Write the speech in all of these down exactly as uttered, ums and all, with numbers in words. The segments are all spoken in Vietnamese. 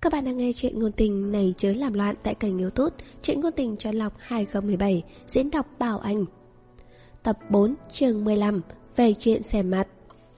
Các bạn đang nghe chuyện ngôn tình Này Chớ Làm Loạn tại kênh YouTube Chuyện ngôn tình chọn lọc hai không một bảy, diễn đọc Bảo Anh. Tập bốn, chương mười lăm, về chuyện xẻ mặt.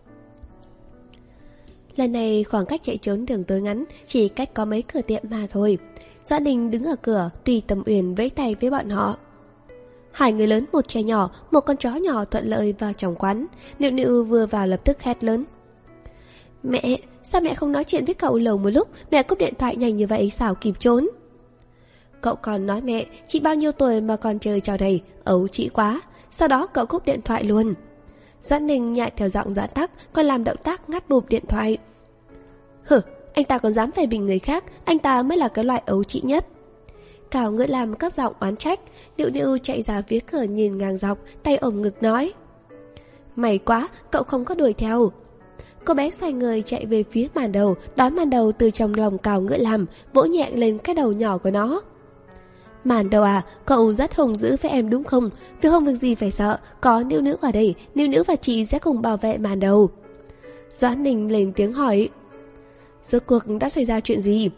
Lần này khoảng cách chạy trốn đường tối ngắn, chỉ cách có mấy cửa tiệm mà thôi. Gia đình đứng ở cửa, tùy Tầm Uyển vẫy tay với bọn họ. Hai người lớn một trẻ nhỏ, một con chó nhỏ thuận lợi vào trong quán. Nịu Nịu vừa vào lập tức hét lớn: Mẹ, sao mẹ không nói chuyện với cậu lâu một lúc? Mẹ cúp điện thoại nhanh như vậy sao kịp trốn? Cậu còn nói mẹ, chị bao nhiêu tuổi mà còn chơi trò này, ấu chị quá. Sau đó cậu cúp điện thoại luôn. Doãn Ninh nhại theo giọng Doãn Tắc, còn làm động tác ngắt bụp điện thoại. Hử, anh ta còn dám phê bình người khác, anh ta mới là cái loại ấu chị nhất. Cao Ngữ Lam các giọng oán trách. Nịu Nịu chạy ra phía cửa nhìn ngang dọc, tay ôm ngực nói: May quá, cậu không có đuổi theo. Cô bé xoay người chạy về phía màn đầu, đón màn đầu từ trong lòng Cao Ngữ Lam, vỗ nhẹ lên cái đầu nhỏ của nó. Màn đầu à, cậu rất hung dữ với em đúng không? Vì không việc gì phải sợ, có Nịu Nịu ở đây, Nịu Nịu và chị sẽ cùng bảo vệ màn đầu. Doãn Ninh lên tiếng hỏi: Rốt cuộc đã xảy ra chuyện gì?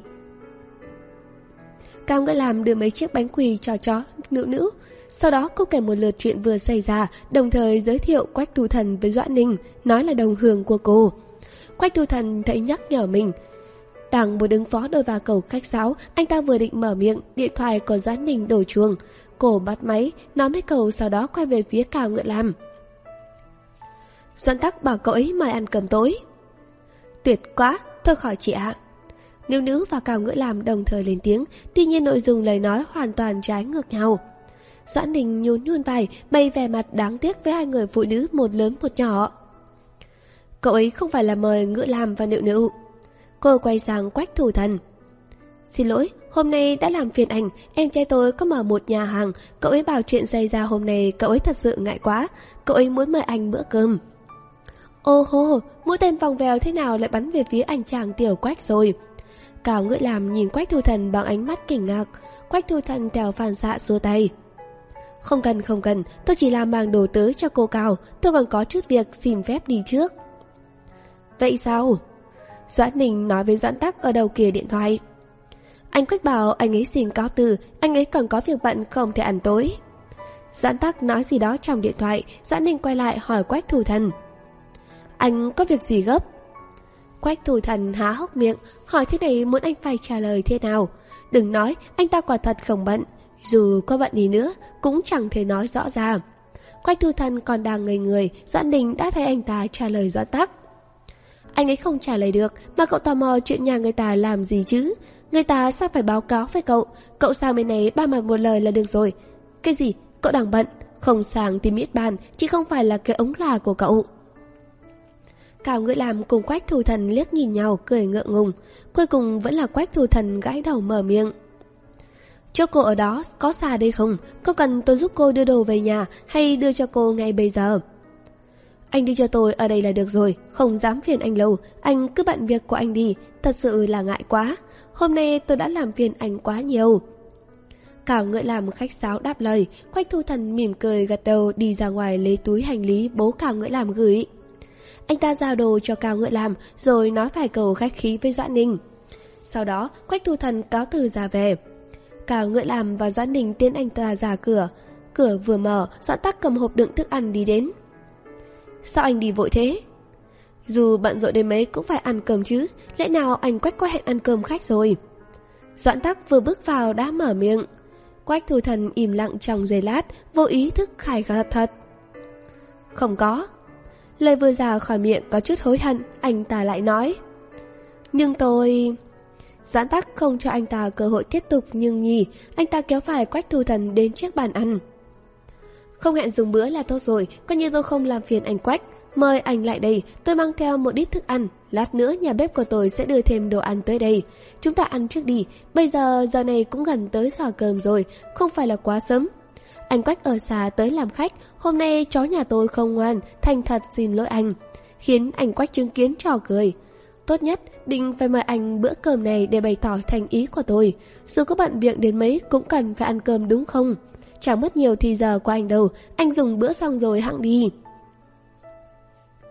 Cao Ngữ Lam đưa mấy chiếc bánh quỳ cho chó Nịu Nịu. Sau đó cô kể một lượt chuyện vừa xảy ra, đồng thời giới thiệu Quách Thu Thần với Doãn Ninh, nói là đồng hương của cô. Quách Thu Thần thấy nhắc nhở mình, đang muốn ứng phó đôi va cầu khách sáo, anh ta vừa định mở miệng, điện thoại của Doãn Ninh đổ chuông. Cô bắt máy, nói mấy câu sau đó quay về phía Cao Ngữ Lam. Doãn Tắc bảo cậu ấy mời ăn cơm tối. Tuyệt quá, thôi khỏi chị ạ. Nịu Nịu và Cao Ngữ Lam đồng thời lên tiếng, tuy nhiên nội dung lời nói hoàn toàn trái ngược nhau. Doãn Ninh nhún nhún vai, bày vẻ mặt đáng tiếc với hai người phụ nữ một lớn một nhỏ. Cậu ấy không phải là mời Ngữ Lam và Nịu Nịu. Cô quay sang Quách Thu Thần. Xin lỗi, hôm nay đã làm phiền anh, em trai tôi có mở một nhà hàng, cậu ấy bảo chuyện xảy ra hôm nay cậu ấy thật sự ngại quá, cậu ấy muốn mời anh bữa cơm. Ô hô, mũi tên vòng vèo thế nào lại bắn về phía anh chàng tiểu Quách rồi? Cao Ngữ Lam nhìn Quách Thu Thần bằng ánh mắt kinh ngạc. Quách Thu Thần theo phản xạ xua tay. Không cần không cần, tôi chỉ làm mang đồ tới cho cô Cao, tôi còn có chút việc xin phép đi trước. Vậy sao? Doãn Ninh nói với Doãn Tắc ở đầu kia điện thoại. Anh Quách bảo anh ấy xin cáo từ, anh ấy còn có việc bận không thể ăn tối. Doãn Tắc nói gì đó trong điện thoại, Doãn Ninh quay lại hỏi Quách Thu Thần. Anh có việc gì gấp? Quách Thu Thần há hốc miệng, hỏi thế này muốn anh phải trả lời thế nào? Đừng nói, anh ta quả thật không bận. Dù có bận đi nữa, cũng chẳng thể nói rõ ra. Quách Thu Thần còn đang ngây người, Doãn Ninh đã thấy anh ta trả lời Doãn Tắc. Anh ấy không trả lời được, mà cậu tò mò chuyện nhà người ta làm gì chứ? Người ta sao phải báo cáo với cậu? Cậu sang bên này ba mặt một lời là được rồi. Cái gì? Cậu đang bận? Không sang thì miết bàn, chứ không phải là cái ống là của cậu. Cao Ngữ Lam cùng Quách Thu Thần liếc nhìn nhau, cười ngượng ngùng. Cuối cùng vẫn là Quách Thu Thần gãi đầu mở miệng. Chỗ cô ở đó có xa đây không? Có cần tôi giúp cô đưa đồ về nhà hay đưa cho cô ngay bây giờ? Anh đưa cho tôi ở đây là được rồi, không dám phiền anh lâu. Anh cứ bận việc của anh đi, thật sự là ngại quá. Hôm nay tôi đã làm phiền anh quá nhiều. Cao Ngữ Lam khách sáo đáp lời. Quách Thu Thần mỉm cười gật đầu đi ra ngoài lấy túi hành lý bố Cao Ngữ Lam gửi. Anh ta giao đồ cho Cao Ngữ Lam rồi nói vài câu khách khí với Doãn Ninh. Sau đó Quách Thu Thần cáo từ ra về. Cao Ngữ Lam và Doãn Ninh tiến anh ta ra cửa. Cửa vừa mở, Doãn Tắc cầm hộp đựng thức ăn đi đến. Sao anh đi vội thế? Dù bận rộn đến mấy cũng phải ăn cơm chứ, lẽ nào anh Quách có hẹn ăn cơm khách rồi? Doãn Tắc vừa bước vào đã mở miệng. Quách Thu Thần im lặng trong giây lát, vô ý thức khai thật thật. Không có. Lời vừa ra khỏi miệng có chút hối hận, anh ta lại nói. Nhưng tôi... Doãn Tắc không cho anh ta cơ hội tiếp tục nhưng nhì, anh ta kéo phải Quách Thu Thần đến chiếc bàn ăn. Không hẹn dùng bữa là tốt rồi, coi như tôi không làm phiền anh Quách. Mời anh lại đây, tôi mang theo một ít thức ăn. Lát nữa nhà bếp của tôi sẽ đưa thêm đồ ăn tới đây. Chúng ta ăn trước đi, bây giờ giờ này cũng gần tới giờ cơm rồi, không phải là quá sớm. Anh Quách ở xa tới làm khách, hôm nay chó nhà tôi không ngoan, thành thật xin lỗi anh. Khiến anh Quách chứng kiến trò cười. Tốt nhất định phải mời anh bữa cơm này để bày tỏ thành ý của tôi. Dù có bận việc đến mấy cũng cần phải ăn cơm đúng không? Chẳng mất nhiều thì giờ của anh đâu, anh dùng bữa xong rồi hẵng đi.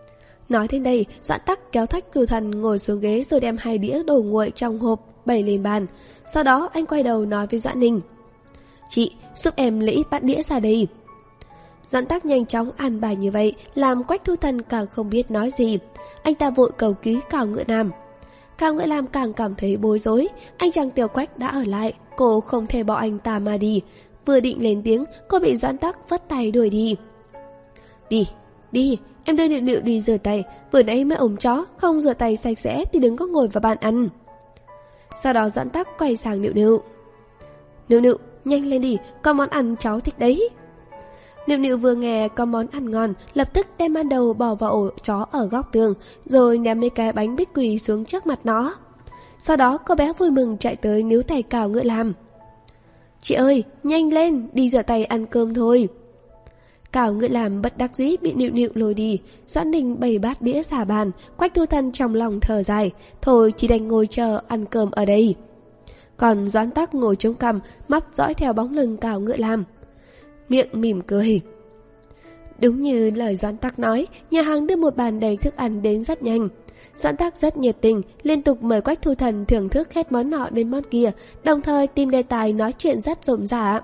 Nói đến đây, Doãn Tắc kéo Quách Cửu Thần ngồi xuống ghế rồi đem hai đĩa đồ nguội trong hộp bày lên bàn. Sau đó anh quay đầu nói với Doãn Ninh: "Chị, giúp em lấy ít bát đĩa ra đây." Doãn Tắc nhanh chóng an bài như vậy, làm Quách Thu Thần càng không biết nói gì. Anh ta vội cầu cứu Cao Ngựa Lam. Cao Ngựa Lam càng cảm thấy bối rối. Anh chàng Tiểu Quách đã ở lại, cô không thể bỏ anh ta mà đi. Vừa định lên tiếng, cô bị Doãn Tắc vất tay đuổi đi. Đi, đi, em đưa Nịu Nịu đi rửa tay. Vừa nãy mới ôm chó, không rửa tay sạch sẽ thì đừng có ngồi vào bàn ăn. Sau đó Doãn Tắc quay sang Nịu Nịu. Nịu Nịu, nhanh lên đi, có món ăn cháu thích đấy. Nịu Nịu vừa nghe có món ăn ngon, lập tức đem ban đầu bỏ vào ổ chó ở góc tường, rồi ném mấy cái bánh bích quy xuống trước mặt nó. Sau đó cô bé vui mừng chạy tới níu tay Cao Ngựa Lam. Chị ơi, nhanh lên, đi rửa tay ăn cơm thôi. Cao Ngựa Lam bất đắc dĩ bị Nịu Nịu lôi đi. Doãn Ninh bày bát đĩa xả bàn. Quách Thu Thần trong lòng thở dài, thôi chỉ đành ngồi chờ ăn cơm ở đây. Còn Doãn Tắc ngồi chống cằm, mắt dõi theo bóng lưng Cao Ngựa Lam, miệng mỉm cười. Đúng như lời Doãn Tắc nói, nhà hàng đưa một bàn đầy thức ăn đến rất nhanh. Doãn Tắc rất nhiệt tình, liên tục mời Quách Thu Thần thưởng thức hết món nọ đến món kia, đồng thời tìm đề tài nói chuyện rất rôm rả.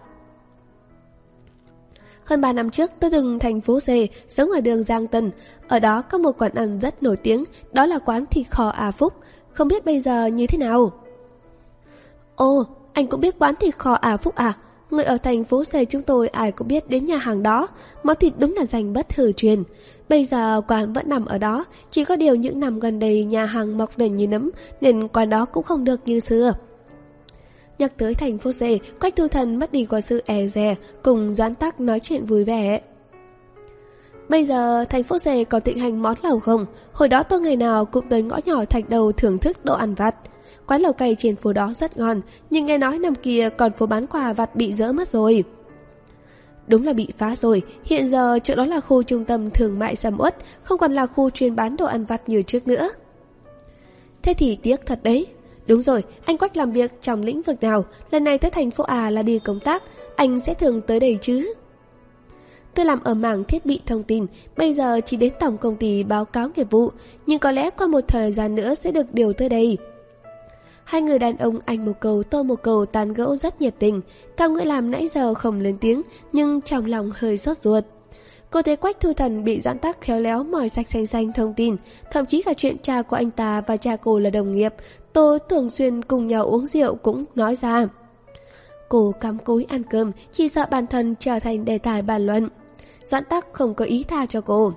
Hơn ba năm trước, tôi từng thành phố C, sống ở đường Giang Tân. Ở đó có một quán ăn rất nổi tiếng, đó là quán thịt kho A Phúc. Không biết bây giờ như thế nào? Ồ, anh cũng biết quán thịt kho A Phúc à? Người ở thành phố C chúng tôi ai cũng biết đến nhà hàng đó. Món thịt đúng là danh bất hư truyền. Bây giờ quán vẫn nằm ở đó, chỉ có điều những năm gần đây nhà hàng mọc lên như nấm, nên quán đó cũng không được như xưa. Nhắc tới thành phố C, Quách Thu Thần mất đi qua sự e dè, cùng Doãn Tắc nói chuyện vui vẻ. Bây giờ thành phố C còn thịnh hành món lẩu không? Hồi đó tôi ngày nào cũng tới ngõ nhỏ Thạch Đầu thưởng thức đồ ăn vặt. Quán lẩu cay trên phố đó rất ngon, nhưng nghe nói năm kia còn phố bán quà vặt bị dỡ mất rồi. Đúng là bị phá rồi, hiện giờ chỗ đó là khu trung tâm thương mại sầm uất, không còn là khu chuyên bán đồ ăn vặt như trước nữa. Thế thì tiếc thật đấy. Đúng rồi, anh Quách làm việc trong lĩnh vực nào? Lần này tới thành phố A là đi công tác, anh sẽ thường tới đây chứ? Tôi làm ở mảng thiết bị thông tin, bây giờ chỉ đến tổng công ty báo cáo nghiệp vụ, nhưng có lẽ qua một thời gian nữa sẽ được điều tới đây. Hai người đàn ông anh một câu tôi một câu tán gẫu rất nhiệt tình. Cao Ngựa Lam nãy giờ không lên tiếng, nhưng trong lòng hơi sốt ruột. Cô thấy Quách Thu Thần bị Doãn Tắc khéo léo mỏi sạch xanh xanh thông tin, thậm chí cả chuyện cha của anh ta và cha cô là đồng nghiệp, tôi thường xuyên cùng nhau uống rượu cũng nói ra. Cô cắm cúi ăn cơm, chỉ sợ bản thân trở thành đề tài bàn luận. Doãn Tắc không có ý tha cho cô.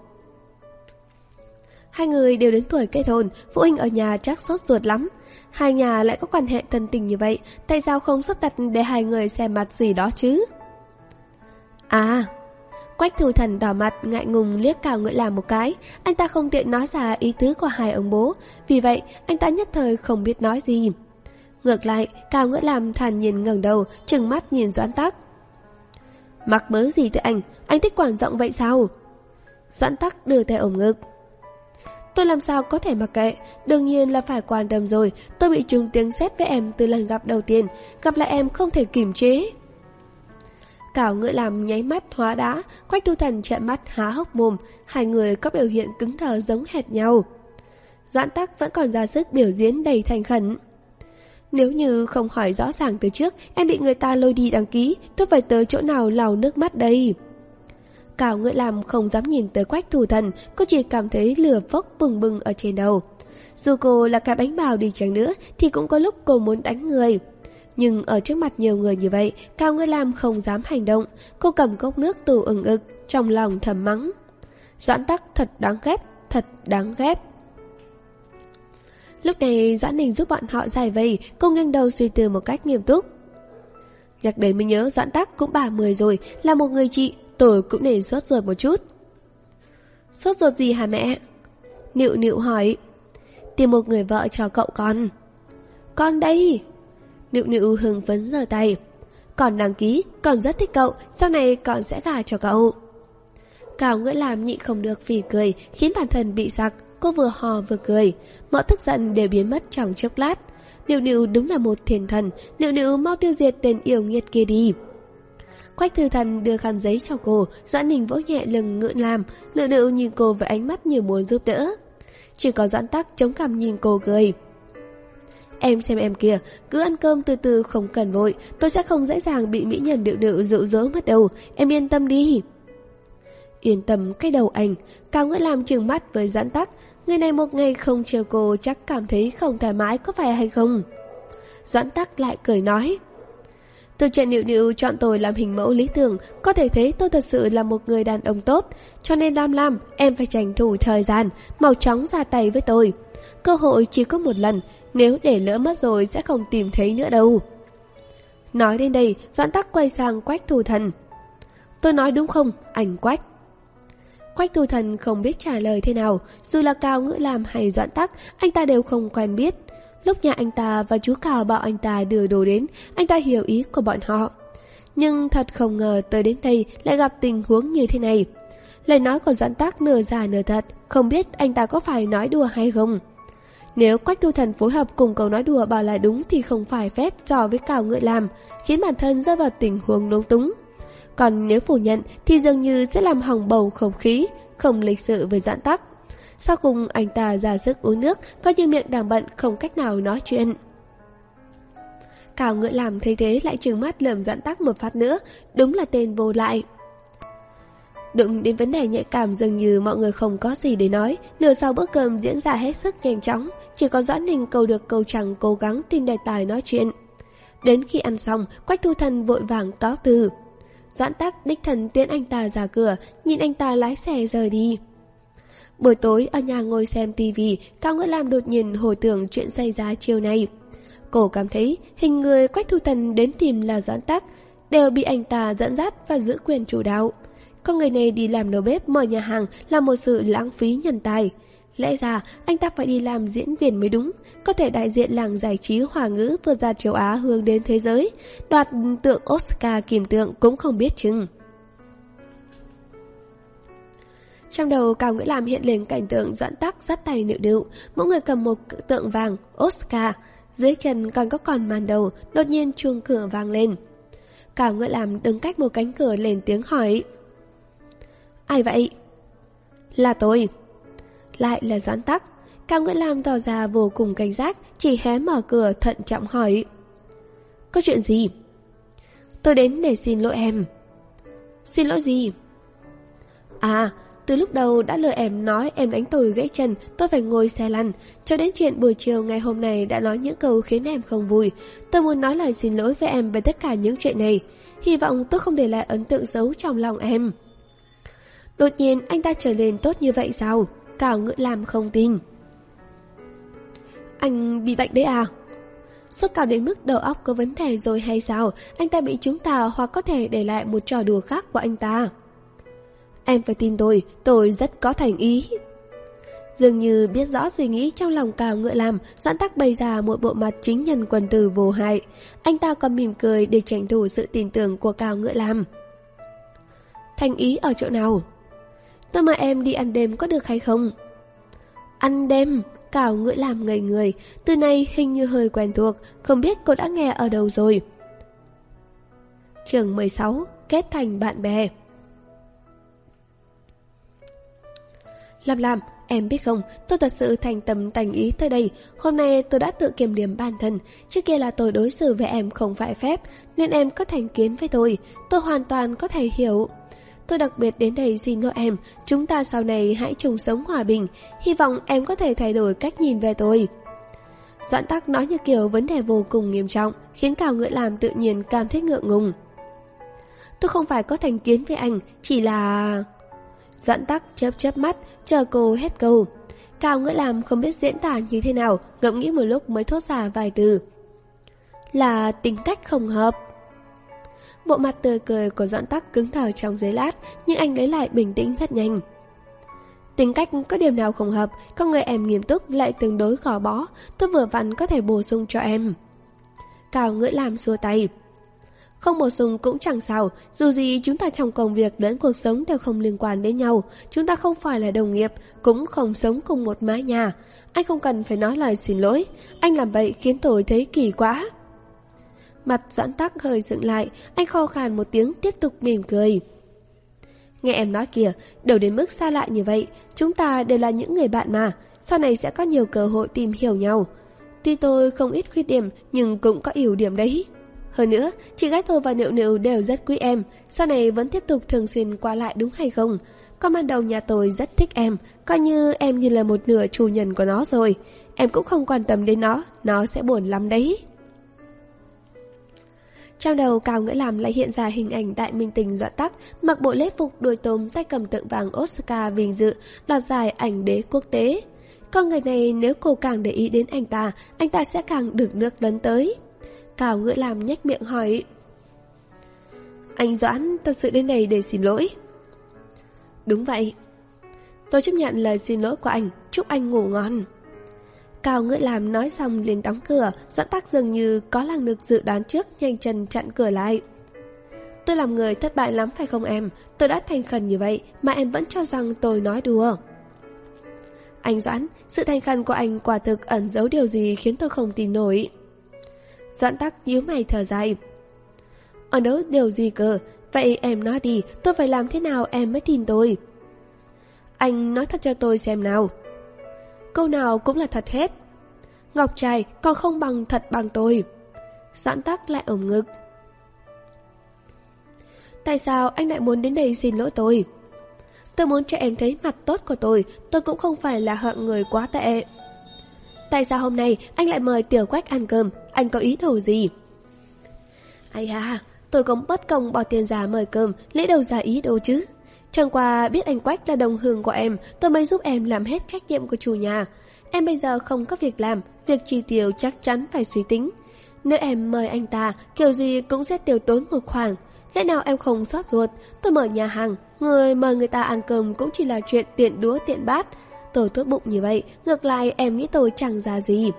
Hai người đều đến tuổi kết hôn, phụ huynh ở nhà chắc sốt ruột lắm. Hai nhà lại có quan hệ thân tình như vậy, tại sao không sắp đặt để hai người xem mặt gì đó chứ? À, Quách Thu Thần đỏ mặt ngại ngùng liếc Cao Ngựa Lam một cái. Anh ta không tiện nói ra ý tứ của hai ông bố, vì vậy anh ta nhất thời không biết nói gì. Ngược lại, Cao Ngựa Lam thản nhiên ngẩng đầu, trừng mắt nhìn Doãn Tắc. Mắc mớ gì tới anh, anh thích quản giọng vậy sao? Doãn Tắc đưa tay ôm ngực. Tôi làm sao có thể mặc kệ, đương nhiên là phải quan tâm rồi. Tôi bị trùng tiếng sét với em từ lần gặp đầu tiên, gặp lại em không thể kiềm chế. Cao Ngựa Lam nháy mắt hóa đá, Quách Thu Thần trợn mắt há hốc mồm, hai người có biểu hiện cứng đờ giống hệt nhau. Doãn Tắc vẫn còn ra sức biểu diễn đầy thành khẩn. Nếu như không hỏi rõ ràng từ trước, em bị người ta lôi đi đăng ký, tôi phải tới chỗ nào lau nước mắt đây? Cao Ngựa Lam không dám nhìn tới Quách Thu Thần, cô chỉ cảm thấy lửa phốc bừng bừng ở trên đầu. Dù cô là cái bánh bào đi chăng nữa thì cũng có lúc cô muốn đánh người. Nhưng ở trước mặt nhiều người như vậy, Cao Ngựa Lam không dám hành động. Cô cầm cốc nước tù ừng ực, trong lòng thầm mắng. Doãn Tắc thật đáng ghét, thật đáng ghét. Lúc này Doãn Ninh giúp bọn họ giải vây, cô nghiêng đầu suy tư một cách nghiêm túc. Nhắc đến mới nhớ Doãn Tắc cũng ba mươi rồi, là một người chị, tôi cũng nên sốt ruột một chút. Sốt ruột gì hả mẹ? Nịu Nịu hỏi. Tìm một người vợ cho cậu con. Con đây. Nịu Nịu hưng phấn giơ tay. Con đăng ký, con rất thích cậu, sau này con sẽ gả cho cậu. Cao Ngựa Lam nhịn không được phì cười, khiến bản thân bị sặc. Cô vừa hò vừa cười, mọi tức giận đều biến mất trong chốc lát. Nịu Nịu đúng là một thiên thần, Nịu Nịu mau tiêu diệt tên yêu nghiệt kia đi. Quách Thư Thần đưa khăn giấy cho cô, Doãn Ninh vỗ nhẹ lưng Ngự Lam, Lự Lự nhìn cô với ánh mắt như muốn giúp đỡ. Chỉ có Doãn Tắc chống cằm nhìn cô cười. Em xem em kìa, cứ ăn cơm từ từ không cần vội, tôi sẽ không dễ dàng bị mỹ nhân Điệu Điệu dụ dỗ mất đâu, em yên tâm đi. Yên tâm cái đầu anh, Cao Ngữ Lam trừng mắt với Doãn Tắc, người này một ngày không chiều cô chắc cảm thấy không thoải mái có phải hay không? Doãn Tắc lại cười nói. Từ chuyện Điệu Điệu chọn tôi làm hình mẫu lý tưởng, có thể thấy tôi thật sự là một người đàn ông tốt, cho nên Lam Lam, em phải tranh thủ thời gian, mau chóng ra tay với tôi. Cơ hội chỉ có một lần, nếu để lỡ mất rồi sẽ không tìm thấy nữa đâu. Nói đến đây, Doãn Tắc quay sang Quách Thu Thần. Tôi nói đúng không, anh Quách? Quách Thu Thần không biết trả lời thế nào, dù là Cao Ngữ Lam hay Doãn Tắc, anh ta đều không quen biết. Lúc nhà anh ta và chú Cao bảo anh ta đưa đồ đến, anh ta hiểu ý của bọn họ. Nhưng thật không ngờ tới đến đây lại gặp tình huống như thế này. Lời nói của Doãn Tắc nửa giả nửa thật, không biết anh ta có phải nói đùa hay không. Nếu Quách Thu Thần phối hợp cùng câu nói đùa bảo là đúng thì không phải phép trò với Cao Ngữ Lam, khiến bản thân rơi vào tình huống lúng túng. Còn nếu phủ nhận thì dường như sẽ làm hỏng bầu không khí, không lịch sự với Doãn Tắc. Sau cùng anh ta ra sức uống nước, coi như miệng đang bận không cách nào nói chuyện. Cao Ngữ Lam thấy thế lại trừng mắt lườm Doãn Tắc một phát nữa, đúng là tên vô lại. Đụng đến vấn đề nhạy cảm dường như mọi người không có gì để nói, nửa sau bữa cơm diễn ra hết sức nhanh chóng, chỉ có Doãn Ninh câu được câu chẳng cố gắng tìm đề tài nói chuyện. Đến khi ăn xong, Quách Thu Thần vội vàng cáo từ. Doãn Tắc đích thân tiễn anh ta ra cửa, nhìn anh ta lái xe rời đi. Buổi tối ở nhà ngồi xem tivi, Cao Ngữ Lam đột nhiên hồi tưởng chuyện xảy ra chiều nay. Cô cảm thấy hình người Quách Thu Thần đến tìm là Doãn Tắc, đều bị anh ta dẫn dắt và giữ quyền chủ đạo. Con người này đi làm đầu bếp mở nhà hàng là một sự lãng phí nhân tài. Lẽ ra anh ta phải đi làm diễn viên mới đúng, có thể đại diện làng giải trí Hoa ngữ vượt ra châu Á hướng đến thế giới, đoạt tượng Oscar kiềm tượng cũng không biết chừng. Trong đầu Cao Ngữ Lam hiện lên cảnh tượng Doãn Tắc dắt tay Điệu Điệu, mỗi người cầm một tượng vàng Oscar, dưới chân còn có con màn đầu. Đột nhiên chuông cửa vang lên. Cao Ngữ Lam đứng cách một cánh cửa lên tiếng hỏi. Ai vậy? Là tôi. Lại là Doãn Tắc. Cao Ngữ Lam tỏ ra vô cùng cảnh giác, chỉ hé mở cửa thận trọng hỏi. Có chuyện gì? Tôi đến để xin lỗi em. Xin lỗi gì? À, từ lúc đầu đã lừa em nói em đánh tôi gãy chân, tôi phải ngồi xe lăn, cho đến chuyện buổi chiều ngày hôm nay đã nói những câu khiến em không vui. Tôi muốn nói lời xin lỗi với em về tất cả những chuyện này. Hy vọng tôi không để lại ấn tượng xấu trong lòng em. Đột nhiên anh ta trở nên tốt như vậy sao? Cao Ngữ Lam không tin. Anh bị bệnh đấy à? Sốt cao đến mức đầu óc có vấn đề rồi hay sao? Anh ta bị chúng ta hoặc có thể để lại một trò đùa khác của anh ta. Em phải tin tôi, tôi rất có thành ý. Dường như biết rõ suy nghĩ trong lòng Cao Ngữ Lam, Doãn Tắc bày ra một bộ mặt chính nhân quân tử vô hại. Anh ta còn mỉm cười để tranh thủ sự tin tưởng của Cao Ngữ Lam. Thành ý ở chỗ nào? Tôi mời em đi ăn đêm có được hay không? Ăn đêm? Cao Ngữ Lam ngây người, từ này hình như hơi quen thuộc, không biết cô đã nghe ở đâu rồi. Chương mười sáu, kết thành bạn bè. Lam Lam, em biết không, tôi thật sự thành tâm thành ý tới đây. Hôm nay tôi đã tự kiểm điểm bản thân. Trước kia là tôi đối xử với em không phải phép, nên em có thành kiến với tôi. Tôi hoàn toàn có thể hiểu. Tôi đặc biệt đến đây xin lỗi em. Chúng ta sau này hãy chung sống hòa bình. Hy vọng em có thể thay đổi cách nhìn về tôi. Doãn Tắc nói như kiểu vấn đề vô cùng nghiêm trọng, khiến Cao Ngữ Lam tự nhiên cảm thấy ngượng ngùng. Tôi không phải có thành kiến với anh, chỉ là... Doãn Tắc chớp chớp mắt, chờ cô hết câu. Cao Ngữ Lam không biết diễn tả như thế nào, ngẫm nghĩ một lúc mới thốt ra vài từ. Là tính cách không hợp. Bộ mặt tươi cười của Doãn Tắc cứng đờ trong giây lát, nhưng anh lấy lại bình tĩnh rất nhanh. Tính cách có điểm nào không hợp, con người em nghiêm túc lại tương đối gò bó, tôi vừa vặn có thể bổ sung cho em. Cao Ngữ Lam xua tay. Không bổ sung cũng chẳng sao, dù gì chúng ta trong công việc lẫn cuộc sống đều không liên quan đến nhau, chúng ta không phải là đồng nghiệp, cũng không sống cùng một mái nhà. Anh không cần phải nói lời xin lỗi, anh làm vậy khiến tôi thấy kỳ quá. Mặt Doãn Tắc hơi dựng lại, anh khô khàn một tiếng tiếp tục mỉm cười. Nghe em nói kìa, đâu đến mức xa lạ như vậy, chúng ta đều là những người bạn mà, sau này sẽ có nhiều cơ hội tìm hiểu nhau. Tuy tôi không ít khuyết điểm, nhưng cũng có ưu điểm đấy. Hơn nữa, chị gái tôi và Nịu Nịu đều rất quý em, sau này vẫn tiếp tục thường xuyên qua lại đúng hay không? Con ban đầu nhà tôi rất thích em, coi như em như là một nửa chủ nhân của nó rồi. Em cũng không quan tâm đến nó, nó sẽ buồn lắm đấy. Trong đầu Cao Ngữ Làm lại hiện ra hình ảnh đại minh tinh Doãn Tắc mặc bộ lễ phục đuôi tôm, tay cầm tượng vàng Oscar vinh dự đoạt giải ảnh đế quốc tế. Con người này nếu cô càng để ý đến anh ta, anh ta sẽ càng được nước lấn tới. Cao Ngữ Làm nhếch miệng hỏi: Anh Doãn thật sự đến đây để xin lỗi? Đúng vậy. Tôi chấp nhận lời xin lỗi của anh, chúc anh ngủ ngon. Cao Ngữ Làm nói xong liền đóng cửa. Doãn Tắc dường như có năng lực dự đoán trước, nhanh chân chặn cửa lại. Tôi làm người thất bại lắm phải không em? Tôi đã thành khẩn như vậy mà em vẫn cho rằng tôi nói đùa. Anh Doãn, sự thành khẩn của anh quả thực ẩn giấu điều gì khiến tôi không tin nổi. Doãn Tắc nhíu mày thở dài. Ẩn giấu điều gì cơ? Vậy em nói đi, tôi phải làm thế nào em mới tin tôi? Anh nói thật cho tôi xem nào. Câu nào cũng là thật hết. Ngọc trai còn không bằng thật bằng tôi. Doãn Tắc lại ôm ngực. Tại sao anh lại muốn đến đây xin lỗi tôi? Tôi muốn cho em thấy mặt tốt của tôi. Tôi cũng không phải là hạng người quá tệ. Tại sao hôm nay anh lại mời Tiểu Quách ăn cơm? Anh có ý đồ gì? Ai à, tôi cũng bất công bỏ tiền ra mời cơm, lẽ đâu ra ý đồ chứ. Chẳng qua biết anh Quách là đồng hương của em, tôi mới giúp em làm hết trách nhiệm của chủ nhà. Em bây giờ không có việc làm, việc chi tiêu chắc chắn phải suy tính. Nếu em mời anh ta, kiểu gì cũng sẽ tiêu tốn một khoản. Lẽ nào em không xót ruột? Tôi mở nhà hàng, người mời người ta ăn cơm cũng chỉ là chuyện tiện đũa tiện bát. Tôi tốt bụng như vậy, ngược lại em nghĩ tôi chẳng ra gì.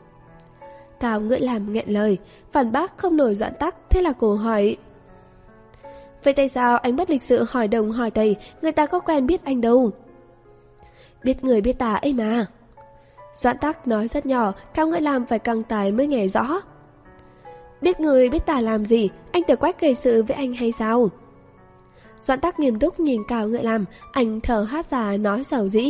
Cao Ngữ Làm nghẹn lời, phản bác không nổi Doãn Tắc, thế là cô hỏi: Vậy tại sao anh bất lịch sự hỏi đông hỏi tây, người ta có quen biết anh đâu? Biết người biết ta ấy mà. Doãn Tắc nói rất nhỏ, Cao Ngữ Làm phải căng tai mới nghe rõ. Biết người biết ta làm gì, anh Tiểu Quách gây sự với anh hay sao? Doãn Tắc nghiêm túc nhìn Cao Ngữ Làm, anh thở hát ra nói giàu dĩ.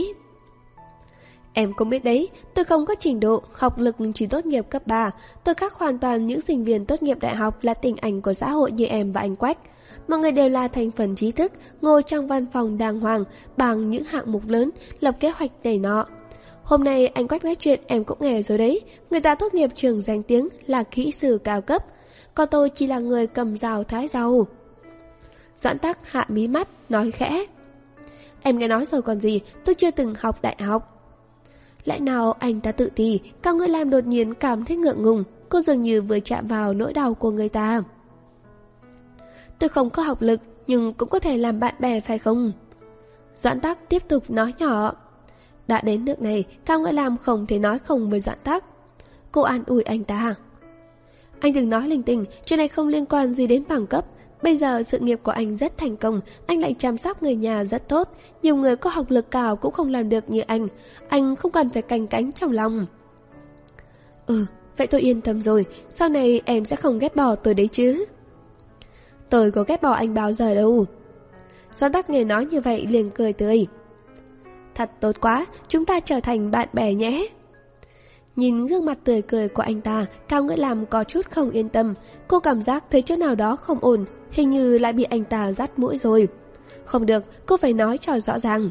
Em cũng biết đấy, tôi không có trình độ, học lực chỉ tốt nghiệp cấp ba. Tôi khác hoàn toàn những sinh viên tốt nghiệp đại học là tình ảnh của xã hội như em và anh Quách. Mọi người đều là thành phần trí thức, ngồi trong văn phòng đàng hoàng, bằng những hạng mục lớn, lập kế hoạch này nọ. Hôm nay anh Quách nói chuyện em cũng nghe rồi đấy, người ta tốt nghiệp trường danh tiếng là kỹ sư cao cấp, còn tôi chỉ là người cầm dao thái rau. Doãn Tắc hạ mí mắt, nói khẽ. Em nghe nói rồi còn gì, tôi chưa từng học đại học. Lẽ nào anh ta tự ti? Cao Ngữ Làm đột nhiên cảm thấy ngượng ngùng, cô dường như vừa chạm vào nỗi đau của người ta. Tôi không có học lực, nhưng cũng có thể làm bạn bè phải không? Doãn Tắc tiếp tục nói nhỏ. Đã đến nước này, Cao Ngữ Làm không thể nói không với Doãn Tắc. Cô an ủi anh ta. Anh đừng nói linh tinh, chuyện này không liên quan gì đến bằng cấp. Bây giờ sự nghiệp của anh rất thành công, anh lại chăm sóc người nhà rất tốt. Nhiều người có học lực cao cũng không làm được như anh. Anh không cần phải canh cánh trong lòng. Ừ, vậy tôi yên tâm rồi. Sau này em sẽ không ghét bỏ tôi đấy chứ? Tôi có ghét bỏ anh bao giờ đâu. Doãn Tắc nghe nói như vậy liền cười tươi. Thật tốt quá, chúng ta trở thành bạn bè nhé. Nhìn gương mặt tươi cười của anh ta, Cao Ngữ Làm có chút không yên tâm. Cô cảm giác thấy chỗ nào đó không ổn, hình như lại bị anh ta dắt mũi rồi. Không được, cô phải nói cho rõ ràng.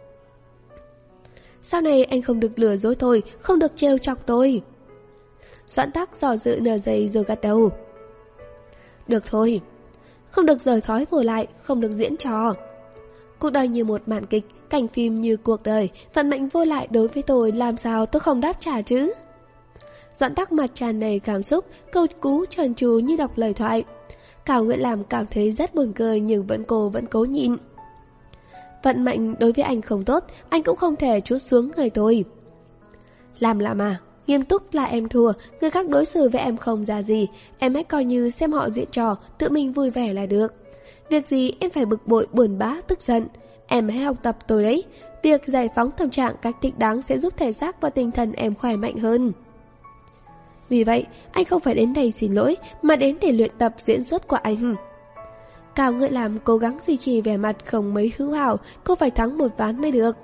Sau này anh không được lừa dối tôi, không được trêu chọc tôi. Doãn Tắc dò dự nửa giây rồi gật đầu. Được thôi. Không được rời thói vô lại, không được diễn trò. Cuộc đời như một màn kịch, cảnh phim như cuộc đời, vận mệnh vô lại đối với tôi, làm sao tôi không đáp trả chứ? Doãn Tắc mặt tràn đầy cảm xúc, câu cú trần trù như đọc lời thoại. Cao Ngữ Làm cảm thấy rất buồn cười nhưng vẫn cô vẫn cố nhịn. Vận mệnh đối với anh không tốt, anh cũng không thể trút xuống người tôi. Làm là mà, nghiêm túc là em thua, người khác đối xử với em không ra gì, em hãy coi như xem họ diễn trò, tự mình vui vẻ là được. Việc gì em phải bực bội, buồn bã, tức giận. Em hãy học tập tôi đấy. Việc giải phóng tâm trạng cách thích đáng sẽ giúp thể xác và tinh thần em khỏe mạnh hơn. Vì vậy, anh không phải đến đây xin lỗi, mà đến để luyện tập diễn xuất của anh. Cao Ngự Lam cố gắng duy trì vẻ mặt không mấy hữu hảo, cô phải thắng một ván mới được.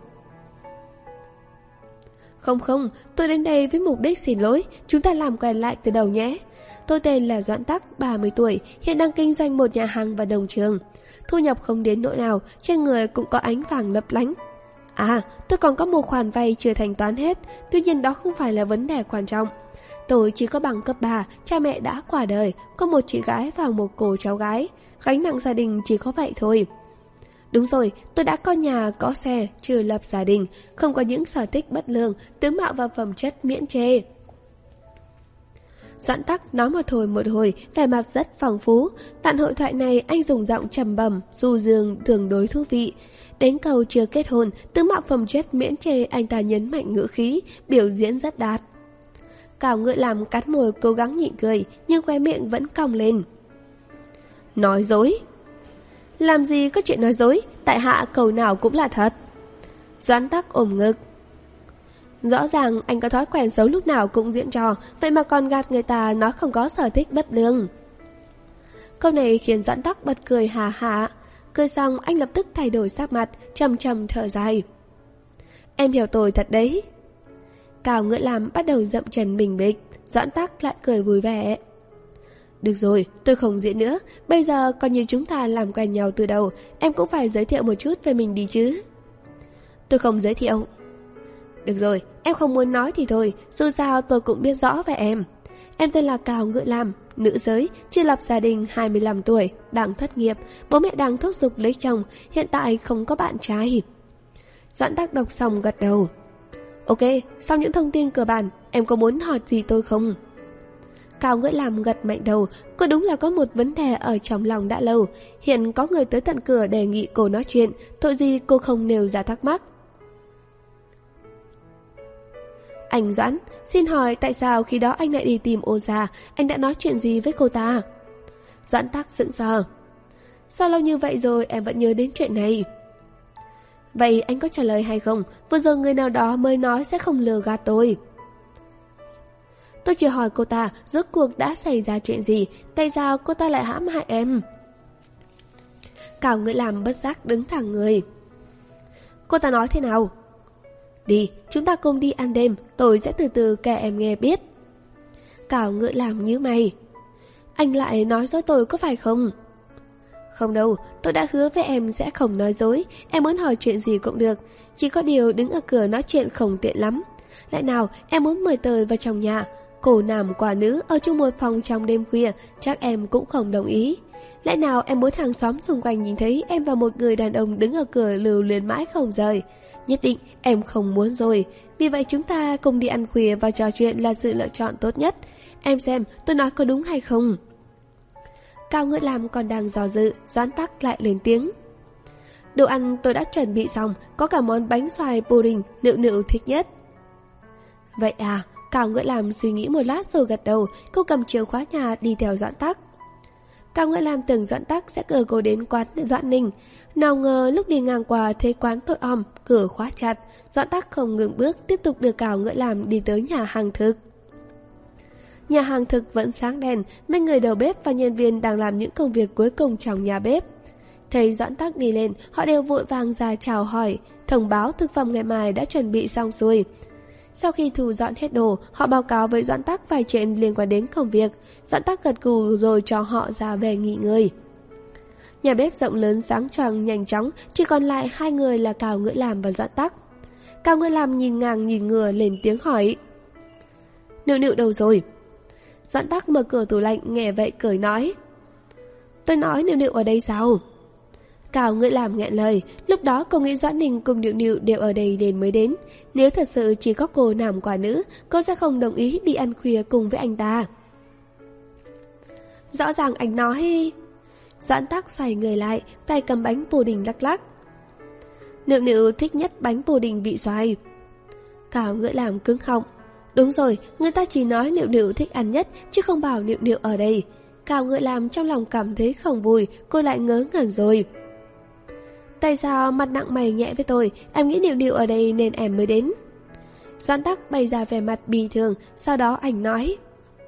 Không không, tôi đến đây với mục đích xin lỗi, chúng ta làm quen lại từ đầu nhé. Tôi tên là Doãn Tắc, ba mươi tuổi, hiện đang kinh doanh một nhà hàng và đồng trường. Thu nhập không đến nỗi nào, trên người cũng có ánh vàng lấp lánh. À, tôi còn có một khoản vay chưa thanh toán hết, tuy nhiên đó không phải là vấn đề quan trọng. Tôi chỉ có bằng cấp ba, cha mẹ đã qua đời, có một chị gái và một cô cháu gái. Gánh nặng gia đình chỉ có vậy thôi. Đúng rồi, tôi đã có nhà, có xe, chưa lập gia đình, không có những sở thích bất lương, tướng mạo và phẩm chất miễn chê. Doãn Tắc nói một hồi một hồi, vẻ mặt rất phong phú. Đoạn hội thoại này anh dùng giọng trầm bẩm, du dương, tương đối thú vị. Đến câu chưa kết hôn, tướng mạo phẩm chất miễn chê, anh ta nhấn mạnh ngữ khí, biểu diễn rất đạt. Cao Ngự Lam cắn môi cố gắng nhịn cười, nhưng khóe miệng vẫn cong lên. Nói dối? Làm gì có chuyện nói dối, tại hạ câu nào cũng là thật. Doãn Tắc ôm ngực. Rõ ràng anh có thói quen xấu lúc nào cũng diễn trò, vậy mà còn gạt người ta nói không có sở thích bất lương. Câu này khiến Doãn Tắc bật cười hà hà. Cười xong anh lập tức thay đổi sắc mặt, trầm trầm thở dài. Em hiểu tôi thật đấy. Cao Ngự Lam bắt đầu dậm chân bình bịch, Doãn Tắc lại cười vui vẻ. Được rồi, tôi không diễn nữa, bây giờ coi như chúng ta làm quen nhau từ đầu, em cũng phải giới thiệu một chút về mình đi chứ. Tôi không giới thiệu. Được rồi, em không muốn nói thì thôi, dù sao tôi cũng biết rõ về em. Em tên là Cao Ngự Lam, nữ giới, chưa lập gia đình, hai mươi lăm tuổi, đang thất nghiệp, bố mẹ đang thúc giục lấy chồng, hiện tại không có bạn trai. Doãn Tắc đọc xong gật đầu. Ok, sau những thông tin cơ bản, em có muốn hỏi gì tôi không? Cao Ngự Lam gật mạnh đầu, cô đúng là có một vấn đề ở trong lòng đã lâu. Hiện có người tới tận cửa đề nghị cô nói chuyện, tội gì cô không nêu ra thắc mắc. Anh Doãn, xin hỏi tại sao khi đó anh lại đi tìm Ô Gia, anh đã nói chuyện gì với cô ta? Doãn Tắc sững sờ. Sao lâu như vậy rồi em vẫn nhớ đến chuyện này? Vậy anh có trả lời hay không? Vừa rồi người nào đó mới nói sẽ không lừa gạt tôi. Tôi chỉ hỏi cô ta rốt cuộc đã xảy ra chuyện gì, tại sao cô ta lại hãm hại em? Cao Ngự Lam bất giác đứng thẳng người. Cô ta nói thế nào? Đi, chúng ta cùng đi ăn đêm, tôi sẽ từ từ kể em nghe biết. Cao Ngự Lam nhíu mày. Anh lại nói dối tôi có phải không? Không đâu, tôi đã hứa với em sẽ không nói dối, em muốn hỏi chuyện gì cũng được. Chỉ có điều đứng ở cửa nói chuyện không tiện lắm. Lại nào, em muốn mời tôi vào trong nhà. Cô nam quả nữ ở chung một phòng trong đêm khuya, chắc em cũng không đồng ý. Lẽ nào em muốn hàng xóm xung quanh nhìn thấy em và một người đàn ông đứng ở cửa lưu luyến mãi không rời? Nhất định em không muốn rồi. Vì vậy chúng ta cùng đi ăn khuya và trò chuyện là sự lựa chọn tốt nhất. Em xem tôi nói có đúng hay không? Cao Ngự Lam còn đang dò dự, Doãn Tắc lại lên tiếng. Đồ ăn tôi đã chuẩn bị xong, có cả món bánh xoài pudding Nựu Nựu thích nhất. Vậy à? Cao Ngự Lam suy nghĩ một lát rồi gật đầu, cô cầm chìa khóa nhà đi theo Doãn Tắc. Cao Ngự Lam tưởng Doãn Tắc sẽ cờ cô đến quán Doãn Ninh. Nào ngờ lúc đi ngang qua thấy quán tội om, cửa khóa chặt, Doãn Tắc không ngừng bước tiếp tục đưa Cao Ngự Lam đi tới nhà hàng thực. Nhà hàng thực vẫn sáng đèn, mấy người đầu bếp và nhân viên đang làm những công việc cuối cùng trong nhà bếp. Thấy Doãn Tắc đi lên, họ đều vội vàng ra chào hỏi, thông báo thực phẩm ngày mai đã chuẩn bị xong xuôi. Sau khi thu dọn hết đồ, họ báo cáo với Doãn Tắc vài chuyện liên quan đến công việc. Doãn Tắc gật gù rồi cho họ ra về nghỉ ngơi. Nhà bếp rộng lớn sáng choang nhanh chóng, chỉ còn lại hai người là Cao Ngự Lam và Doãn Tắc. Cao Ngự Lam nhìn ngang nhìn ngừa lên tiếng hỏi. Nựu Nựu đâu rồi? Doãn Tắc mở cửa tủ lạnh nghe vậy cười nói. Tôi nói Nựu Nựu ở đây sao? Cao Ngự Lam nghẹn lời, lúc đó cô nghĩ Doãn Ninh cùng Nựu Nựu đều ở đây nên mới đến. Nếu thật sự chỉ có cô nam quả nữ, cô sẽ không đồng ý đi ăn khuya cùng với anh ta. Rõ ràng anh nói... Doãn Tắc xoay người lại, tay cầm bánh pudding lắc lắc. Nựu Nựu thích nhất bánh pudding vị xoài. Cao Ngự Lam cứng họng. Đúng rồi, người ta chỉ nói Nựu Nựu thích ăn nhất, chứ không bảo Nựu Nựu ở đây. Cao Ngự Lam trong lòng cảm thấy không vui, cô lại ngớ ngẩn rồi. Tại sao mặt nặng mày nhẹ với tôi, em nghĩ Nựu Nựu ở đây nên em mới đến. Doãn Tắc bày ra vẻ mặt bì thường, sau đó anh nói.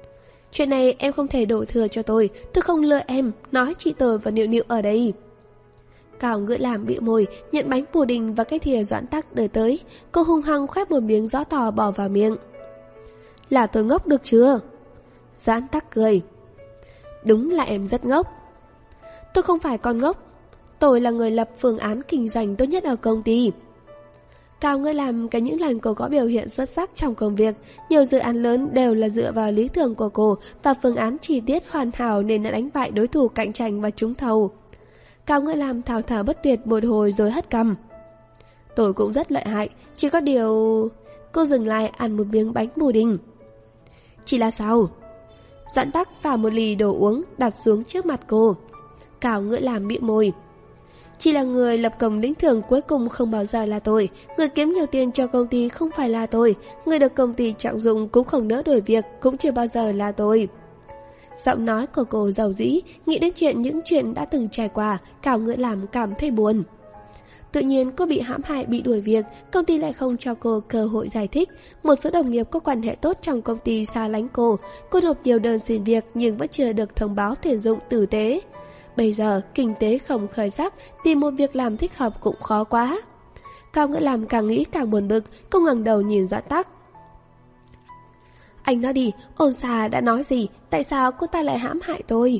Chuyện này em không thể đổ thừa cho tôi, tôi không lừa em, nói chị tôi và Nịu Nịu ở đây. Cao Ngữ Lam bĩu môi, nhận bánh pudding và cái thìa Doãn Tắc đưa tới. Cô hung hăng khoét một miếng gió to bỏ vào miệng. Là tôi ngốc được chưa? Doãn Tắc cười. Đúng là em rất ngốc. Tôi không phải con ngốc. Tôi là người lập phương án kinh doanh tốt nhất ở công ty. Cao Ngữ Lam cái những lần cô có biểu hiện xuất sắc trong công việc, nhiều dự án lớn đều là dựa vào lý tưởng của cô và phương án chi tiết hoàn hảo nên đã đánh bại đối thủ cạnh tranh và trúng thầu. Cao Ngữ Lam thao thao bất tuyệt một hồi rồi hất cằm. Tôi cũng rất lợi hại, chỉ có điều... Cô dừng lại ăn một miếng bánh pudding. Chỉ là sao? Doãn Tắc pha một ly đồ uống đặt xuống trước mặt cô. Cao Ngữ Lam bĩu môi. Chỉ là người lập công lĩnh thưởng cuối cùng không bao giờ là tôi. Người kiếm nhiều tiền cho công ty không phải là tôi. Người được công ty trọng dụng cũng không nỡ đổi việc, cũng chưa bao giờ là tôi. Giọng nói của cô giàu dĩ, nghĩ đến chuyện những chuyện đã từng trải qua, Cao Ngữ Lam cảm thấy buồn. Tự nhiên cô bị hãm hại, bị đuổi việc, công ty lại không cho cô cơ hội giải thích. Một số đồng nghiệp có quan hệ tốt trong công ty xa lánh cô. Cô nộp nhiều đơn xin việc nhưng vẫn chưa được thông báo tuyển dụng tử tế. Bây giờ kinh tế không khởi sắc, tìm một việc làm thích hợp cũng khó quá. Cao Ngữ Lam càng nghĩ càng buồn bực, cô ngẩng đầu nhìn Doãn Tắc. Anh nói đi, ôn xà đã nói gì, tại sao cô ta lại hãm hại tôi?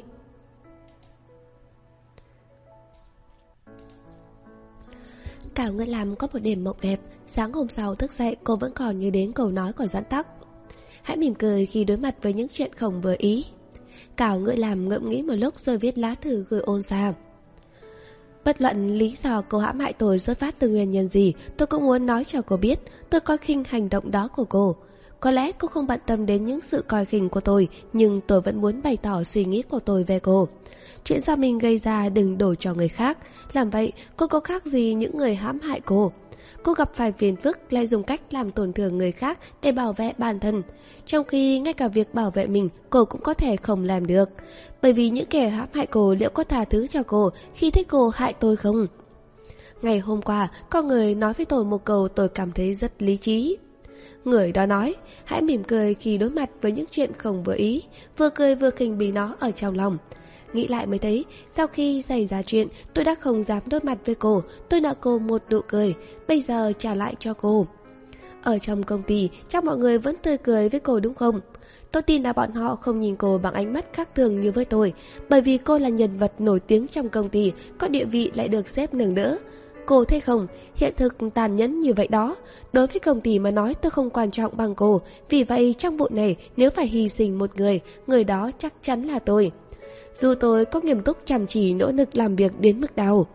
Cao Ngữ Lam có một đêm mộng đẹp, sáng hôm sau thức dậy cô vẫn còn nhớ đến câu nói của Doãn Tắc. Hãy mỉm cười khi đối mặt với những chuyện không vừa ý. Cao Ngữ Lam ngẫm nghĩ một lúc rồi viết lá thư gửi ôn xà. Bất luận lý do cô hãm hại tôi xuất phát từ nguyên nhân gì, tôi cũng muốn nói cho cô biết tôi coi khinh hành động đó của cô. Có lẽ cô không bận tâm đến những sự coi khinh của tôi, nhưng tôi vẫn muốn bày tỏ suy nghĩ của tôi về cô. Chuyện do mình gây ra đừng đổ cho người khác. Làm vậy, cô có khác gì những người hãm hại cô? Cô gặp phải phiền phức lại dùng cách làm tổn thương người khác để bảo vệ bản thân. Trong khi ngay cả việc bảo vệ mình cô cũng có thể không làm được. Bởi vì những kẻ hãm hại cô liệu có tha thứ cho cô khi thích cô hại tôi không? Ngày hôm qua, có người nói với tôi một câu tôi cảm thấy rất lý trí. Người đó nói, hãy mỉm cười khi đối mặt với những chuyện không vừa ý, vừa cười vừa khinh bỉ nó ở trong lòng. Nghĩ lại mới thấy, sau khi xảy ra chuyện, tôi đã không dám đối mặt với cô, tôi nợ cô một nụ cười, bây giờ trả lại cho cô. Ở trong công ty, chắc mọi người vẫn tươi cười với cô đúng không? Tôi tin là bọn họ không nhìn cô bằng ánh mắt khác thường như với tôi, bởi vì cô là nhân vật nổi tiếng trong công ty, có địa vị lại được sếp nâng đỡ. Cô thấy không, hiện thực tàn nhẫn như vậy đó. Đối với công ty mà nói tôi không quan trọng bằng cô, vì vậy trong vụ này nếu phải hy sinh một người, người đó chắc chắn là tôi. Dù tôi có nghiêm túc chăm chỉ nỗ lực làm việc đến mức nào.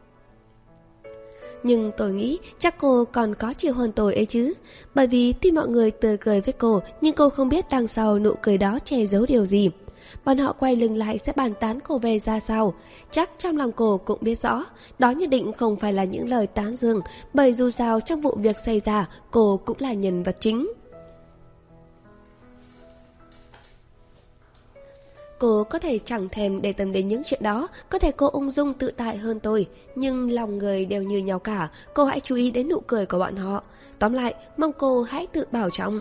Nhưng tôi nghĩ chắc cô còn có chịu hơn tôi ấy chứ. Bởi vì tuy mọi người tươi cười với cô, nhưng cô không biết đằng sau nụ cười đó che giấu điều gì. Bọn họ quay lưng lại sẽ bàn tán cô về ra sao. Chắc trong lòng cô cũng biết rõ, đó nhất định không phải là những lời tán dương, bởi dù sao trong vụ việc xảy ra, cô cũng là nhân vật chính. Cô có thể chẳng thèm để tâm đến những chuyện đó, có thể cô ung dung tự tại hơn tôi, nhưng lòng người đều như nhau cả, cô hãy chú ý đến nụ cười của bọn họ. Tóm lại, mong cô hãy tự bảo trọng.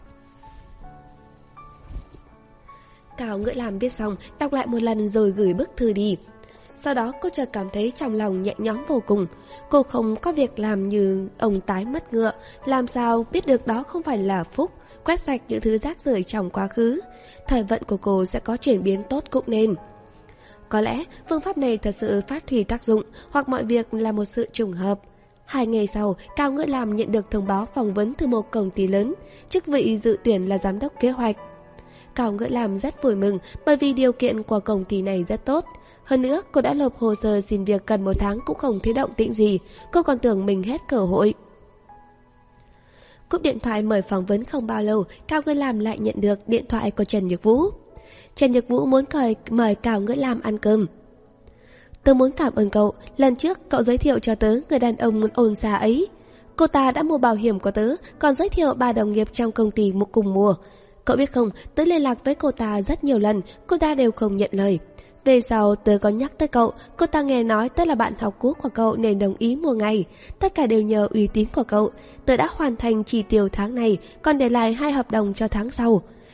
Cao Ngữ Lam viết xong, đọc lại một lần rồi gửi bức thư đi. Sau đó cô chợt cảm thấy trong lòng nhẹ nhõm vô cùng. Cô không có việc làm như ông tái mất ngựa, làm sao biết được đó không phải là phúc, quét sạch những thứ rác rưởi trong quá khứ. Thời vận của cô sẽ có chuyển biến tốt cũng nên. Có lẽ phương pháp này thật sự phát huy tác dụng, hoặc mọi việc là một sự trùng hợp. Hai ngày sau, Cao Ngữ Lam nhận được thông báo phỏng vấn từ một công ty lớn, chức vị dự tuyển là giám đốc kế hoạch. Cao Ngữ Lam rất vui mừng bởi vì điều kiện của công ty này rất tốt. Hơn nữa, cô đã nộp hồ sơ xin việc gần một tháng cũng không thấy động tĩnh gì, cô còn tưởng mình hết cơ hội. Cúp điện thoại mời phỏng vấn không bao lâu, Cao Ngữ Lam lại nhận được điện thoại của Trần Nhược Vũ. Trần Nhược Vũ muốn cởi, mời Cao Ngữ Lam ăn cơm. Tớ muốn cảm ơn cậu, lần trước cậu giới thiệu cho tớ người đàn ông muốn ôn xa ấy. Cô ta đã mua bảo hiểm của tớ, còn giới thiệu ba đồng nghiệp trong công ty một cùng mua. Cậu biết không, tớ liên lạc với cô ta rất nhiều lần, cô ta đều không nhận lời. Về sau tớ có nhắc tới cậu, cô ta nghe nói tớ là bạn học cũ của cậu nên đồng ý mua ngay. Tất cả đều nhờ uy tín của cậu. Tớ đã hoàn thành chỉ tiêu tháng này, còn để lại hai hợp đồng cho tháng sau.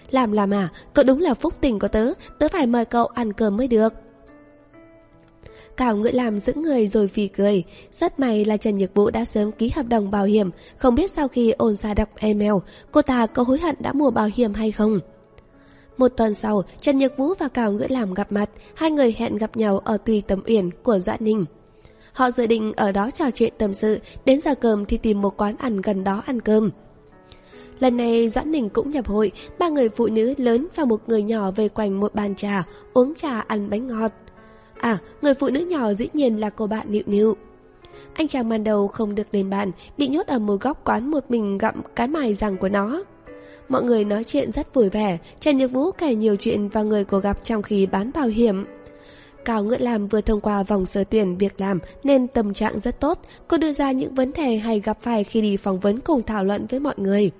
Làm làm à, cậu đúng là phúc tình của tớ, tớ phải mời cậu ăn cơm mới được. Cao Ngữ Lam giữ người rồi phì cười. Rất may là Trần Nhược Vũ đã sớm ký hợp đồng bảo hiểm. Không biết sau khi ôn ra đọc email, cô ta có hối hận đã mua bảo hiểm hay không. Một tuần sau, Trần Nhược Vũ và Cao Ngữ Lam gặp mặt. Hai người hẹn gặp nhau ở Tùy Tầm Uyển của Doãn Ninh. Họ dự định ở đó trò chuyện tâm sự. Đến giờ cơm thì tìm một quán ăn gần đó ăn cơm. Lần này Doãn Ninh cũng nhập hội. Ba người phụ nữ lớn và một người nhỏ vây quanh một bàn trà, uống trà ăn bánh ngọt. À, người phụ nữ nhỏ dĩ nhiên là cô bạn Nịu Nịu. Anh chàng ban đầu không được lên bàn, bị nhốt ở một góc quán một mình gặm cái mài răng của nó. Mọi người nói chuyện rất vui vẻ. Trần Nhược Vũ kể nhiều chuyện và người cô gặp trong khi bán bảo hiểm. Cao Ngữ Lam vừa thông qua vòng sơ tuyển việc làm nên tâm trạng rất tốt. Cô đưa ra những vấn đề hay gặp phải khi đi phỏng vấn cùng thảo luận với mọi người.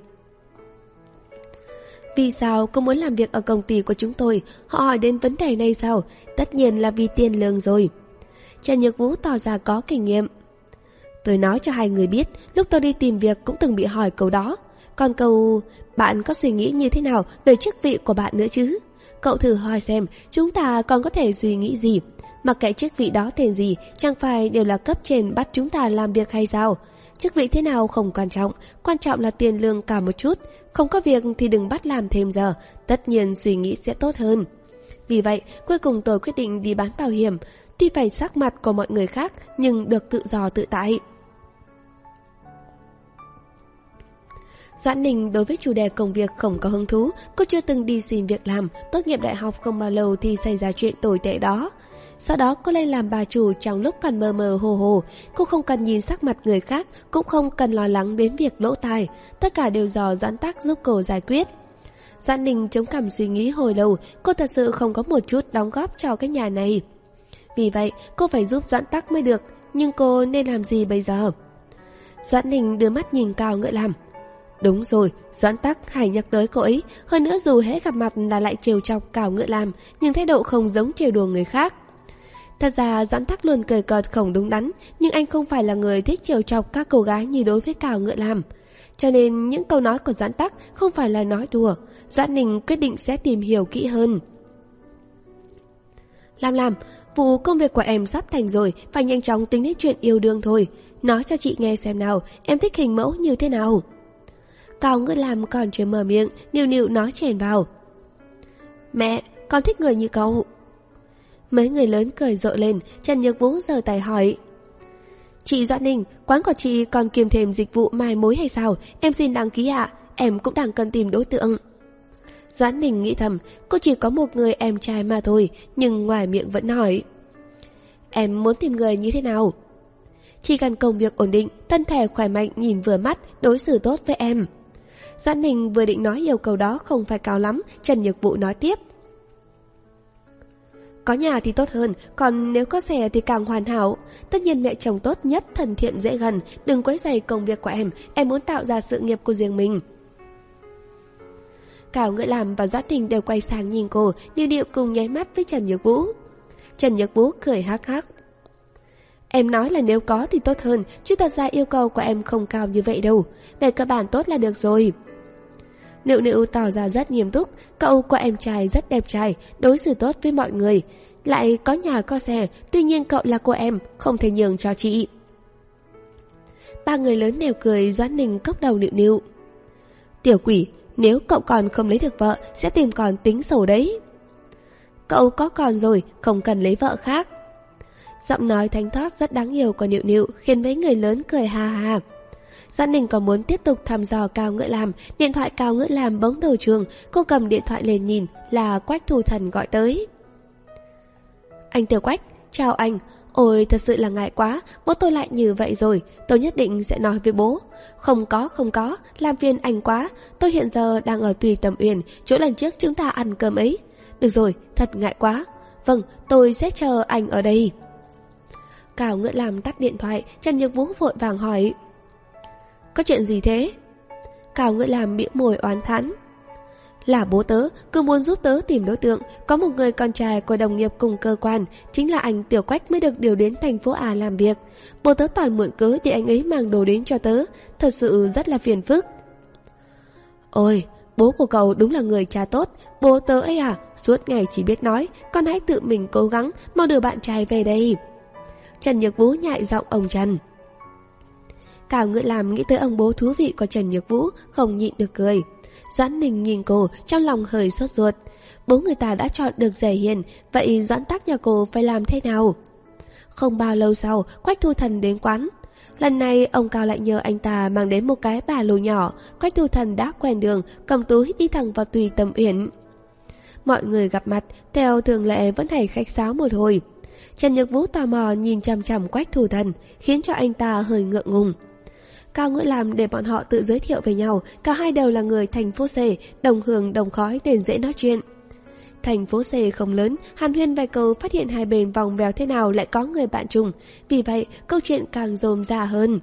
Vì sao cô muốn làm việc ở công ty của chúng tôi? Họ hỏi đến vấn đề này sao? Tất nhiên là vì tiền lương rồi. Trần Nhược Vũ tỏ ra có kinh nghiệm. Tôi nói cho hai người biết, lúc tôi đi tìm việc cũng từng bị hỏi câu đó. Còn câu, bạn có suy nghĩ như thế nào về chức vị của bạn nữa chứ? Cậu thử hỏi xem, chúng ta còn có thể suy nghĩ gì? Mặc kệ chức vị đó tên gì, chẳng phải đều là cấp trên bắt chúng ta làm việc hay sao? Chức vị thế nào không quan trọng, quan trọng là tiền lương cao một chút. Không có việc thì đừng bắt làm thêm giờ, tất nhiên suy nghĩ sẽ tốt hơn. Vì vậy, cuối cùng tôi quyết định đi bán bảo hiểm. Tuy phải sắc mặt của mọi người khác, nhưng được tự do tự tại. Doãn Ninh đối với chủ đề công việc không có hứng thú. Cô chưa từng đi xin việc làm. Tốt nghiệp đại học không bao lâu thì xảy ra chuyện tồi tệ đó. Sau đó cô lên làm bà chủ trong lúc còn mơ mơ hồ hồ. Cô không cần nhìn sắc mặt người khác, cũng không cần lo lắng đến việc lỗ tai. Tất cả đều do Doãn Tắc giúp cô giải quyết. Doãn Ninh chống cằm suy nghĩ hồi lâu. Cô thật sự không có một chút đóng góp cho cái nhà này. Vì vậy cô phải giúp Doãn Tắc mới được. Nhưng cô nên làm gì bây giờ? Doãn Ninh đưa mắt nhìn Cao Ngữ Lam. Đúng rồi, Doãn Tắc hay nhắc tới cô ấy. Hơn nữa dù hễ gặp mặt là lại trêu chọc Cao Ngữ Lam, nhưng thái độ không giống trêu đùa người khác. Thật ra Doãn Tắc luôn cười cợt không đúng đắn, nhưng anh không phải là người thích trêu chọc các cô gái như đối với Cao Ngữ Lam. Cho nên những câu nói của Doãn Tắc không phải là nói đùa. Doãn Ninh quyết định sẽ tìm hiểu kỹ hơn. Lam Lam, vụ công việc của em sắp thành rồi, phải nhanh chóng tính đến chuyện yêu đương thôi. Nói cho chị nghe xem nào, em thích hình mẫu như thế nào? Cao Ngữ Lam còn chưa mở miệng, Nịu Nịu nói chèn vào. Mẹ, con thích người như cậu. Mấy người lớn cười rộ lên. Trần Nhược Vũ giơ tay hỏi. Chị Doãn Ninh, quán của chị còn kiêm thêm dịch vụ mai mối hay sao? Em xin đăng ký ạ. Em cũng đang cần tìm đối tượng. Doãn Ninh nghĩ thầm, cô chỉ có một người em trai mà thôi, nhưng ngoài miệng vẫn hỏi. Em muốn tìm người như thế nào? Chỉ cần công việc ổn định, thân thể khỏe mạnh, nhìn vừa mắt, đối xử tốt với em. Doãn Ninh vừa định nói yêu cầu đó không phải cao lắm, Trần Nhược Vũ nói tiếp. Có nhà thì tốt hơn, còn nếu có xe thì càng hoàn hảo. Tất nhiên mẹ chồng tốt nhất, thân thiện dễ gần, đừng quấy rầy công việc của em, em muốn tạo ra sự nghiệp của riêng mình. Cao Ngữ Lam và Doãn Ninh đều quay sang nhìn cô, Nịu Nịu cùng nháy mắt với Trần Nhược Vũ. Trần Nhược Vũ cười hắc hắc. Em nói là nếu có thì tốt hơn, chứ thật ra yêu cầu của em không cao như vậy đâu. Về cơ bản tốt là được rồi. Nịu Nịu tỏ ra rất nghiêm túc. Cậu của em trai rất đẹp trai, đối xử tốt với mọi người, lại có nhà có xe. Tuy nhiên cậu là cô em, không thể nhường cho chị. Ba người lớn đều cười. Doãn Ninh cốc đầu Nịu Nịu. Tiểu quỷ, nếu cậu còn không lấy được vợ sẽ tìm con tính sổ đấy. Cậu có con rồi, không cần lấy vợ khác. Giọng nói thánh thót rất đáng yêu của Nịu Nịu khiến mấy người lớn cười ha ha. Doãn Ninh còn muốn tiếp tục thăm dò Cao Ngữ Lam. Điện thoại Cao Ngữ Lam bỗng đổ chuông. Cô cầm điện thoại lên nhìn, là Quách Thu Thần gọi tới. Anh Tiểu Quách, chào anh. Ôi thật sự là ngại quá, bố tôi lại như vậy rồi. Tôi nhất định sẽ nói với bố. Không có không có, làm phiền anh quá. Tôi hiện giờ đang ở Tùy Tầm Uyển, chỗ lần trước chúng ta ăn cơm ấy. Được rồi, thật ngại quá. Vâng, tôi sẽ chờ anh ở đây. Cao Ngữ Lam tắt điện thoại. Trần Nhược Vũ vội vàng hỏi. Có chuyện gì thế? Cao Ngữ Lam bĩu môi oán thán. Là bố tớ, cứ muốn giúp tớ tìm đối tượng. Có một người con trai của đồng nghiệp cùng cơ quan, chính là anh Tiểu Quách mới được điều đến thành phố A làm việc. Bố tớ toàn mượn cớ để anh ấy mang đồ đến cho tớ. Thật sự rất là phiền phức. Ôi, bố của cậu đúng là người cha tốt. Bố tớ ấy à, suốt ngày chỉ biết nói, con hãy tự mình cố gắng, mau đưa bạn trai về đây. Trần Nhược Vũ nhại giọng ông Trần. Cao Ngữ Lam nghĩ tới ông bố thú vị của Trần Nhược Vũ, không nhịn được cười. Doãn Ninh nhìn cô, trong lòng hơi sốt ruột. Bố người ta đã chọn được Dẻ Hiền, vậy Doãn Tắc nhà cô phải làm thế nào? Không bao lâu sau, Quách Thu Thần đến quán. Lần này ông Cao lại nhờ anh ta mang đến một cái ba lô nhỏ. Quách Thu Thần đã quen đường, cầm túi đi thẳng vào Tùy Tâm Uyển. Mọi người gặp mặt, theo thường lệ vẫn hay khách sáo một hồi. Trần Nhược Vũ tò mò nhìn chằm chằm Quách Thu Thần, khiến cho anh ta hơi ngượng ngùng. Cao Ngữ Lam để bọn họ tự giới thiệu về nhau, cả hai đều là người thành phố C, đồng hương đồng khói nên dễ nói chuyện. Thành phố C không lớn, hàn huyên vài câu phát hiện hai bên vòng vèo thế nào lại có người bạn chung, vì vậy câu chuyện càng rôm rả hơn.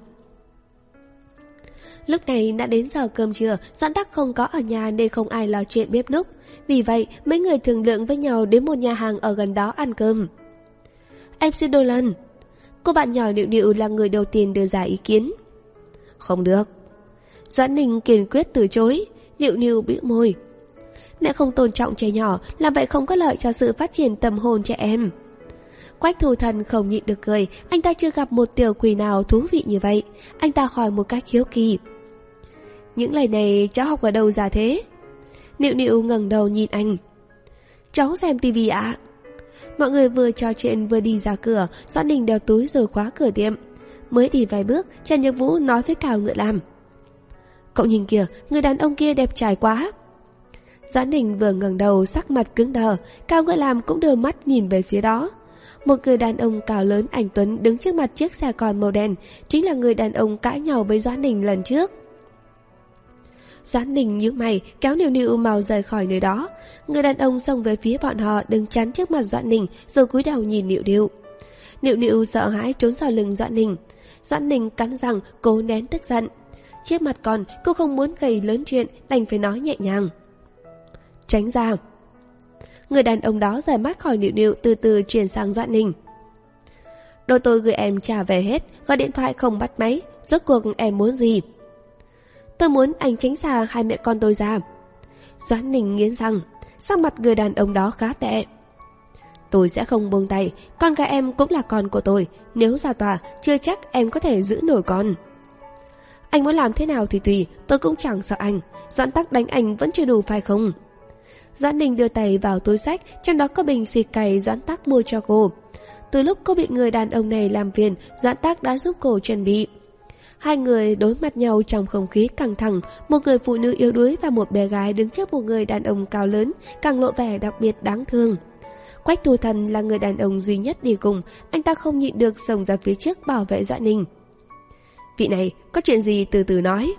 Lúc này đã đến giờ cơm trưa, Doãn Tắc không có ở nhà nên không ai lo chuyện bếp núc, vì vậy mấy người thương lượng với nhau đến một nhà hàng ở gần đó ăn cơm. em xê Dolan, cô bạn nhỏ Nịu Nịu là người đầu tiên đưa ra ý kiến. Không được. Doãn Ninh kiên quyết từ chối. Nịu Nịu bĩu môi. Mẹ không tôn trọng trẻ nhỏ, làm vậy không có lợi cho sự phát triển tâm hồn trẻ em. Quách Thu Thần không nhịn được cười, anh ta chưa gặp một tiểu quỷ nào thú vị như vậy. Anh ta hỏi một cách hiếu kỳ. Những lời này cháu học ở đâu ra thế? Nịu Nịu ngẩng đầu nhìn anh. Cháu xem tivi ạ. Mọi người vừa trò chuyện vừa đi ra cửa, Doãn Ninh đeo túi rồi khóa cửa tiệm. Mới đi vài bước, Trần Nhược Vũ nói với Cao Ngữ Lam. Cậu nhìn kìa, người đàn ông kia đẹp trai quá. Doãn Ninh vừa ngẩng đầu sắc mặt cứng đờ, Cao Ngữ Lam cũng đưa mắt nhìn về phía đó. Một người đàn ông cao lớn anh tuấn đứng trước mặt chiếc xe con màu đen, chính là người đàn ông cãi nhau với Doãn Ninh lần trước. Doãn Ninh nhíu mày, kéo Nịu Nịu mau rời khỏi nơi đó. Người đàn ông xông về phía bọn họ, đứng chắn trước mặt Doãn Ninh, rồi cúi đầu nhìn Nịu Nịu. Nịu Nịu sợ hãi trốn sau lưng Doãn Ninh. Doãn Ninh cắn răng, cố nén tức giận. Trước mặt con, cô không muốn gây lớn chuyện, đành phải nói nhẹ nhàng. Tránh ra. Người đàn ông đó rời mắt khỏi Nịu Nịu, từ từ chuyển sang Doãn Ninh. Đồ tôi gửi em trả về hết, gọi điện thoại không bắt máy, rốt cuộc em muốn gì? Tôi muốn anh tránh xa hai mẹ con tôi ra. Doãn Ninh nghiến răng, sắc mặt người đàn ông đó khá tệ. Tôi sẽ không buông tay, con gái em cũng là con của tôi, nếu ra tòa, chưa chắc em có thể giữ nổi con. Anh muốn làm thế nào thì tùy, tôi cũng chẳng sợ anh, Doãn Tắc đánh anh vẫn chưa đủ phải không? Doãn Ninh đưa tay vào túi xách, trong đó có bình xịt cày Doãn Tắc mua cho cô. Từ lúc cô bị người đàn ông này làm phiền, Doãn Tắc đã giúp cô chuẩn bị. Hai người đối mặt nhau trong không khí căng thẳng, một người phụ nữ yếu đuối và một bé gái đứng trước một người đàn ông cao lớn, càng lộ vẻ đặc biệt đáng thương. Quách Thu Thần là người đàn ông duy nhất đi cùng, anh ta không nhịn được xông ra phía trước bảo vệ Doãn Ninh. Vị này, có chuyện gì từ từ nói.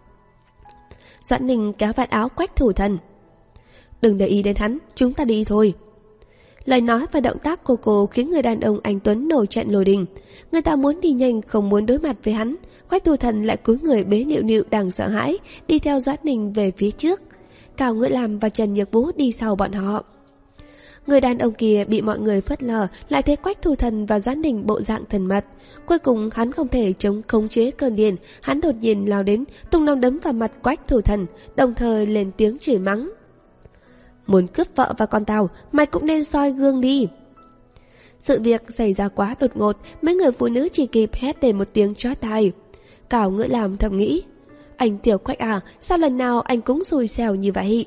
Doãn Ninh kéo vạt áo Quách Thu Thần. Đừng để ý đến hắn, chúng ta đi thôi. Lời nói và động tác của cô khiến người đàn ông anh tuấn nổi trận lôi đình. Người ta muốn đi nhanh, không muốn đối mặt với hắn. Quách Thu Thần lại cúi người bế Nịu Nịu đang sợ hãi, đi theo Doãn Ninh về phía trước. Cao Ngữ Lam và Trần Nhược Vũ đi sau bọn họ. Người đàn ông kia bị mọi người phớt lờ, lại thấy Quách Thu Thần và Doãn Ninh bộ dạng thân mật. Cuối cùng hắn không thể chống khống chế cơn điên, hắn đột nhiên lao đến, tung nắm đấm vào mặt Quách Thu Thần, đồng thời lên tiếng chửi mắng. Muốn cướp vợ và con tao, mày cũng nên soi gương đi. Sự việc xảy ra quá đột ngột, mấy người phụ nữ chỉ kịp hét lên một tiếng chói tai. Cao Ngữ Lam thầm nghĩ, anh tiểu Quách à, sao lần nào anh cũng xui xẻo như vậy?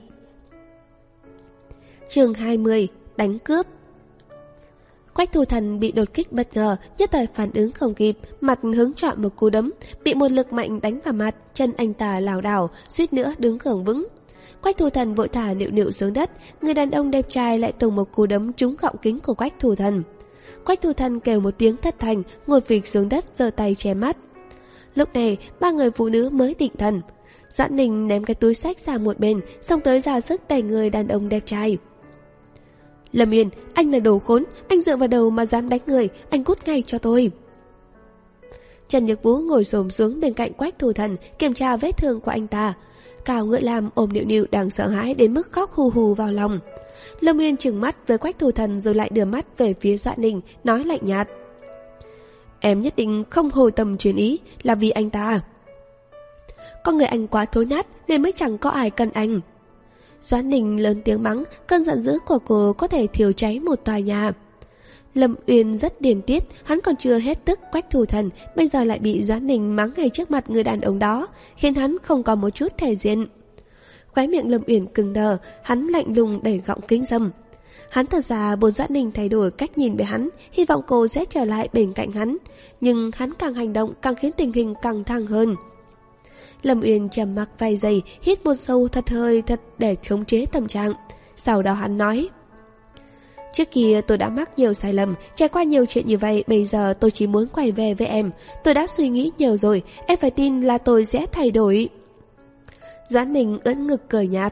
Chương hai mươi, đánh cướp. Quách Thu Thần bị đột kích bất ngờ, nhất thời phản ứng không kịp, mặt hứng chọn một cú đấm, bị một lực mạnh đánh vào mặt, chân anh ta lảo đảo, suýt nữa đứng khựng vững. Quách Thu Thần vội thả Nịu Nịu xuống đất, người đàn ông đẹp trai lại tung một cú đấm trúng gọng kính của Quách Thu Thần. Quách Thu Thần kêu một tiếng thất thanh, ngồi phịch xuống đất giơ tay che mắt. Lúc này, ba người phụ nữ mới định thần. Doãn Ninh ném cái túi xách ra một bên, xông tới ra sức đẩy người đàn ông đẹp trai. Lâm Yên, anh là đồ khốn, anh dựa vào đầu mà dám đánh người, anh cút ngay cho tôi. Trần Nhược Vũ ngồi xổm xuống bên cạnh Quách Thu Thần, kiểm tra vết thương của anh ta. Cao Ngữ Lam ôm Nịu Nịu đang sợ hãi đến mức khóc hù hù vào lòng. Lâm Yên trừng mắt với Quách Thu Thần rồi lại đưa mắt về phía Doãn Ninh, nói lạnh nhạt. Em nhất định không hồi tâm chuyển ý, là vì anh ta. Con người anh quá thối nát nên mới chẳng có ai cần anh. Doãn Ninh lớn tiếng mắng, cơn giận dữ của cô có thể thiêu cháy một tòa nhà. Lâm Uyên rất điên tiết, hắn còn chưa hết tức Quách Thu Thần, bây giờ lại bị Doãn Ninh mắng ngay trước mặt người đàn ông đó, khiến hắn không có một chút thể diện. Khóe miệng Lâm Uyên cứng đờ, hắn lạnh lùng đẩy gọng kính râm. Hắn thật ra muốn Doãn Ninh thay đổi cách nhìn về hắn, hy vọng cô sẽ trở lại bên cạnh hắn, nhưng hắn càng hành động càng khiến tình hình căng thẳng hơn. Lâm Uyên trầm mặc vài giây, hít một sâu thật hơi thật để khống chế tâm trạng. Sau đó hắn nói: trước kia tôi đã mắc nhiều sai lầm, trải qua nhiều chuyện như vậy, bây giờ tôi chỉ muốn quay về với em. Tôi đã suy nghĩ nhiều rồi, em phải tin là tôi sẽ thay đổi. Doãn Ninh ưỡn ngực cười nhạt.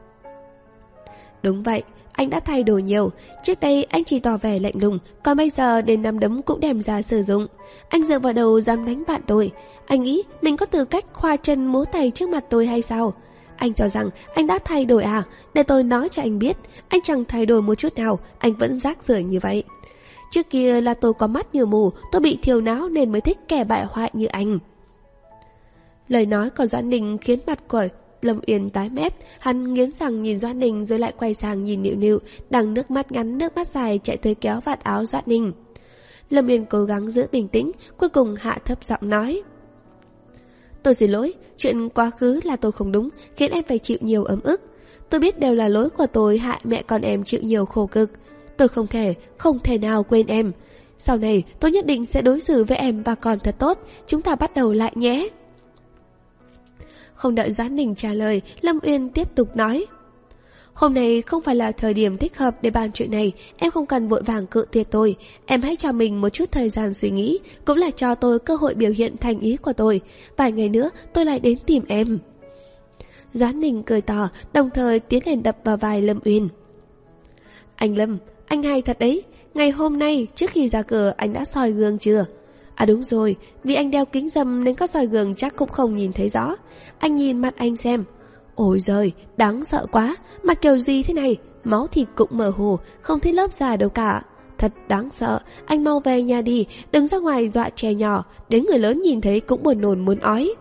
Đúng vậy, anh đã thay đổi nhiều. Trước đây anh chỉ tỏ vẻ lạnh lùng, còn bây giờ đến nắm đấm cũng đem ra sử dụng. Anh dựa vào đầu dám đánh bạn tôi. Anh nghĩ mình có tư cách khoa chân múa tay trước mặt tôi hay sao? Anh cho rằng anh đã thay đổi à? Để tôi nói cho anh biết, anh chẳng thay đổi một chút nào, anh vẫn rác rưởi như vậy. Trước kia là tôi có mắt như mù, tôi bị thiểu não nên mới thích kẻ bại hoại như anh. Lời nói của Doãn Ninh khiến mặt của Lâm Uyên tái mét, hắn nghiến răng nhìn Doãn Ninh rồi lại quay sang nhìn Nịu Nịu, đang nước mắt ngắn nước mắt dài chạy tới kéo vạt áo Doãn Ninh. Lâm Uyên cố gắng giữ bình tĩnh, cuối cùng hạ thấp giọng nói: tôi xin lỗi, chuyện quá khứ là tôi không đúng, khiến em phải chịu nhiều ấm ức. Tôi biết đều là lỗi của tôi hại mẹ con em chịu nhiều khổ cực. Tôi không thể, không thể nào quên em. Sau này tôi nhất định sẽ đối xử với em và con thật tốt, chúng ta bắt đầu lại nhé. Không đợi Doãn Ninh trả lời, Lâm Uyên tiếp tục nói: hôm nay không phải là thời điểm thích hợp để bàn chuyện này, em không cần vội vàng cự tuyệt tôi. Em hãy cho mình một chút thời gian suy nghĩ, cũng là cho tôi cơ hội biểu hiện thành ý của tôi. Vài ngày nữa tôi lại đến tìm em. Doãn Ninh cười to, đồng thời tiến lên đập vào vai Lâm Uyên. Anh Lâm, anh hay thật đấy. Ngày hôm nay trước khi ra cửa anh đã soi gương chưa? À đúng rồi, vì anh đeo kính râm nên có soi gương chắc cũng không nhìn thấy rõ. Anh nhìn mặt anh xem. Ôi giời, đáng sợ quá, mặt kiểu gì thế này, máu thịt cũng mơ hồ, không thấy lớp da đâu cả. Thật đáng sợ, anh mau về nhà đi, đừng ra ngoài dọa trẻ nhỏ, đến người lớn nhìn thấy cũng buồn nôn muốn ói.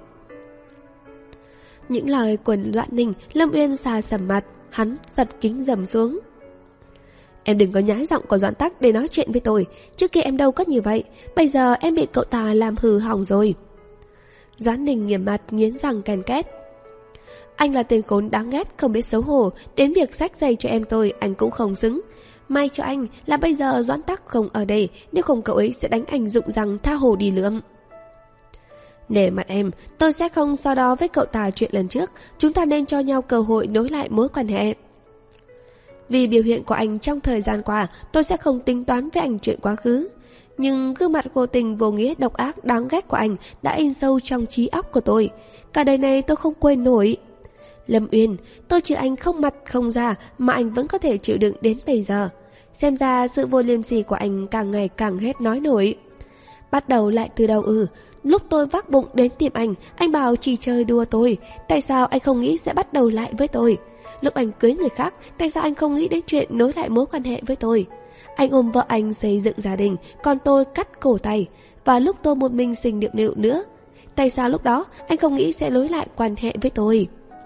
Những lời của Doãn Ninh, Lâm Uyên xà sầm mặt, hắn giật kính rầm xuống. Em đừng có nhái giọng của Doãn Tắc để nói chuyện với tôi, trước kia em đâu có như vậy, bây giờ em bị cậu ta làm hư hỏng rồi. Doãn Ninh nghiêm mặt nghiến răng ken két. Anh là tên khốn đáng ghét không biết xấu hổ, đến việc xách giày cho em tôi anh cũng không xứng. May cho anh là bây giờ Doãn Tắc không ở đây, nếu không cậu ấy sẽ đánh anh rụng răng tha hồ đi lượm. Nể mặt em, tôi sẽ không so đo với cậu ta chuyện lần trước, chúng ta nên cho nhau cơ hội nối lại mối quan hệ. Vì biểu hiện của anh trong thời gian qua, tôi sẽ không tính toán với anh chuyện quá khứ. Nhưng gương mặt vô tình vô nghĩa độc ác đáng ghét của anh đã in sâu trong trí óc của tôi. Cả đời này tôi không quên nổi. Lâm Uyên, tôi chịu anh không mặt không da mà anh vẫn có thể chịu đựng đến bây giờ. Xem ra sự vô liêm sỉ của anh càng ngày càng hết nói nổi. Bắt đầu lại từ đầu ư? Lúc tôi vác bụng đến tìm anh, anh bảo chỉ chơi đùa tôi. Tại sao anh không nghĩ sẽ bắt đầu lại với tôi? Lúc anh cưới người khác, tại sao anh không nghĩ đến chuyện nối lại mối quan hệ với tôi? Anh ôm vợ anh xây dựng gia đình, còn tôi cắt cổ tay. Và lúc tôi một mình sinh Nịu Nịu nữa, tại sao lúc đó anh không nghĩ sẽ nối lại quan hệ với tôi?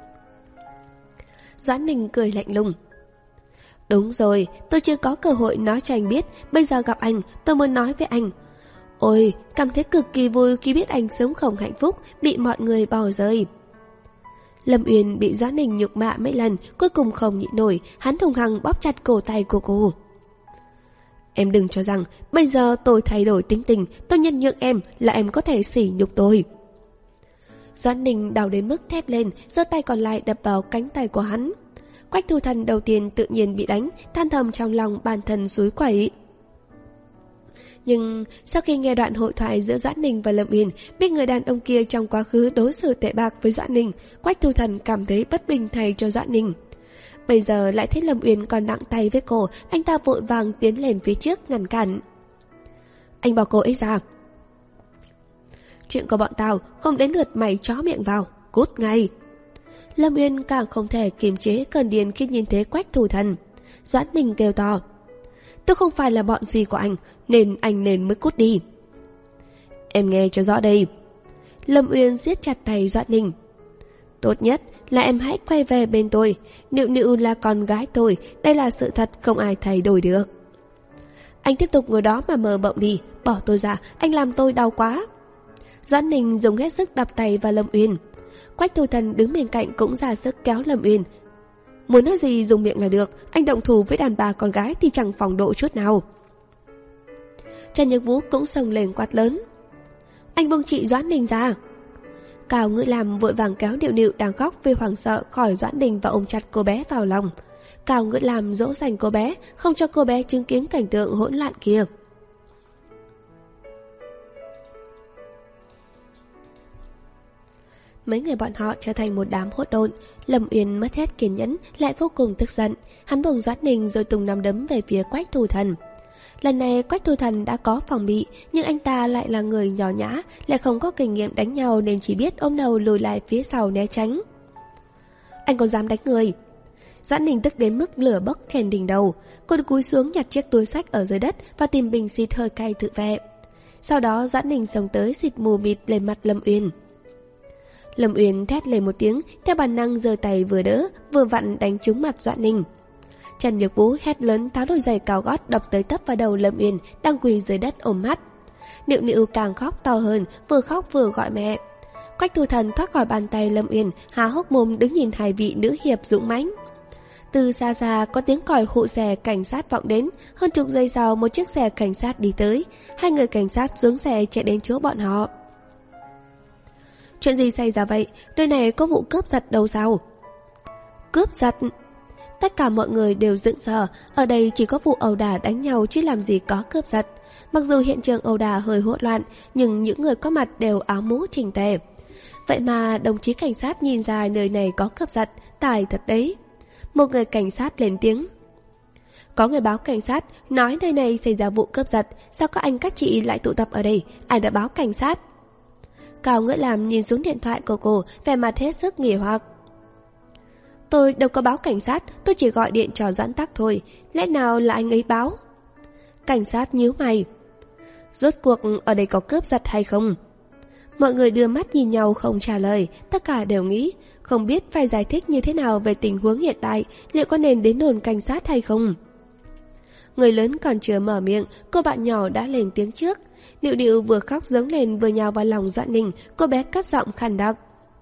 Doãn Ninh cười lạnh lùng. Đúng rồi, tôi chưa có cơ hội nói cho anh biết, bây giờ gặp anh, tôi muốn nói với anh. Ôi, cảm thấy cực kỳ vui khi biết anh sống không hạnh phúc, bị mọi người bỏ rơi. Lâm Uyên bị Doãn Ninh nhục mạ mấy lần, cuối cùng không nhịn nổi, hắn hung hăng bóp chặt cổ tay của cô. Em đừng cho rằng bây giờ tôi thay đổi tính tình, tôi nhân nhượng em là em có thể sỉ nhục tôi. Doãn Ninh đau đến mức thét lên, giơ tay còn lại đập vào cánh tay của hắn. Quách Thu Thần đầu tiên tự nhiên bị đánh, than thầm trong lòng bản thân xúi quẩy. Nhưng sau khi nghe đoạn hội thoại giữa Doãn Ninh và Lâm Uyên, biết người đàn ông kia trong quá khứ đối xử tệ bạc với Doãn Ninh, Quách Thu Thần cảm thấy bất bình thay cho Doãn Ninh. Bây giờ lại thấy Lâm Uyên còn nặng tay với cô, anh ta vội vàng tiến lên phía trước ngăn cản. Anh bảo cô ấy ra. Chuyện của bọn tao không đến lượt mày chó miệng vào, cút ngay. Lâm Uyên càng không thể kiềm chế cơn điên khi nhìn thấy Quách Thu Thần. Doãn Ninh kêu to. Tôi không phải là bọn gì của anh, nên anh nên mới cút đi. Em nghe cho rõ đây. Lâm Uyên siết chặt tay Doãn Ninh. Tốt nhất là em hãy quay về bên tôi. Nịu Nịu là con gái tôi, đây là sự thật không ai thay đổi được. Anh tiếp tục ngồi đó mà mơ mộng đi, bỏ tôi ra, anh làm tôi đau quá. Doãn Ninh dùng hết sức đập tay vào Lâm Uyên. Quách Thu Thần đứng bên cạnh cũng ra sức kéo Lâm Uyên. Muốn nói gì dùng miệng là được, anh động thủ với đàn bà con gái thì chẳng phòng độ chút nào. Trần Nhược Vũ cũng xông lên quát lớn. Anh buông chị Doãn Ninh ra. Cao Ngữ Lam vội vàng kéo Nịu Nịu đang khóc vì hoảng sợ khỏi Doãn Ninh và ôm chặt cô bé vào lòng. Cao Ngữ Lam dỗ dành cô bé, không cho cô bé chứng kiến cảnh tượng hỗn loạn kia. Mấy người bọn họ trở thành một đám hỗn độn. Lâm Uyên mất hết kiên nhẫn, lại vô cùng tức giận. Hắn buông Doãn Ninh rồi tung nắm đấm về phía Quách Thu Thần. Lần này Quách Thu Thần đã có phòng bị, nhưng anh ta lại là người nhỏ nhã, lại không có kinh nghiệm đánh nhau nên chỉ biết ôm đầu lùi lại phía sau né tránh. Anh còn dám đánh người? Doãn Ninh tức đến mức lửa bốc trên đỉnh đầu. Cô cúi xuống nhặt chiếc túi xách ở dưới đất và tìm bình xịt hơi cay tự vệ. Sau đó Doãn Ninh xông tới xịt mù mịt lên mặt Lâm Uyên. Lâm Uyên thét lên một tiếng, theo bản năng giơ tay vừa đỡ, vừa vặn đánh trúng mặt Doãn Ninh. Trần Nhược Vũ hét lớn tháo đôi giày cao gót đập tới tấp vào đầu Lâm Uyên đang quỳ dưới đất ôm mắt. Nịu Nịu càng khóc to hơn, vừa khóc vừa gọi mẹ. Quách Thu Thần thoát khỏi bàn tay Lâm Uyên, há hốc mồm đứng nhìn hai vị nữ hiệp dũng mãnh. Từ xa xa có tiếng còi hụ xe cảnh sát vọng đến. Hơn chục giây sau một chiếc xe cảnh sát đi tới. Hai người cảnh sát xuống xe chạy đến chỗ bọn họ. Chuyện gì xảy ra vậy? Nơi này có vụ cướp giật đâu sao? Cướp giật? Tất cả mọi người đều sững sờ. Ở đây chỉ có vụ ẩu đả đánh nhau chứ làm gì có cướp giật. Mặc dù hiện trường ẩu đả hơi hỗn loạn, nhưng những người có mặt đều áo mũ chỉnh tề. Vậy mà đồng chí cảnh sát nhìn ra nơi này có cướp giật, tài thật đấy. Một người cảnh sát lên tiếng. Có người báo cảnh sát, nói nơi này xảy ra vụ cướp giật. Sao các anh các chị lại tụ tập ở đây? Ai đã báo cảnh sát? Cao Ngữ Lam nhìn xuống điện thoại của cô, vẻ mặt hết sức nghi hoặc. Tôi đâu có báo cảnh sát, tôi chỉ gọi điện cho Doãn Tắc thôi. Lẽ nào là anh ấy báo? Cảnh sát nhíu mày. Rốt cuộc ở đây có cướp giật hay không? Mọi người đưa mắt nhìn nhau không trả lời. Tất cả đều nghĩ, không biết phải giải thích như thế nào về tình huống hiện tại. Liệu có nên đến đồn cảnh sát hay không? Người lớn còn chưa mở miệng, cô bạn nhỏ đã lên tiếng trước. Nịu Nịu vừa khóc giống lên vừa nhào vào lòng Doãn Ninh. Cô bé cất giọng khàn đặc.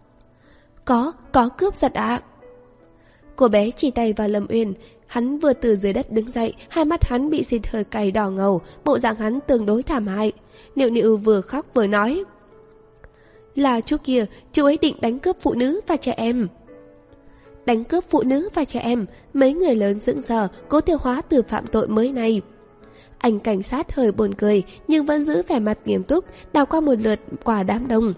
Có, có cướp giật ạ. À? Cô bé chỉ tay vào Lâm Uyên. Hắn vừa từ dưới đất đứng dậy, hai mắt hắn bị xịt hơi cay đỏ ngầu, bộ dạng hắn tương đối thảm hại. Nịu Nịu vừa khóc vừa nói. Là chú kia, chú ấy định đánh cướp phụ nữ và trẻ em. Đánh cướp phụ nữ và trẻ em? Mấy người lớn sững sờ, cố tiêu hóa từ phạm tội mới này. Anh cảnh sát hơi buồn cười, nhưng vẫn giữ vẻ mặt nghiêm túc, đào qua một lượt qua đám đông.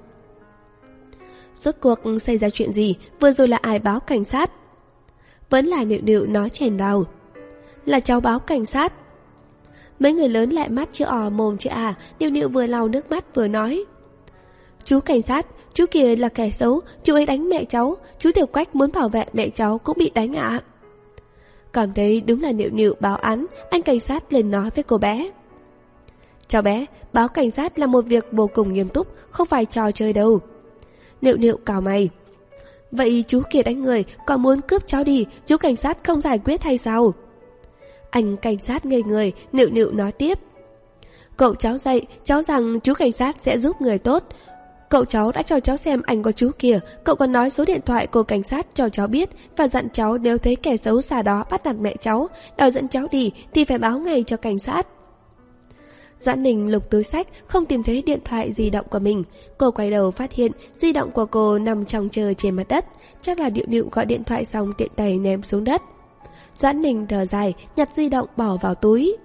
Rốt cuộc xảy ra chuyện gì? Vừa rồi là ai báo cảnh sát? Vẫn là Nịu Nịu nói chèn vào. Là cháu báo cảnh sát. Mấy người lớn lại mắt chữ ò mồm chữ à. Nịu Nịu vừa lau nước mắt vừa nói. Chú cảnh sát, chú kia là kẻ xấu, chú ấy đánh mẹ cháu. Chú Tiểu Quách muốn bảo vệ mẹ cháu cũng bị đánh ạ. À. Cảm thấy đúng là Nịu Nịu báo án, anh cảnh sát lên nói với cô bé. Cháu bé, báo cảnh sát là một việc vô cùng nghiêm túc, không phải trò chơi đâu. Nịu Nịu cào mày. Vậy chú kia đánh người, còn muốn cướp cháu đi, chú cảnh sát không giải quyết hay sao? Anh cảnh sát ngây người, Nịu Nịu nói tiếp. Cậu cháu dạy, cháu rằng chú cảnh sát sẽ giúp người tốt. Cậu cháu đã cho cháu xem ảnh của chú kia, cậu còn nói số điện thoại của cảnh sát cho cháu biết và dặn cháu nếu thấy kẻ xấu xa đó bắt nạt mẹ cháu, đòi dẫn cháu đi thì phải báo ngay cho cảnh sát. Doãn Ninh lục túi xách, không tìm thấy điện thoại di động của mình. Cô quay đầu phát hiện di động của cô nằm trong chờ trên mặt đất. Chắc là Nịu Nịu gọi điện thoại xong tiện tay ném xuống đất. Doãn Ninh thở dài, nhặt di động bỏ vào túi.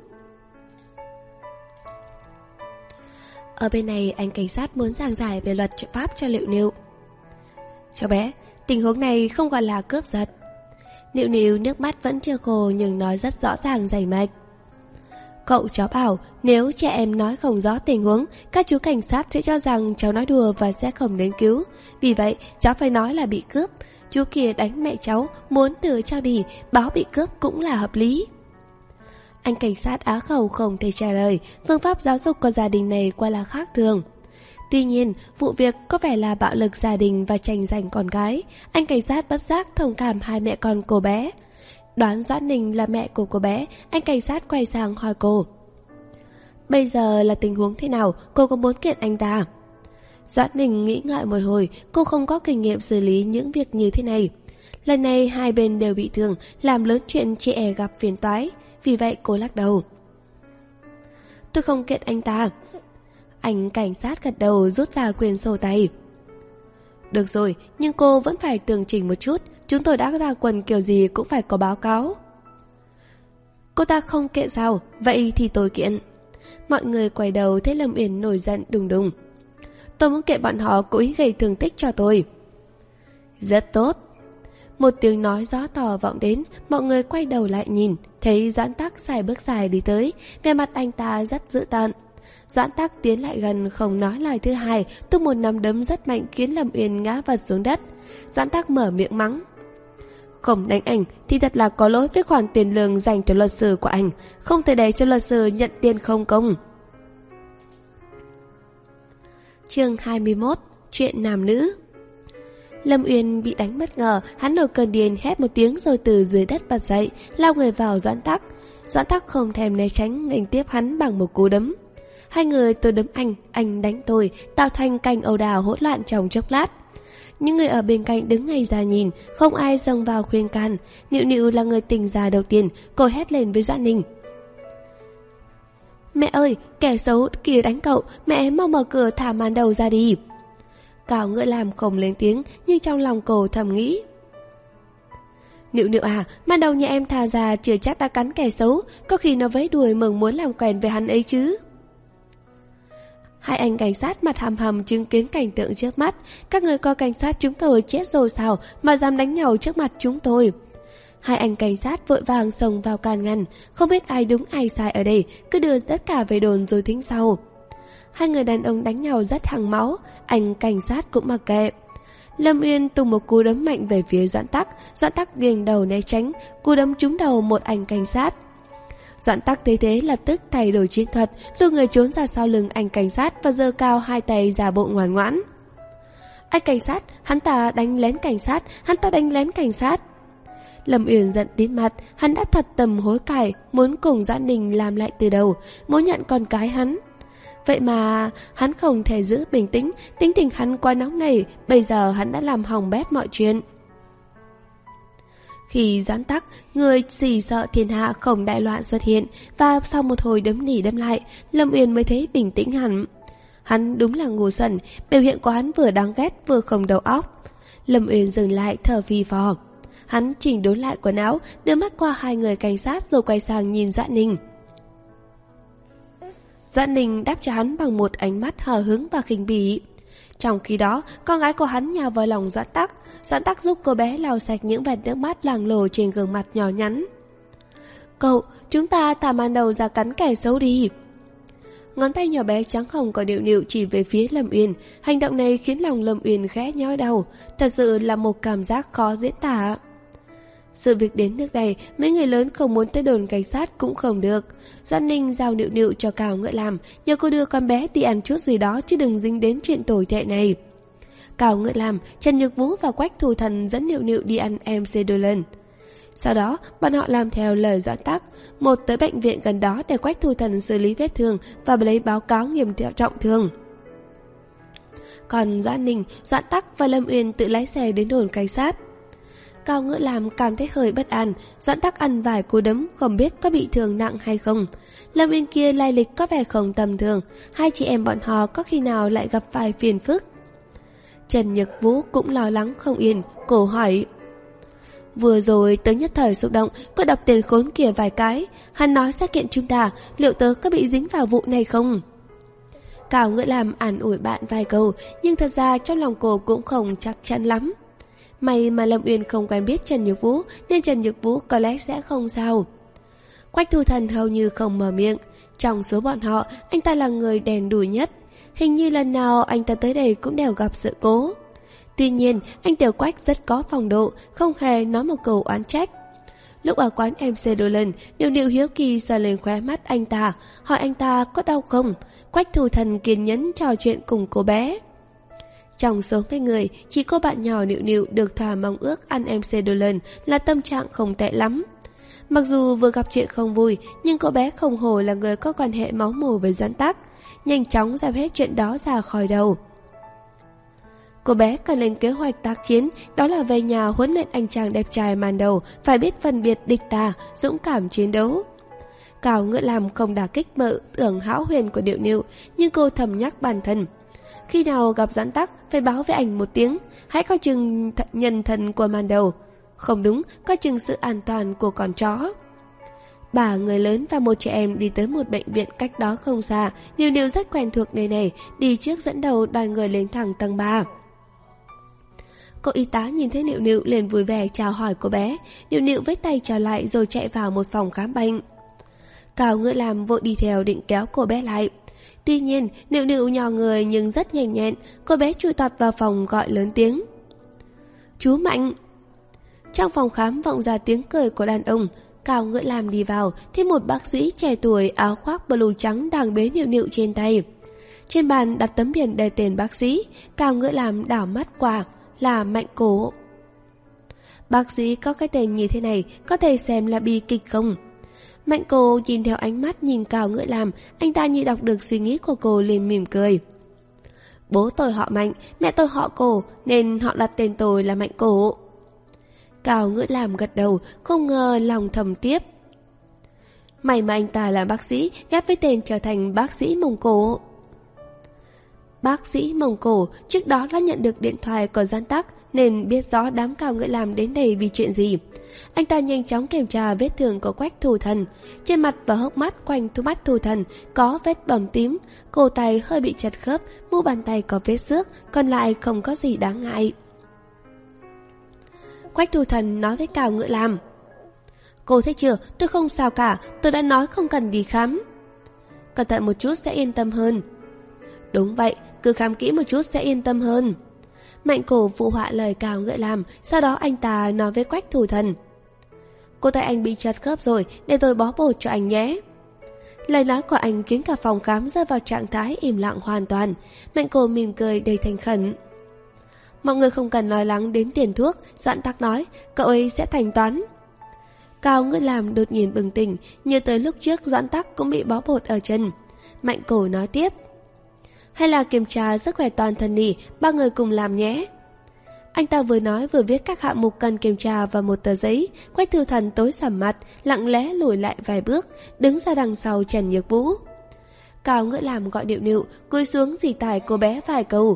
Ở bên này anh cảnh sát muốn giảng giải về luật pháp cho Nịu Nịu. Cháu bé, tình huống này không gọi là cướp giật. Nịu Nịu nước mắt vẫn chưa khô nhưng nói rất rõ ràng rành mạch. Cậu cháu bảo nếu trẻ em nói không rõ tình huống, các chú cảnh sát sẽ cho rằng cháu nói đùa và sẽ không đến cứu. Vì vậy cháu phải nói là bị cướp. Chú kia đánh mẹ cháu, muốn đưa cháu đi, báo bị cướp cũng là hợp lý. Anh cảnh sát á khẩu không thể trả lời. Phương pháp giáo dục của gia đình này quả là khác thường. Tuy nhiên, vụ việc có vẻ là bạo lực gia đình và tranh giành con gái. Anh cảnh sát bất giác thông cảm hai mẹ con cô bé. Đoán Doãn Ninh là mẹ của cô bé, anh cảnh sát quay sang hỏi cô. Bây giờ là tình huống thế nào, cô có muốn kiện anh ta? Doãn Ninh nghĩ ngợi một hồi, cô không có kinh nghiệm xử lý những việc như thế này. Lần này hai bên đều bị thương, làm lớn chuyện chị e gặp phiền toái, vì vậy cô lắc đầu. Tôi không kiện anh ta. Anh cảnh sát gật đầu rút ra quyển sổ tay. Được rồi, nhưng cô vẫn phải tường trình một chút, chúng tôi đã ra quần kiểu gì cũng phải có báo cáo. Cô ta không kiện sao, vậy thì tôi kiện. Mọi người quay đầu thấy Lâm Uyển nổi giận đùng đùng. Tôi muốn kiện bọn họ cố ý gây thương tích cho tôi. Rất tốt. Một tiếng nói rõ to vọng đến, mọi người quay đầu lại nhìn, thấy Doãn Tắc xài bước dài đi tới, vẻ mặt anh ta rất dữ tợn. Doãn Tắc tiến lại gần không nói lời thứ hai, tung một nắm đấm rất mạnh khiến Lâm Uyển ngã vật xuống đất. Doãn Tắc mở miệng mắng. Không đánh anh thì thật là có lỗi với khoản tiền lương dành cho luật sư của anh, không thể để cho luật sư nhận tiền không công. Chương hai mươi mốt. Chuyện nam nữ. Lâm Uyên bị đánh bất ngờ, hắn nổi cơn điên hét một tiếng rồi từ dưới đất bật dậy, lao người vào Doãn Tắc. Doãn Tắc không thèm né tránh, nghênh tiếp hắn bằng một cú đấm. Hai người tôi đấm anh, anh đánh tôi, tạo thành cảnh ẩu đả hỗn loạn trong chốc lát. Những người ở bên cạnh đứng ngay ra nhìn, không ai xông vào khuyên can. Nịu Nịu là người tỉnh ra đầu tiên, cô hét lên với Doãn Ninh. Mẹ ơi, kẻ xấu kia đánh cậu, mẹ mau mở cửa thả màn đầu ra đi. Cao Ngựa Lam không lên tiếng, nhưng trong lòng cô thầm nghĩ. Nịu Nịu à, màn đầu nhà em thả ra chưa chắc đã cắn kẻ xấu, có khi nó vẫy đuôi mừng muốn làm quen với hắn ấy chứ. Hai anh cảnh sát mặt hầm hầm chứng kiến cảnh tượng trước mắt. Các người coi cảnh sát chúng tôi chết rồi sao mà dám đánh nhau trước mặt chúng tôi. Hai anh cảnh sát vội vàng xông vào can ngăn. Không biết ai đúng ai sai ở đây, cứ đưa tất cả về đồn rồi tính sau. Hai người đàn ông đánh nhau rất hăng máu, anh cảnh sát cũng mặc kệ. Lâm Uyên tung một cú đấm mạnh về phía Doãn Tắc. Doãn Tắc nghiêng đầu né tránh, cú đấm trúng đầu một anh cảnh sát. Doãn Tắc thấy thế lập tức thay đổi chiến thuật, lùi người trốn ra sau lưng anh cảnh sát và giơ cao hai tay giả bộ ngoan ngoãn. Anh cảnh sát, hắn ta đánh lén cảnh sát, hắn ta đánh lén cảnh sát. Lâm Uyển giận tím mặt, hắn đã thật tâm hối cải, muốn cùng Doãn Ninh làm lại từ đầu, muốn nhận con cái hắn. Vậy mà hắn không thể giữ bình tĩnh, tính tình hắn quá nóng nảy, bây giờ hắn đã làm hỏng bét mọi chuyện. Khi Doãn Tắc, người xì sợ thiên hạ không đại loạn xuất hiện, và sau một hồi đấm nỉ đấm lại, Lâm Uyên mới thấy bình tĩnh hẳn. Hắn đúng là ngu xuẩn, biểu hiện của hắn vừa đáng ghét vừa không đầu óc. Lâm Uyên dừng lại thở phì phò. Hắn chỉnh đốn lại quần áo, đưa mắt qua hai người cảnh sát rồi quay sang nhìn Doãn Ninh. Doãn Ninh đáp cho hắn bằng một ánh mắt hờ hững và khinh bỉ. Trong khi đó, con gái của hắn nhào vào lòng Doãn Tắc. Doãn Tắc giúp cô bé lau sạch những vệt nước mắt loang lổ trên gương mặt nhỏ nhắn. Cậu, chúng ta thả màn đầu ra cắn kẻ xấu đi. Ngón tay nhỏ bé trắng hồng của Nịu Nịu chỉ về phía Lâm Uyên. Hành động này khiến lòng Lâm Uyên khẽ nhói đau. Thật sự là một cảm giác khó diễn tả. Sự việc đến nước này, mấy người lớn không muốn tới đồn cảnh sát cũng không được. Doãn Ninh giao Nịu Nịu cho Cao Ngựa Lam, nhờ cô đưa con bé đi ăn chút gì đó chứ đừng dính đến chuyện tồi tệ này. Cao Ngựa Lam, Trần Nhược Vũ và Quách Thù Thần dẫn Nịu Nịu đi ăn em xê đôi lần. Sau đó, bọn họ làm theo lời Doãn Tắc, một tới bệnh viện gần đó để Quách Thù Thần xử lý vết thương và lấy báo cáo nghiêm trọng thương. Còn Doãn Ninh, Doãn Tắc và Lâm Uyên tự lái xe đến đồn cảnh sát. Cao Ngựa Lam cảm thấy hơi bất an, Doãn Tắc ăn vài cú đấm không biết có bị thương nặng hay không. Lâm Uyên kia lai lịch có vẻ không tầm thường, hai chị em bọn họ có khi nào lại gặp phải phiền phức. Trần Nhược Vũ cũng lo lắng không yên, cô hỏi. Vừa rồi tớ nhất thời xúc động, có đập tên khốn kia vài cái, hắn nói sẽ kiện chúng ta, liệu tớ có bị dính vào vụ này không? Cao Ngựa Lam an ủi bạn vài câu, nhưng thật ra trong lòng cô cũng không chắc chắn lắm. May mà Lâm Uyên không quen biết Trần Nhược Vũ, nên Trần Nhược Vũ có lẽ sẽ không sao. Quách Thù Thần hầu như không mở miệng. Trong số bọn họ, anh ta là người đèn đủi nhất. Hình như lần nào anh ta tới đây cũng đều gặp sự cố. Tuy nhiên, anh Tiểu Quách rất có phong độ, không hề nói một câu oán trách. Lúc ở quán em xê Dolan, Nịu Nịu hiếu kỳ sờ lên khóe mắt anh ta, hỏi anh ta có đau không. Quách Thu Thần kiên nhẫn trò chuyện cùng cô bé. Trong số mấy người, chỉ có bạn nhỏ Nịu Nịu được thỏa mong ước ăn em xê Dolan là tâm trạng không tệ lắm. Mặc dù vừa gặp chuyện không vui, nhưng cô bé không hổ là người có quan hệ máu mủ với Doãn Tắc, nhanh chóng dẹp hết chuyện đó ra khỏi đầu. Cô bé cần lên kế hoạch tác chiến, đó là về nhà huấn luyện anh chàng đẹp trai màn đầu, phải biết phân biệt địch tà, dũng cảm chiến đấu. Cao Ngựa Làm không đả kích mơ tưởng hão huyền của Nịu Nịu, nhưng cô thầm nhắc bản thân. Khi nào gặp Doãn Tắc, phải báo với ảnh một tiếng, hãy coi chừng th nhân thân của màn đầu. Không đúng, coi chừng sự an toàn của con chó. Ba người lớn và một trẻ em đi tới một bệnh viện cách đó không xa. Nịu Nịu rất quen thuộc nơi này, đi trước dẫn đầu đoàn người lên thẳng tầng ba. Cô y tá nhìn thấy Nịu Nịu liền vui vẻ chào hỏi cô bé. Nịu Nịu với tay chào lại rồi chạy vào một phòng khám bệnh. Cao Ngựa Làm vội đi theo định kéo cô bé lại. Tuy nhiên, Nịu Nịu nhỏ người nhưng rất nhanh nhẹn, cô bé chui tọt vào phòng gọi lớn tiếng. Chú Mạnh! Trong phòng khám vọng ra tiếng cười của đàn ông. Cao Ngựa Làm đi vào, thấy một bác sĩ trẻ tuổi áo khoác blue trắng đang bế Nịu Nịu trên tay. Trên bàn đặt tấm biển đề tên bác sĩ. Cao Ngựa Làm đảo mắt qua, là Mạnh Cổ. Bác sĩ có cái tên như thế này, có thể xem là bi kịch không? Mạnh Cổ nhìn theo ánh mắt nhìn Cao Ngựa Làm, anh ta như đọc được suy nghĩ của cô liền mỉm cười. Bố tôi họ Mạnh, mẹ tôi họ Cổ, nên họ đặt tên tôi là Mạnh Cổ. Cao Ngựa Làm gật đầu, không ngờ lòng thầm tiếp. May mà anh ta là bác sĩ, ghép với tên trở thành bác sĩ Mông Cổ. Bác sĩ Mông Cổ trước đó đã nhận được điện thoại của Doãn Tắc nên biết rõ đám Cao Ngựa Làm đến đây vì chuyện gì. Anh ta nhanh chóng kiểm tra vết thương của Quách Thu Thần. Trên mặt và hốc mắt quanh thu mắt Thu Thần có vết bầm tím, cổ tay hơi bị chật khớp, mu bàn tay có vết xước, còn lại không có gì đáng ngại. Quách Thu Thần nói với Cao Ngựa Làm. Cô thấy chưa, tôi không sao cả, tôi đã nói không cần đi khám. Cẩn thận một chút sẽ yên tâm hơn. Đúng vậy, cứ khám kỹ một chút sẽ yên tâm hơn. Mạnh Cổ phụ họa lời Cao Ngựa Làm, sau đó anh ta nói với Quách Thu Thần. Cô tay anh bị chật khớp rồi, để tôi bó bột cho anh nhé. Lời nói của anh khiến cả phòng khám rơi vào trạng thái im lặng hoàn toàn. Mạnh Cổ mỉm cười đầy thành khẩn. Mọi người không cần lo lắng đến tiền thuốc, Doãn Tắc nói, cậu ấy sẽ thanh toán. Cao Ngựa Làm đột nhiên bừng tỉnh, nhớ tới lúc trước Doãn Tắc cũng bị bó bột ở chân. Mạnh Cổ nói tiếp. Hay là kiểm tra sức khỏe toàn thân đi, ba người cùng làm nhé. Anh ta vừa nói vừa viết các hạng mục cần kiểm tra vào một tờ giấy. Quách Thu Thần tối sầm mặt, lặng lẽ lùi lại vài bước, đứng ra đằng sau Trần Nhược Vũ. Cao Ngựa Làm gọi Nịu Nịu, cúi xuống dì tải cô bé vài câu.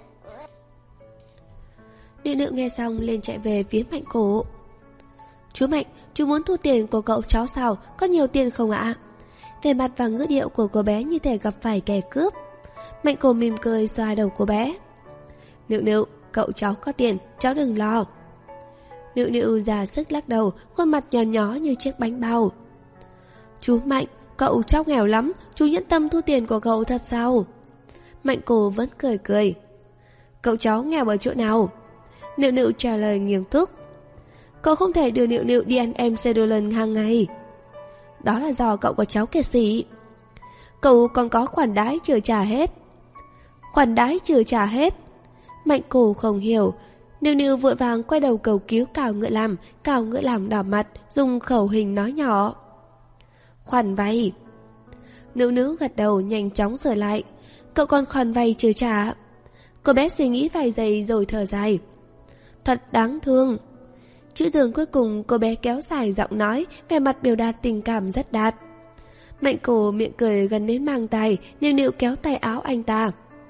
Nịu Nịu nghe xong lên chạy về phía Mạnh Cổ. Chú Mạnh, chú muốn thu tiền của cậu cháu sao, có nhiều tiền không ạ? Về mặt và ngữ điệu của cô bé như thể gặp phải kẻ cướp. Mạnh Cổ mỉm cười xoa đầu cô bé. Nịu Nịu, cậu cháu có tiền, cháu đừng lo. Nịu Nịu ra sức lắc đầu, khuôn mặt nhỏ nhỏ như chiếc bánh bao. Chú Mạnh, cậu cháu nghèo lắm, chú nhẫn tâm thu tiền của cậu thật sao? Mạnh Cổ vẫn cười cười. Cậu cháu nghèo ở chỗ nào? Nịu Nịu trả lời nghiêm túc. Cậu không thể đưa Nịu Nịu đi ăn em xê Dolan hàng ngày. Đó là do cậu có cháu kiệt sĩ. Cậu còn có khoản đãi chưa trả hết. Khoản đãi chưa trả hết. Mạnh Cổ không hiểu. Nịu Nịu vội vàng quay đầu cầu cứu Cao Ngựa Làm. Cao Ngựa Làm đỏ mặt, dùng khẩu hình nói nhỏ. Khoản vay. Nịu Nịu gật đầu nhanh chóng sửa lại. Cậu còn khoản vay chưa trả. Cô bé suy nghĩ vài giây rồi thở dài. Thật đáng thương. Chữ thường cuối cùng cô bé kéo dài giọng nói, vẻ mặt biểu đạt tình cảm rất đạt. Mạnh Cổ miệng cười gần đến mang tay, Nịu Nịu kéo tay áo anh ta.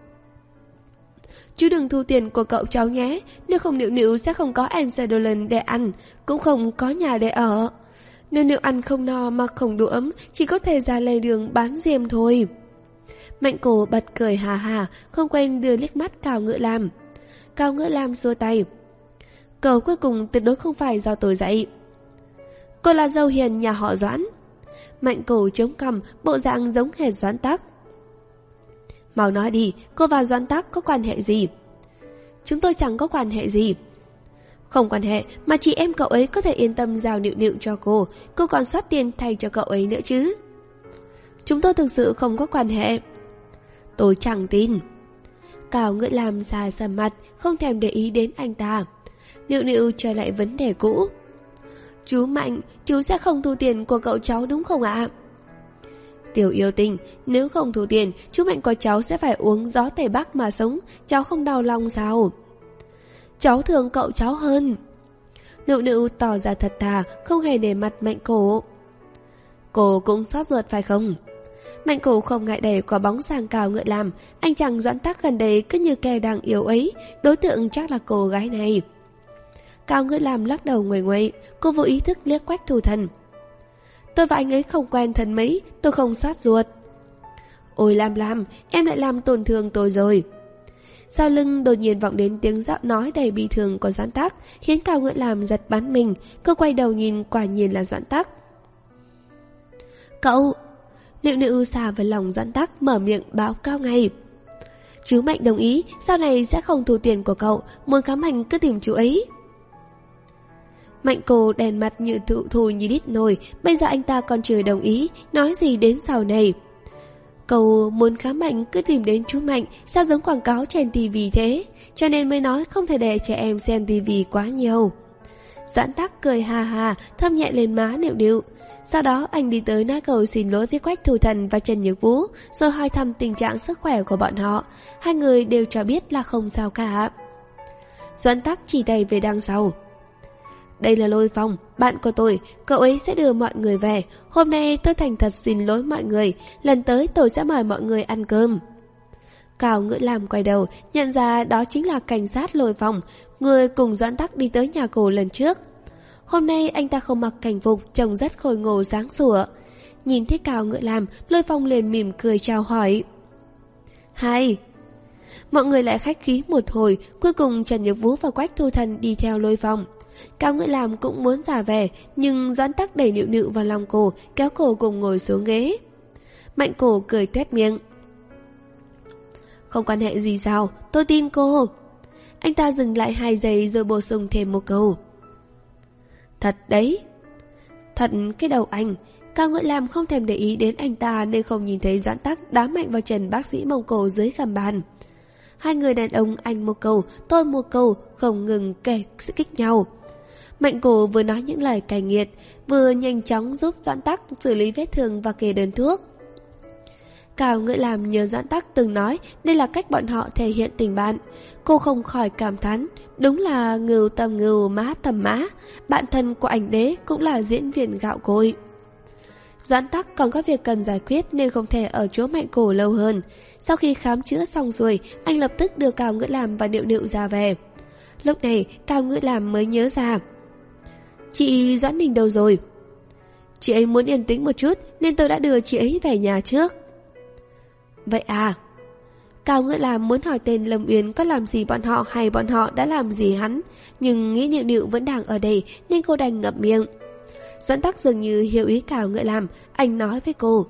Chú đừng thu tiền của cậu cháu nhé, nếu không Nịu Nịu sẽ không có em xê Dolan để ăn, cũng không có nhà để ở. Nịu Nịu ăn không no mà không đủ ấm, chỉ có thể ra lề đường bán diêm thôi. Mạnh Cổ bật cười hà hà, không quên đưa liếc mắt Cao Ngựa Làm. Cao Ngựa Làm xua tay. Câu cuối cùng tuyệt đối không phải do tôi dạy. Cô là dâu hiền nhà họ Doãn. Mạnh Cổ chống cằm, bộ dạng giống hệt Doãn Tắc. Mau nói đi, cô và Doãn Tắc có quan hệ gì? Chúng tôi chẳng có quan hệ gì. Không quan hệ, mà chị em cậu ấy có thể yên tâm giao Nịu Nịu cho cô. Cô còn sót tiền thay cho cậu ấy nữa chứ. Chúng tôi thực sự không có quan hệ. Tôi chẳng tin. Cao Ngữ Lam xa sầm mặt, không thèm để ý đến anh ta. Nịu Nịu trở lại vấn đề cũ. Chú Mạnh, chú sẽ không thu tiền của cậu cháu đúng không ạ? Tiểu yêu tinh, nếu không thu tiền, chú Mạnh của cháu sẽ phải uống gió Tây Bắc mà sống. Cháu không đau lòng sao? Cháu thương cậu cháu hơn. Nịu Nịu tỏ ra thật thà, không hề nể mặt Mạnh Cổ. Cô cũng xót ruột phải không? Mạnh Cổ không ngại đẩy quả bóng sang Cao Ngữ Lam. Anh chàng Doãn Tắc gần đây cứ như kẻ đang yếu ấy. Đối tượng chắc là cô gái này. Cao Ngữ Lam lắc đầu nguội nguội. Cô vô ý thức liếc Quách Thu Thần. Tôi và anh ấy không quen thân mấy, tôi không xót ruột. Ôi Lam Lam, em lại làm tổn thương tôi rồi. Sau lưng đột nhiên vọng đến tiếng giọng nói đầy bi thường của Doãn Tắc, khiến Cao Ngữ Lam giật bắn mình. Cô quay đầu nhìn, quả nhiên là Doãn Tắc. Cậu! Nịu Nịu xà vào lòng Doãn Tắc, mở miệng báo cáo ngay. Chú Mạnh đồng ý, sau này sẽ không thu tiền của cậu, muốn khám hành cứ tìm chú ấy. Mạnh Cổ đèn mặt như thụ thù như đít nồi, bây giờ anh ta còn chưa đồng ý, nói gì đến sau này. Cậu muốn khám bệnh cứ tìm đến chú Mạnh, sao giống quảng cáo trên tivi thế, cho nên mới nói không thể để trẻ em xem tivi quá nhiều. Doãn Tắc cười hà hà, thơm nhẹ lên má Nịu Nịu. Sau đó anh đi tới nói cầu xin lỗi với Quách Thu Thần và Trần Nhược Vũ, rồi hỏi thăm tình trạng sức khỏe của bọn họ. Hai người đều cho biết là không sao cả. Doãn Tắc chỉ tay về đằng sau. Đây là Lôi Phong, bạn của tôi, cậu ấy sẽ đưa mọi người về. Hôm nay tôi thành thật xin lỗi mọi người, lần tới tôi sẽ mời mọi người ăn cơm. Cao Ngữ Lam quay đầu, nhận ra đó chính là cảnh sát Lôi Phong, người cùng Doãn Tắc đi tới nhà cổ lần trước. Hôm nay anh ta không mặc cảnh phục, trông rất khôi ngô sáng sủa. Nhìn thấy Cao Ngữ Lam, Lôi Phong liền mỉm cười chào hỏi. Hai. Mọi người lại khách khí một hồi, cuối cùng Trần Nhược Vũ và Quách Thu Thần đi theo Lôi Phong. Cao Ngữ Lam cũng muốn giả vẻ, nhưng Doãn Tắc đẩy Nịu Nịu vào lòng cô, kéo cô cùng ngồi xuống ghế. Mạnh Cổ cười tuét miệng. Không quan hệ gì sao, tôi tin cô. Anh ta dừng lại hai giây rồi bổ sung thêm một câu. Thật đấy. Thật cái đầu anh. Cao Ngữ Lam không thèm để ý đến anh ta nên không nhìn thấy Doãn Tắc đá mạnh vào chân bác sĩ Mông Cổ dưới gầm bàn. Hai người đàn ông anh một câu, tôi một câu, không ngừng kể sự kích nhau. Mạnh Cổ vừa nói những lời cay nghiệt, vừa nhanh chóng giúp Doãn Tắc xử lý vết thương và kê đơn thuốc. Cao Ngữ Lam nhớ Doãn Tắc từng nói đây là cách bọn họ thể hiện tình bạn. Cô không khỏi cảm thán, đúng là ngưu tầm ngưu má tầm má, bạn thân của ảnh đế cũng là diễn viên gạo cội. Doãn Tắc còn có việc cần giải quyết nên không thể ở chỗ Mạnh Cổ lâu hơn. Sau khi khám chữa xong rồi, anh lập tức đưa Cao Ngữ Lam và Nịu Nịu ra về. Lúc này Cao Ngữ Lam mới nhớ ra. Chị Doãn Ninh đâu rồi? Chị ấy muốn yên tĩnh một chút nên tôi đã đưa chị ấy về nhà trước. Vậy à? Cao Ngữ Lam muốn hỏi tên Lâm Uyên có làm gì bọn họ hay bọn họ đã làm gì hắn, nhưng nghĩ Nịu Nịu vẫn đang ở đây nên cô đành ngậm miệng. Doãn Tắc dường như hiểu ý Cao Ngữ Lam, anh nói với cô.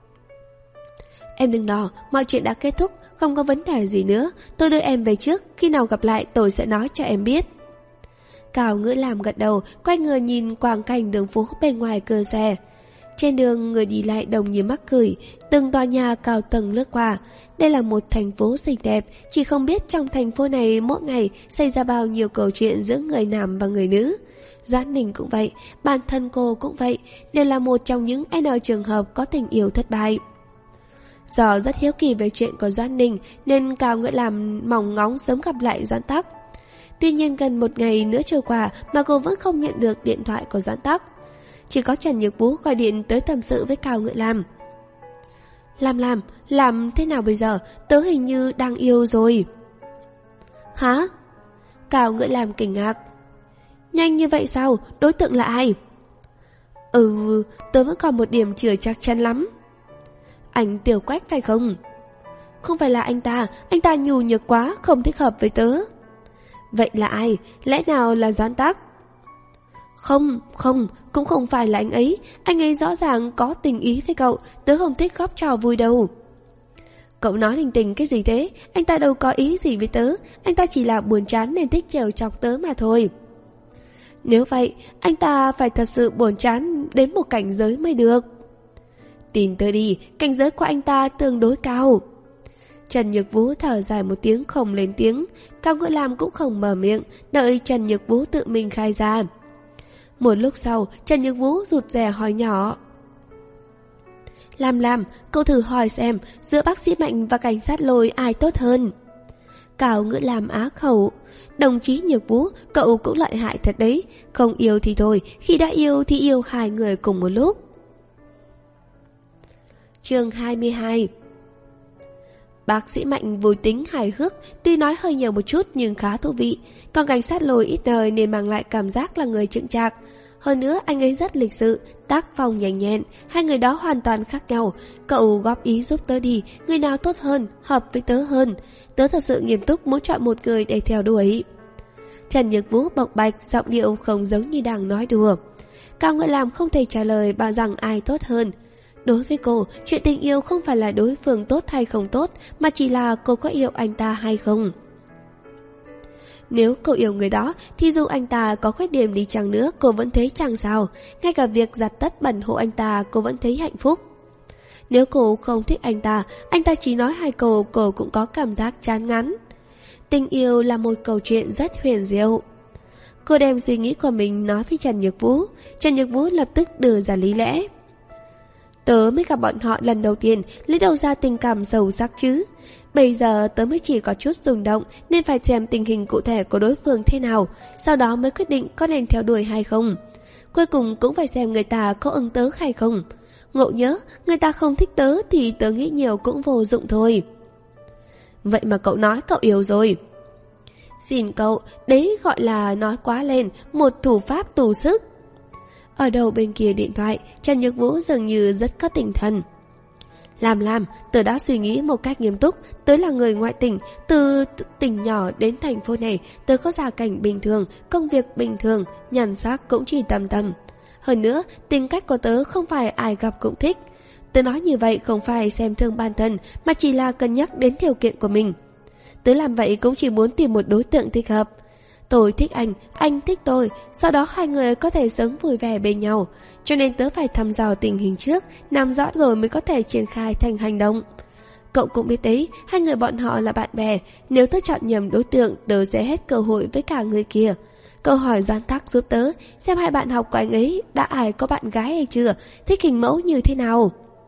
Em đừng lo, mọi chuyện đã kết thúc, không có vấn đề gì nữa. Tôi đưa em về trước, khi nào gặp lại tôi sẽ nói cho em biết. Cao Ngữ Lam gật đầu, quay người nhìn quang cảnh đường phố bên ngoài cửa xe. Trên đường người đi lại đông như mắc cười, từng tòa nhà cao tầng lướt qua. Đây là một thành phố xinh đẹp, chỉ không biết trong thành phố này mỗi ngày xảy ra bao nhiêu câu chuyện giữa người nam và người nữ. Doãn Ninh cũng vậy, bản thân cô cũng vậy, đều là một trong những N trường hợp có tình yêu thất bại. Do rất hiếu kỳ về chuyện của Doãn Ninh nên Cao Ngữ Lam mong ngóng sớm gặp lại Doãn Tắc. Tuy nhiên gần một ngày nữa trôi qua mà cô vẫn không nhận được điện thoại của Doãn Tắc. Chỉ có Trần Nhược Vũ gọi điện tới tâm sự với Cao Ngữ Lam. Lam Lam, làm thế nào bây giờ? Tớ hình như đang yêu rồi. Hả? Cao Ngữ Lam kinh ngạc. Nhanh như vậy sao? Đối tượng là ai? Ừ, tớ vẫn còn một điểm chưa chắc chắn lắm. Anh Tiểu Quách phải không? Không phải là anh ta, anh ta nhu nhược quá, không thích hợp với tớ. Vậy là ai? Lẽ nào là Doãn Tắc? Không, không, cũng không phải là anh ấy. Anh ấy rõ ràng có tình ý với cậu, tớ không thích góp trò vui đâu. Cậu nói linh tinh cái gì thế? Anh ta đâu có ý gì với tớ, anh ta chỉ là buồn chán nên thích trêu chọc tớ mà thôi. Nếu vậy, anh ta phải thật sự buồn chán đến một cảnh giới mới được. Tin tôi đi, cảnh giới của anh ta tương đối cao. Trần Nhược Vũ thở dài một tiếng không lên tiếng, Cao Ngữ Lam cũng không mở miệng, đợi Trần Nhược Vũ tự mình khai ra. Một lúc sau, Trần Nhược Vũ rụt rè hỏi nhỏ. Lam Lam, cậu thử hỏi xem, giữa bác sĩ Mạnh và cảnh sát Lôi ai tốt hơn? Cao Ngữ Lam á khẩu. Đồng chí Nhược Vũ, cậu cũng lợi hại thật đấy. Không yêu thì thôi, khi đã yêu thì yêu hai người cùng một lúc. Chương hai mươi hai. Bác sĩ Mạnh vui tính hài hước, tuy nói hơi nhiều một chút nhưng khá thú vị. Còn cảnh sát Lôi ít đời nên mang lại cảm giác là người chững chạc. Hơn nữa anh ấy rất lịch sự, tác phong nhanh nhẹn, hai người đó hoàn toàn khác nhau. Cậu góp ý giúp tớ đi, người nào tốt hơn, hợp với tớ hơn. Tớ thật sự nghiêm túc muốn chọn một người để theo đuổi. Trần Nhược Vũ bộc bạch, giọng điệu không giống như đang nói đùa. Cao Ngữ Lam không thể trả lời bảo rằng ai tốt hơn. Đối với cô, chuyện tình yêu không phải là đối phương tốt hay không tốt, mà chỉ là cô có yêu anh ta hay không. Nếu cô yêu người đó, thì dù anh ta có khuyết điểm đi chăng nữa, cô vẫn thấy chẳng sao. Ngay cả việc giặt tất bẩn hộ anh ta, cô vẫn thấy hạnh phúc. Nếu cô không thích anh ta, anh ta chỉ nói hai câu, cô cũng có cảm giác chán ngán. Tình yêu là một câu chuyện rất huyền diệu. Cô đem suy nghĩ của mình nói với Trần Nhược Vũ. Trần Nhược Vũ lập tức đưa ra lý lẽ. Tớ mới gặp bọn họ lần đầu tiên, lấy đâu ra tình cảm sâu sắc chứ. Bây giờ tớ mới chỉ có chút rung động, nên phải xem tình hình cụ thể của đối phương thế nào, sau đó mới quyết định có nên theo đuổi hay không. Cuối cùng cũng phải xem người ta có ưng tớ hay không. Ngộ nhớ, người ta không thích tớ thì tớ nghĩ nhiều cũng vô dụng thôi. Vậy mà cậu nói cậu yêu rồi. Xin cậu, đấy gọi là nói quá lên, một thủ pháp tù sức. Ở đầu bên kia điện thoại, Trần Nhược Vũ dường như rất có tinh thần. Làm làm, tớ đã suy nghĩ một cách nghiêm túc. Tớ là người ngoại tỉnh, từ tỉnh nhỏ đến thành phố này. Tớ có gia cảnh bình thường, công việc bình thường, nhan sắc cũng chỉ tầm tầm. Hơn nữa, tính cách của tớ không phải ai gặp cũng thích. Tớ nói như vậy không phải xem thương bản thân, mà chỉ là cân nhắc đến điều kiện của mình. Tớ làm vậy cũng chỉ muốn tìm một đối tượng thích hợp. Tôi thích anh, anh thích tôi, sau đó hai người có thể sống vui vẻ bên nhau. Cho nên tớ phải thăm dò tình hình trước, nắm rõ rồi mới có thể triển khai thành hành động. Cậu cũng biết đấy, hai người bọn họ là bạn bè. Nếu tớ chọn nhầm đối tượng, tớ sẽ hết cơ hội với cả người kia. Cậu hỏi Doãn Tắc giúp tớ, xem hai bạn học của anh ấy đã ai có bạn gái hay chưa, thích hình mẫu như thế nào.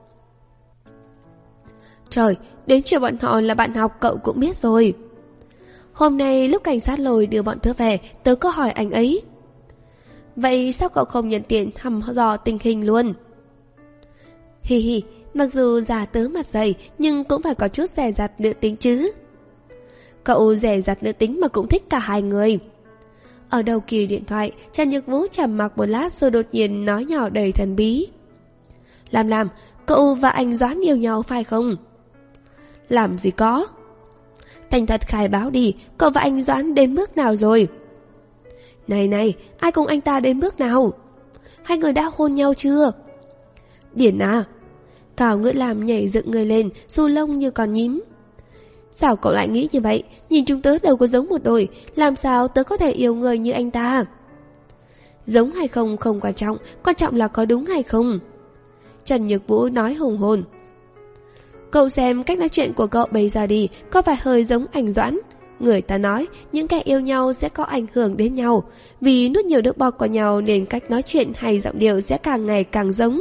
Trời, đến chuyện bọn họ là bạn học cậu cũng biết rồi. Hôm nay lúc cảnh sát Lôi đưa bọn tớ về, tớ có hỏi anh ấy. Vậy sao cậu không nhận tiện thăm dò tình hình luôn? Hi hi, mặc dù già tớ mặt dày, nhưng cũng phải có chút dè dặt nữ tính chứ. Cậu dè dặt nữ tính mà cũng thích cả hai người. Ở đầu kia điện thoại, Trần Nhược Vũ trầm mặc một lát rồi đột nhiên nói nhỏ đầy thần bí. Làm làm, cậu và anh Doãn yêu nhau phải không? Làm gì có. Thành thật khai báo đi, cậu và anh Doãn đến bước nào rồi? Này này, ai cùng anh ta đến bước nào? Hai người đã hôn nhau chưa? Điển à? Cao Ngữ Lam nhảy dựng người lên, xù lông như con nhím. Sao cậu lại nghĩ như vậy? Nhìn chúng tớ đâu có giống một đôi, làm sao tớ có thể yêu người như anh ta? Giống hay không không quan trọng, quan trọng là có đúng hay không. Trần Nhược Vũ nói hùng hồn. Cậu xem cách nói chuyện của cậu bây giờ đi, có phải hơi giống anh Doãn? Người ta nói, những kẻ yêu nhau sẽ có ảnh hưởng đến nhau. Vì nuốt nhiều nước bọt của nhau nên cách nói chuyện hay giọng điệu sẽ càng ngày càng giống.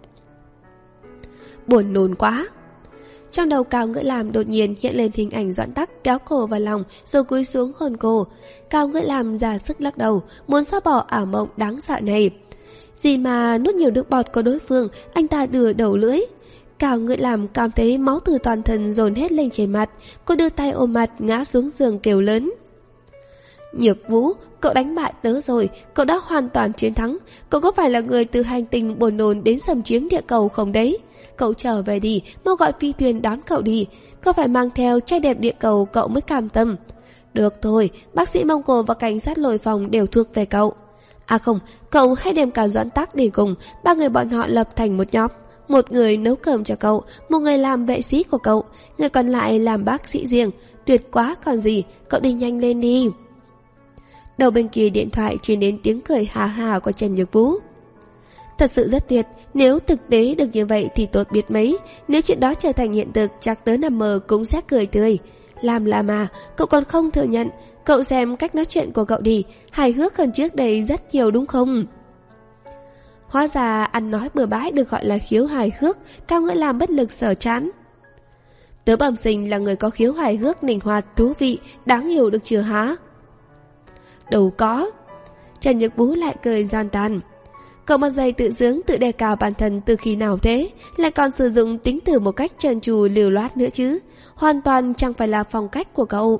Buồn nôn quá. Trong đầu Cao Ngữ Lam đột nhiên hiện lên hình ảnh Doãn Tắc kéo cô vào lòng rồi cúi xuống hôn cô. Cao Ngữ Lam ra sức lắc đầu, muốn xóa bỏ ảo mộng đáng sợ này. Gì mà nuốt nhiều nước bọt của đối phương, anh ta đưa đầu lưỡi. Cao Ngữ Lam cảm thấy máu từ toàn thân dồn hết lên trên mặt. Cô đưa tay ôm mặt ngã xuống giường kêu lớn. Nhược Vũ, cậu đánh bại tớ rồi, cậu đã hoàn toàn chiến thắng. Cậu có phải là người từ hành tinh buồn nôn đến xâm chiếm địa cầu không đấy? Cậu trở về đi, mau gọi phi thuyền đón cậu đi. Cậu phải mang theo trai đẹp địa cầu cậu mới cam tâm. Được thôi, bác sĩ Mông Cổ và cảnh sát Lôi Phòng đều thuộc về cậu. À không, cậu hãy đem cả Doãn Tắc đi cùng. Ba người bọn họ lập thành một nhóm. Một người nấu cơm cho cậu, một người làm vệ sĩ của cậu, người còn lại làm bác sĩ riêng. Tuyệt quá còn gì, cậu đi nhanh lên đi. Đầu bên kia điện thoại truyền đến tiếng cười hà hà của Trần Nhược Vũ. Thật sự rất tuyệt, nếu thực tế được như vậy thì tốt biết mấy. Nếu chuyện đó trở thành hiện thực, chắc tớ nằm mơ cũng sẽ cười tươi. Làm là mà, cậu còn không thừa nhận. Cậu xem cách nói chuyện của cậu đi, hài hước hơn trước đây rất nhiều đúng không? Hóa ra ăn nói bừa bãi được gọi là khiếu hài hước. Cao Ngữ Lam bất lực sở chán. Tớ bẩm sinh là người có khiếu hài hước, linh hoạt, thú vị, đáng hiểu được chưa hả? Đâu có. Trần Nhược Vũ lại cười gian tàn. Cậu mặt dày tự sướng tự đề cao bản thân từ khi nào thế? Lại còn sử dụng tính từ một cách trơn tru liều loát nữa chứ. Hoàn toàn chẳng phải là phong cách của cậu.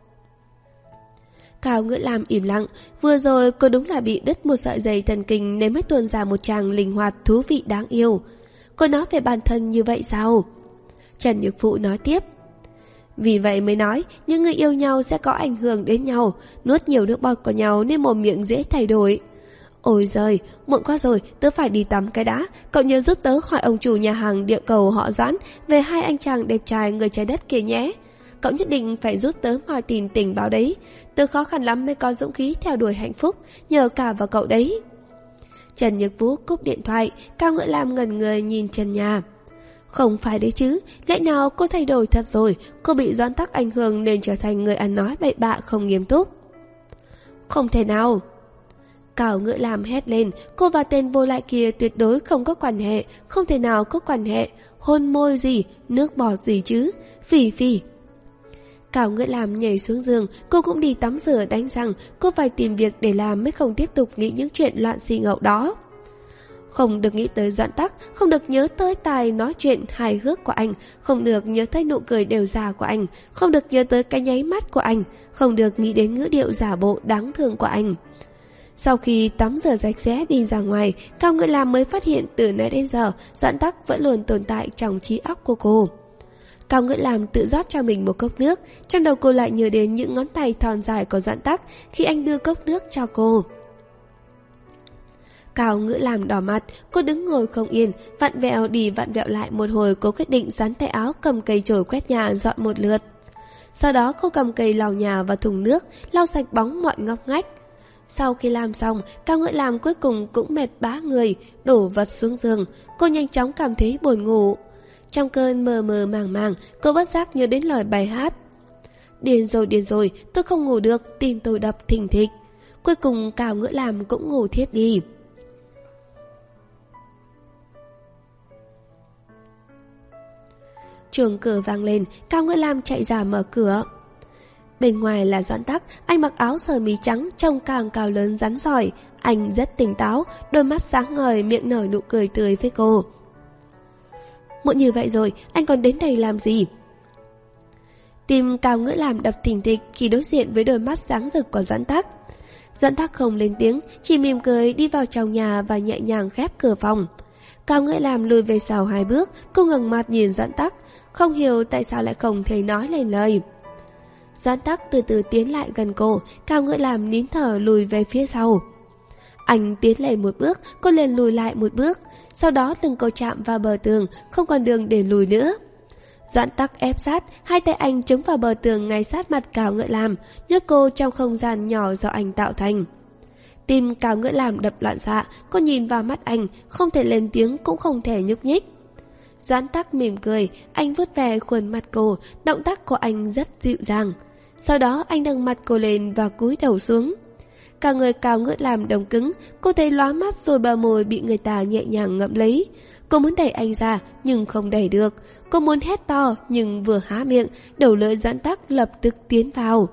Cao Ngữ Lam im lặng. Vừa rồi cô đúng là bị đứt một sợi dây thần kinh nên mới tuôn ra một chàng linh hoạt thú vị đáng yêu. Cô nói về bản thân như vậy sao? Trần Nhược Vũ nói tiếp. Vì vậy mới nói những người yêu nhau sẽ có ảnh hưởng đến nhau, nuốt nhiều nước bọt của nhau nên mồm miệng dễ thay đổi. Ôi giời, muộn quá rồi, tớ phải đi tắm cái đã. Cậu nhớ giúp tớ hỏi ông chủ nhà hàng địa cầu họ Doãn về hai anh chàng đẹp trai người trái đất kia nhé. Cậu nhất định phải giúp tớ hỏi tìm tình báo đấy. Tớ khó khăn lắm mới có dũng khí theo đuổi hạnh phúc, nhờ cả vào cậu đấy. Trần Nhược Vũ cúp điện thoại. Cao Ngữ Lam ngẩn người nhìn trần nhà. Không phải đấy chứ, lẽ nào cô thay đổi thật rồi? Cô bị Doãn Tắc ảnh hưởng nên trở thành người ăn nói bậy bạ không nghiêm túc. Không thể nào. Cao Ngữ Lam hét lên. Cô và tên vô lại kia tuyệt đối không có quan hệ. Không thể nào có quan hệ. Hôn môi gì, nước bọt gì chứ? Phỉ phỉ. Cao Ngữ Lam nhảy xuống giường. Cô cũng đi tắm rửa đánh răng. Cô phải tìm việc để làm mới không tiếp tục nghĩ những chuyện loạn xì ngậu đó. Không được nghĩ tới Doãn Tắc, không được nhớ tới tài nói chuyện hài hước của anh, không được nhớ tới nụ cười đều già của anh, không được nhớ tới cái nháy mắt của anh, không được nghĩ đến ngữ điệu giả bộ đáng thương của anh. Sau khi tắm rửa sạch sẽ đi ra ngoài, Cao Ngữ Lam mới phát hiện từ nãy đến giờ Doãn Tắc vẫn luôn tồn tại trong trí óc của cô. Cao Ngữ Lam tự rót cho mình một cốc nước, trong đầu cô lại nhớ đến những ngón tay thon dài của Doãn Tắc khi anh đưa cốc nước cho cô. Cao Ngữ Lam đỏ mặt, cô đứng ngồi không yên, vặn vẹo đi vặn vẹo lại một hồi. Cô quyết định sắn tay áo cầm cây chổi quét nhà dọn một lượt. Sau đó cô cầm cây lau nhà và thùng nước, lau sạch bóng mọi ngóc ngách. Sau khi làm xong, Cao Ngữ Lam cuối cùng cũng mệt bá người, đổ vật xuống giường. Cô nhanh chóng cảm thấy buồn ngủ. Trong cơn mơ mơ màng màng, cô bất giác nhớ đến lời bài hát. Điên rồi điên rồi, tôi không ngủ được, tim tôi đập thình thịch. Cuối cùng Cao Ngữ Lam cũng ngủ thiếp đi. Chuông cửa vang lên, Cao Ngữ Lam chạy ra mở cửa. Bên ngoài là Doãn Tắc, anh mặc áo sơ mi trắng, trông càng cao lớn rắn giỏi. Anh rất tỉnh táo, đôi mắt sáng ngời, miệng nở nụ cười tươi với cô. Muộn như vậy rồi, anh còn đến đây làm gì? Tim Cao Ngữ Lam đập thình thịch khi đối diện với đôi mắt sáng rực của Doãn Tắc. Doãn Tắc không lên tiếng, chỉ mỉm cười đi vào trong nhà và nhẹ nhàng khép cửa phòng. Cao Ngữ Lam lùi về sau hai bước, cô ngẩng mặt nhìn Doãn Tắc, không hiểu tại sao lại không thể nói lên lời. Doãn Tắc từ từ tiến lại gần cô, Cao Ngữ Lam nín thở lùi về phía sau. Anh tiến lên một bước, cô liền lùi lại một bước, sau đó lưng cô chạm vào bờ tường, không còn đường để lùi nữa. Doãn Tắc ép sát, hai tay anh chống vào bờ tường ngay sát mặt Cao Ngữ Lam, nhốt cô trong không gian nhỏ do anh tạo thành. Tim Cao Ngữ Lam đập loạn xạ, cô nhìn vào mắt anh, không thể lên tiếng cũng không thể nhúc nhích. Doãn Tắc mỉm cười, anh vuốt về khuôn mặt cô, động tác của anh rất dịu dàng. Sau đó anh nâng mặt cô lên và cúi đầu xuống. Cả người Cao Ngữ Lam đông cứng, cô thấy lóa mắt rồi bờ môi bị người ta nhẹ nhàng ngậm lấy. Cô muốn đẩy anh ra nhưng không đẩy được. Cô muốn hét to nhưng vừa há miệng, đầu lưỡi Doãn Tắc lập tức tiến vào.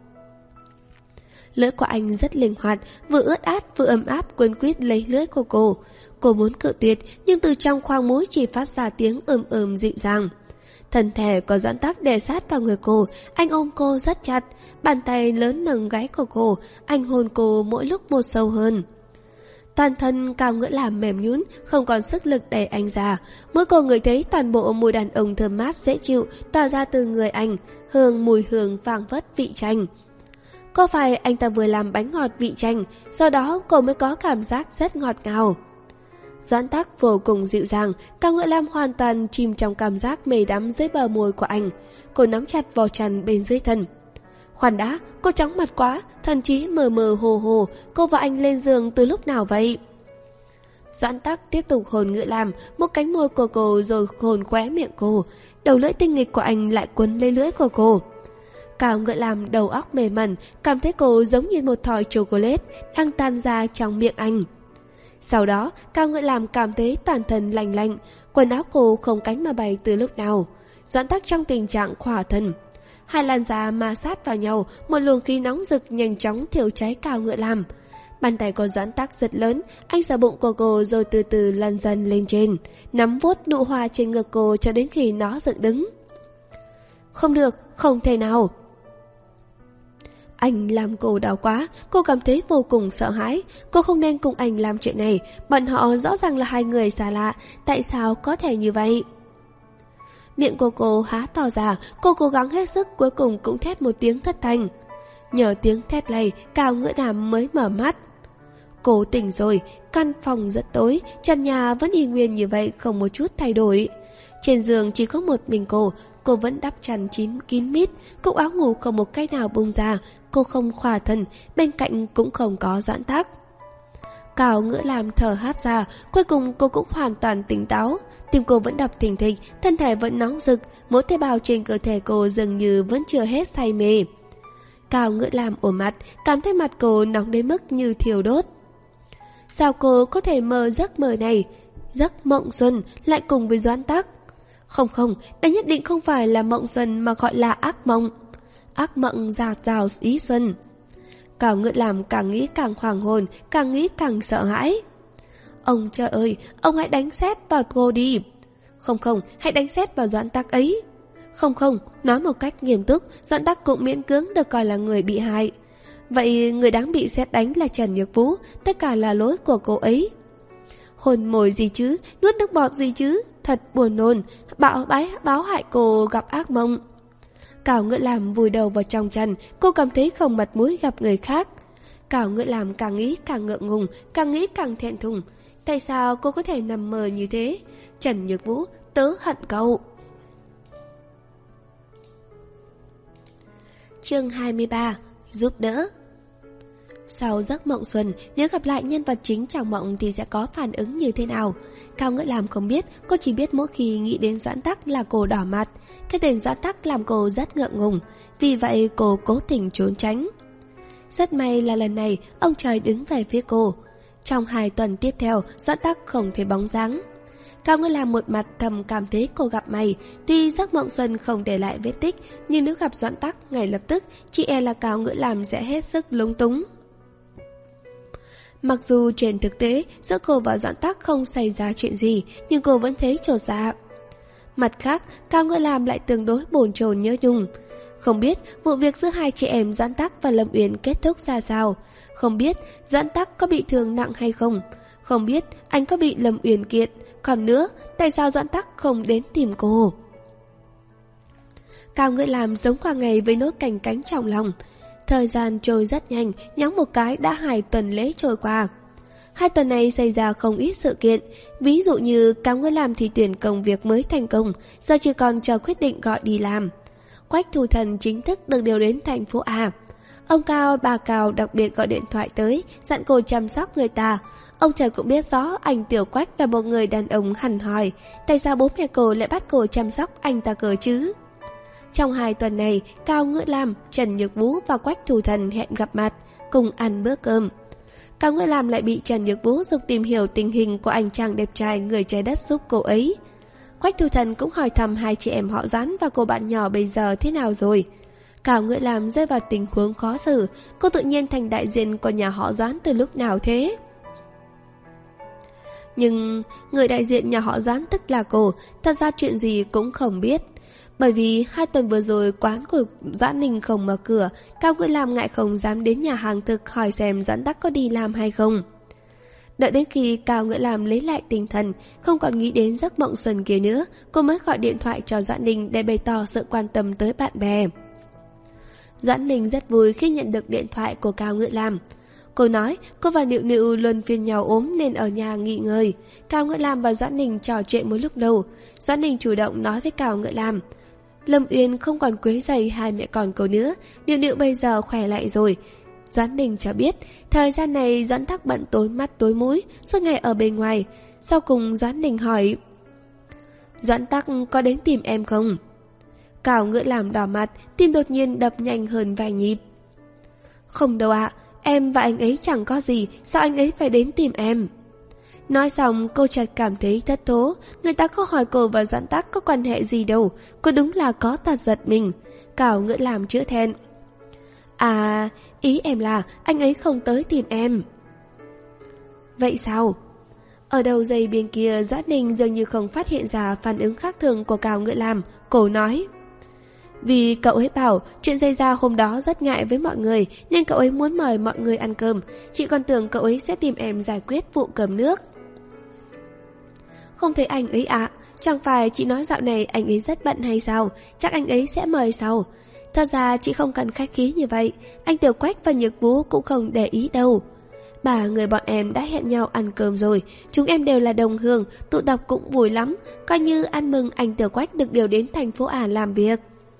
Lưỡi của anh rất linh hoạt, vừa ướt át vừa ấm áp quấn quýt lấy lưỡi của cô. Cô muốn cự tuyệt nhưng từ trong khoang mũi chỉ phát ra tiếng ừm ừm dịu dàng. Thân thể của Doãn Tắc đè sát vào người cô, anh ôm cô rất chặt, bàn tay lớn nâng gáy của cô, anh hôn cô mỗi lúc một sâu hơn. Toàn thân Cao Ngữ Lam mềm nhũn, không còn sức lực đẩy anh ra. Mỗi cô ngửi thấy toàn bộ mùi đàn ông thơm mát dễ chịu tỏa ra từ người anh, hương mùi hương phảng phất vị chanh. Có phải anh ta vừa làm bánh ngọt vị chanh, do đó cô mới có cảm giác rất ngọt ngào. Doãn Tắc vô cùng dịu dàng, Cao Ngữ Lam hoàn toàn chìm trong cảm giác mê đắm dưới bờ môi của anh. Cô nắm chặt vò chăn bên dưới thân. Khoan đã, cô chóng mặt quá, thậm chí mờ mờ hồ hồ, cô và anh lên giường từ lúc nào vậy? Doãn Tắc tiếp tục hôn Ngự Lam, một cánh môi của cô rồi hôn khóe miệng cô. Đầu lưỡi tinh nghịch của anh lại quấn lấy lưỡi của cô. Cao Ngự Lam đầu óc mềm mẩn, cảm thấy cô giống như một thỏi chocolate đang tan ra trong miệng anh. Sau đó, Cao Ngự Lam cảm thấy toàn thân lành lạnh, quần áo cô không cánh mà bay từ lúc nào. Doãn Tắc trong tình trạng khỏa thân. Hai làn da ma sát vào nhau, một luồng khí nóng rực nhanh chóng thiêu cháy Cao Ngự Lam. Bàn tay của Doãn Tắc rất lớn, anh sờ bụng của cô rồi từ từ lăn dần lên trên, nắm vuốt nụ hoa trên ngực cô cho đến khi nó dựng đứng. Không được, không thể nào. Anh làm cô đau quá, cô cảm thấy vô cùng sợ hãi. Cô không nên cùng anh làm chuyện này, bọn họ rõ ràng là hai người xa lạ, tại sao có thể như vậy? Miệng của cô há to ra, cô cố gắng hết sức, cuối cùng cũng thét một tiếng thất thanh. Nhờ tiếng thét này, Cao Ngự Lam mới mở mắt. Cô tỉnh rồi, căn phòng rất tối, trần nhà vẫn y nguyên như vậy, không một chút thay đổi. Trên giường chỉ có một mình cô, cô vẫn đắp chăn chín kín mít, cúc áo ngủ không một cái nào bung ra, cô không khỏa thân, bên cạnh cũng không có Doãn Tắc. Cao Ngự Lam thở hắt ra, cuối cùng cô cũng hoàn toàn tỉnh táo. Tim cô vẫn đập thình thịch, thân thể vẫn nóng rực, mỗi tế bào trên cơ thể cô dường như vẫn chưa hết say mê. Cao Ngự Lam ôm mặt, cảm thấy mặt cô nóng đến mức như thiêu đốt. Sao cô có thể mơ giấc mơ này? Giấc mộng xuân lại cùng với Doãn Tắc. Không không, đây nhất định không phải là mộng xuân mà gọi là ác mộng. Ác mộng dạt dào ý xuân. Cao Ngự Lam càng nghĩ càng hoàng hồn, càng nghĩ càng sợ hãi. Ông trời ơi, ông hãy đánh sét vào cô đi. Không không, hãy đánh sét vào Doãn Tắc ấy. Không không, nói một cách nghiêm túc, Doãn Tắc cũng miễn cưỡng được coi là người bị hại. Vậy người đáng bị sét đánh là Trần Nhược Vũ, tất cả là lỗi của cô ấy. Hôn môi gì chứ, nuốt nước bọt gì chứ, thật buồn nôn, bạo bái báo hại cô gặp ác mộng. Cao Ngự Lam vùi đầu vào trong chăn, cô cảm thấy không mặt mũi gặp người khác. Cao Ngự Lam càng nghĩ càng ngượng ngùng, càng nghĩ càng thẹn thùng. Tại sao cô có thể nằm mơ như thế? Trần Nhược Vũ, tớ hận cậu. Chương hai mươi ba, giúp đỡ. Sau giấc mộng xuân, nếu gặp lại nhân vật chính trong mộng thì sẽ có phản ứng như thế nào? Cao Ngự Lam không biết, cô chỉ biết mỗi khi nghĩ đến Doãn Tắc là cô đỏ mặt. Cái tên Doãn Tắc làm cô rất ngượng ngùng, vì vậy cô cố tình trốn tránh. Rất may là lần này ông trời đứng về phía cô. Trong hai tuần tiếp theo, Doãn Tắc không thấy bóng dáng. Cao Ngự Lam một mặt thầm cảm thấy cô gặp may. Tuy giấc mộng xuân không để lại vết tích, nhưng nếu gặp Doãn Tắc ngay lập tức, chị e là Cao Ngự Lam sẽ hết sức lúng túng. Mặc dù trên thực tế giữa cô và Doãn Tắc không xảy ra chuyện gì, nhưng cô vẫn thấy chột dạ. Mặt khác, Cao Ngự Lam lại tương đối bồn chồn nhớ nhung. Không biết vụ việc giữa hai chị em Doãn Tắc và Lâm Uyển kết thúc ra sao. Không biết Doãn Tắc có bị thương nặng hay không. Không biết anh có bị Lâm Uyển kiện. Còn nữa, tại sao Doãn Tắc không đến tìm cô? Cao Ngự Lam sống qua ngày với nỗi canh cánh trong lòng. Thời gian trôi rất nhanh, nhóng một cái đã hai tuần lễ trôi qua. Hai tuần này xảy ra không ít sự kiện. Ví dụ như Cao Ngự Lam thi tuyển công việc mới thành công, giờ chỉ còn chờ quyết định gọi đi làm. Quách Thủ Thần chính thức được điều đến thành phố A. Ông Cao, bà Cao đặc biệt gọi điện thoại tới, dặn cô chăm sóc người ta. Ông trời cũng biết rõ anh Tiểu Quách là một người đàn ông hằn hỏi, tại sao bố mẹ cô lại bắt cô chăm sóc anh ta cơ chứ? Trong hai tuần này, Cao Ngự Lam, Trần Nhược Vũ và Quách Thủ Thần hẹn gặp mặt, cùng ăn bữa cơm. Cao Ngự Lam lại bị Trần Nhược Vũ dục tìm hiểu tình hình của anh chàng đẹp trai người trái đất giúp cô ấy. Quách Thủ Thần cũng hỏi thăm hai chị em họ Doãn và cô bạn nhỏ bây giờ thế nào rồi. Cao Ngự Lam rơi vào tình huống khó xử, cô tự nhiên thành đại diện của nhà họ Doãn từ lúc nào thế? Nhưng người đại diện nhà họ Doãn tức là cô, thật ra chuyện gì cũng không biết. Bởi vì hai tuần vừa rồi quán của Doãn Ninh không mở cửa, Cao Ngự Lam ngại không dám đến nhà hàng thực hỏi xem Doãn Tắc có đi làm hay không. Đợi đến khi Cao Ngự Lam lấy lại tinh thần, không còn nghĩ đến giấc mộng xuân kia nữa, cô mới gọi điện thoại cho Doãn Ninh để bày tỏ sự quan tâm tới bạn bè. Doãn Ninh rất vui khi nhận được điện thoại của Cao Ngự Lam. Cô nói cô và Nịu Nịu luân phiên nhau ốm nên ở nhà nghỉ ngơi. Cao Ngự Lam và Doãn Ninh trò chuyện một lúc lâu. Doãn Ninh chủ động nói với Cao Ngự Lam, Lâm Uyên không còn quấy rầy hai mẹ con cô nữa, Nịu Nịu bây giờ khỏe lại rồi. Doãn Ninh cho biết, thời gian này Doãn Tắc bận tối mắt tối mũi, suốt ngày ở bên ngoài. Sau cùng Doãn Ninh hỏi, Doãn Tắc có đến tìm em không? Cào Ngựa làm đỏ mặt, tim đột nhiên đập nhanh hơn vài nhịp. Không đâu ạ, em và anh ấy chẳng có gì, sao anh ấy phải đến tìm em? Nói xong cô chợt cảm thấy thất thố. Người ta có hỏi cô và Doãn Tắc có quan hệ gì đâu, cô đúng là có tật giật mình. Cào Ngựa làm chữa thẹn. À, ý em là anh ấy không tới tìm em. Vậy sao? Ở đầu dây bên kia, Doãn Ninh dường như không phát hiện ra phản ứng khác thường của Cào Ngựa làm. Cô nói, vì cậu ấy bảo chuyện xảy ra hôm đó rất ngại với mọi người, nên cậu ấy muốn mời mọi người ăn cơm. Chị còn tưởng cậu ấy sẽ tìm em giải quyết vụ cầm nước. Không thấy anh ấy ạ, à, chẳng phải chị nói dạo này anh ấy rất bận hay sao? Chắc anh ấy sẽ mời sau. Thật ra chị không cần khách khí như vậy, anh Tiểu Quách và Nhược Vũ cũng không để ý đâu. Ba người bọn em đã hẹn nhau ăn cơm rồi, chúng em đều là đồng hương, tụ tập cũng vui lắm, coi như ăn mừng anh Tiểu Quách được điều đến thành phố Ả làm việc.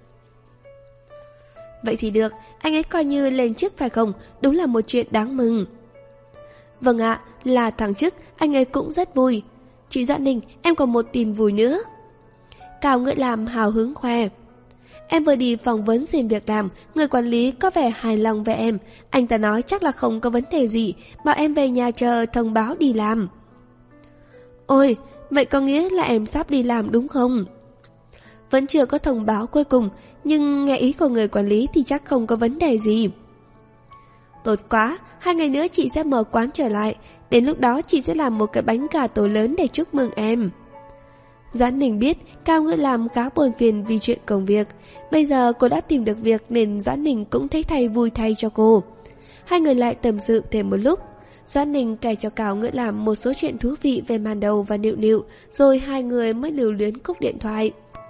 Vậy thì được, anh ấy coi như lên chức phải không? Đúng là một chuyện đáng mừng. Vâng ạ, là thằng chức, anh ấy cũng rất vui. Chị Doãn Ninh, em còn một tin vui nữa. Cào Ngựa làm hào hứng khoe. Em vừa đi phỏng vấn xin việc làm, người quản lý có vẻ hài lòng về em. Anh ta nói chắc là không có vấn đề gì, bảo em về nhà chờ thông báo đi làm. Ôi, vậy có nghĩa là em sắp đi làm đúng không? Vẫn chưa có thông báo cuối cùng, nhưng nghe ý của người quản lý thì chắc không có vấn đề gì. Tốt quá, hai ngày nữa chị sẽ mở quán trở lại. Đến lúc đó chị sẽ làm một cái bánh gà tổ lớn để chúc mừng em. Doãn Ninh biết Cào Ngựa làm khá buồn phiền vì chuyện công việc. Bây giờ cô đã tìm được việc nên Doãn Ninh cũng thấy thay vui thay cho cô. Hai người lại tâm sự thêm một lúc. Doãn Ninh kể cho Cào Ngựa làm một số chuyện thú vị về màn đầu và Nịu Nịu, rồi hai người mới lưu luyến cúp điện thoại.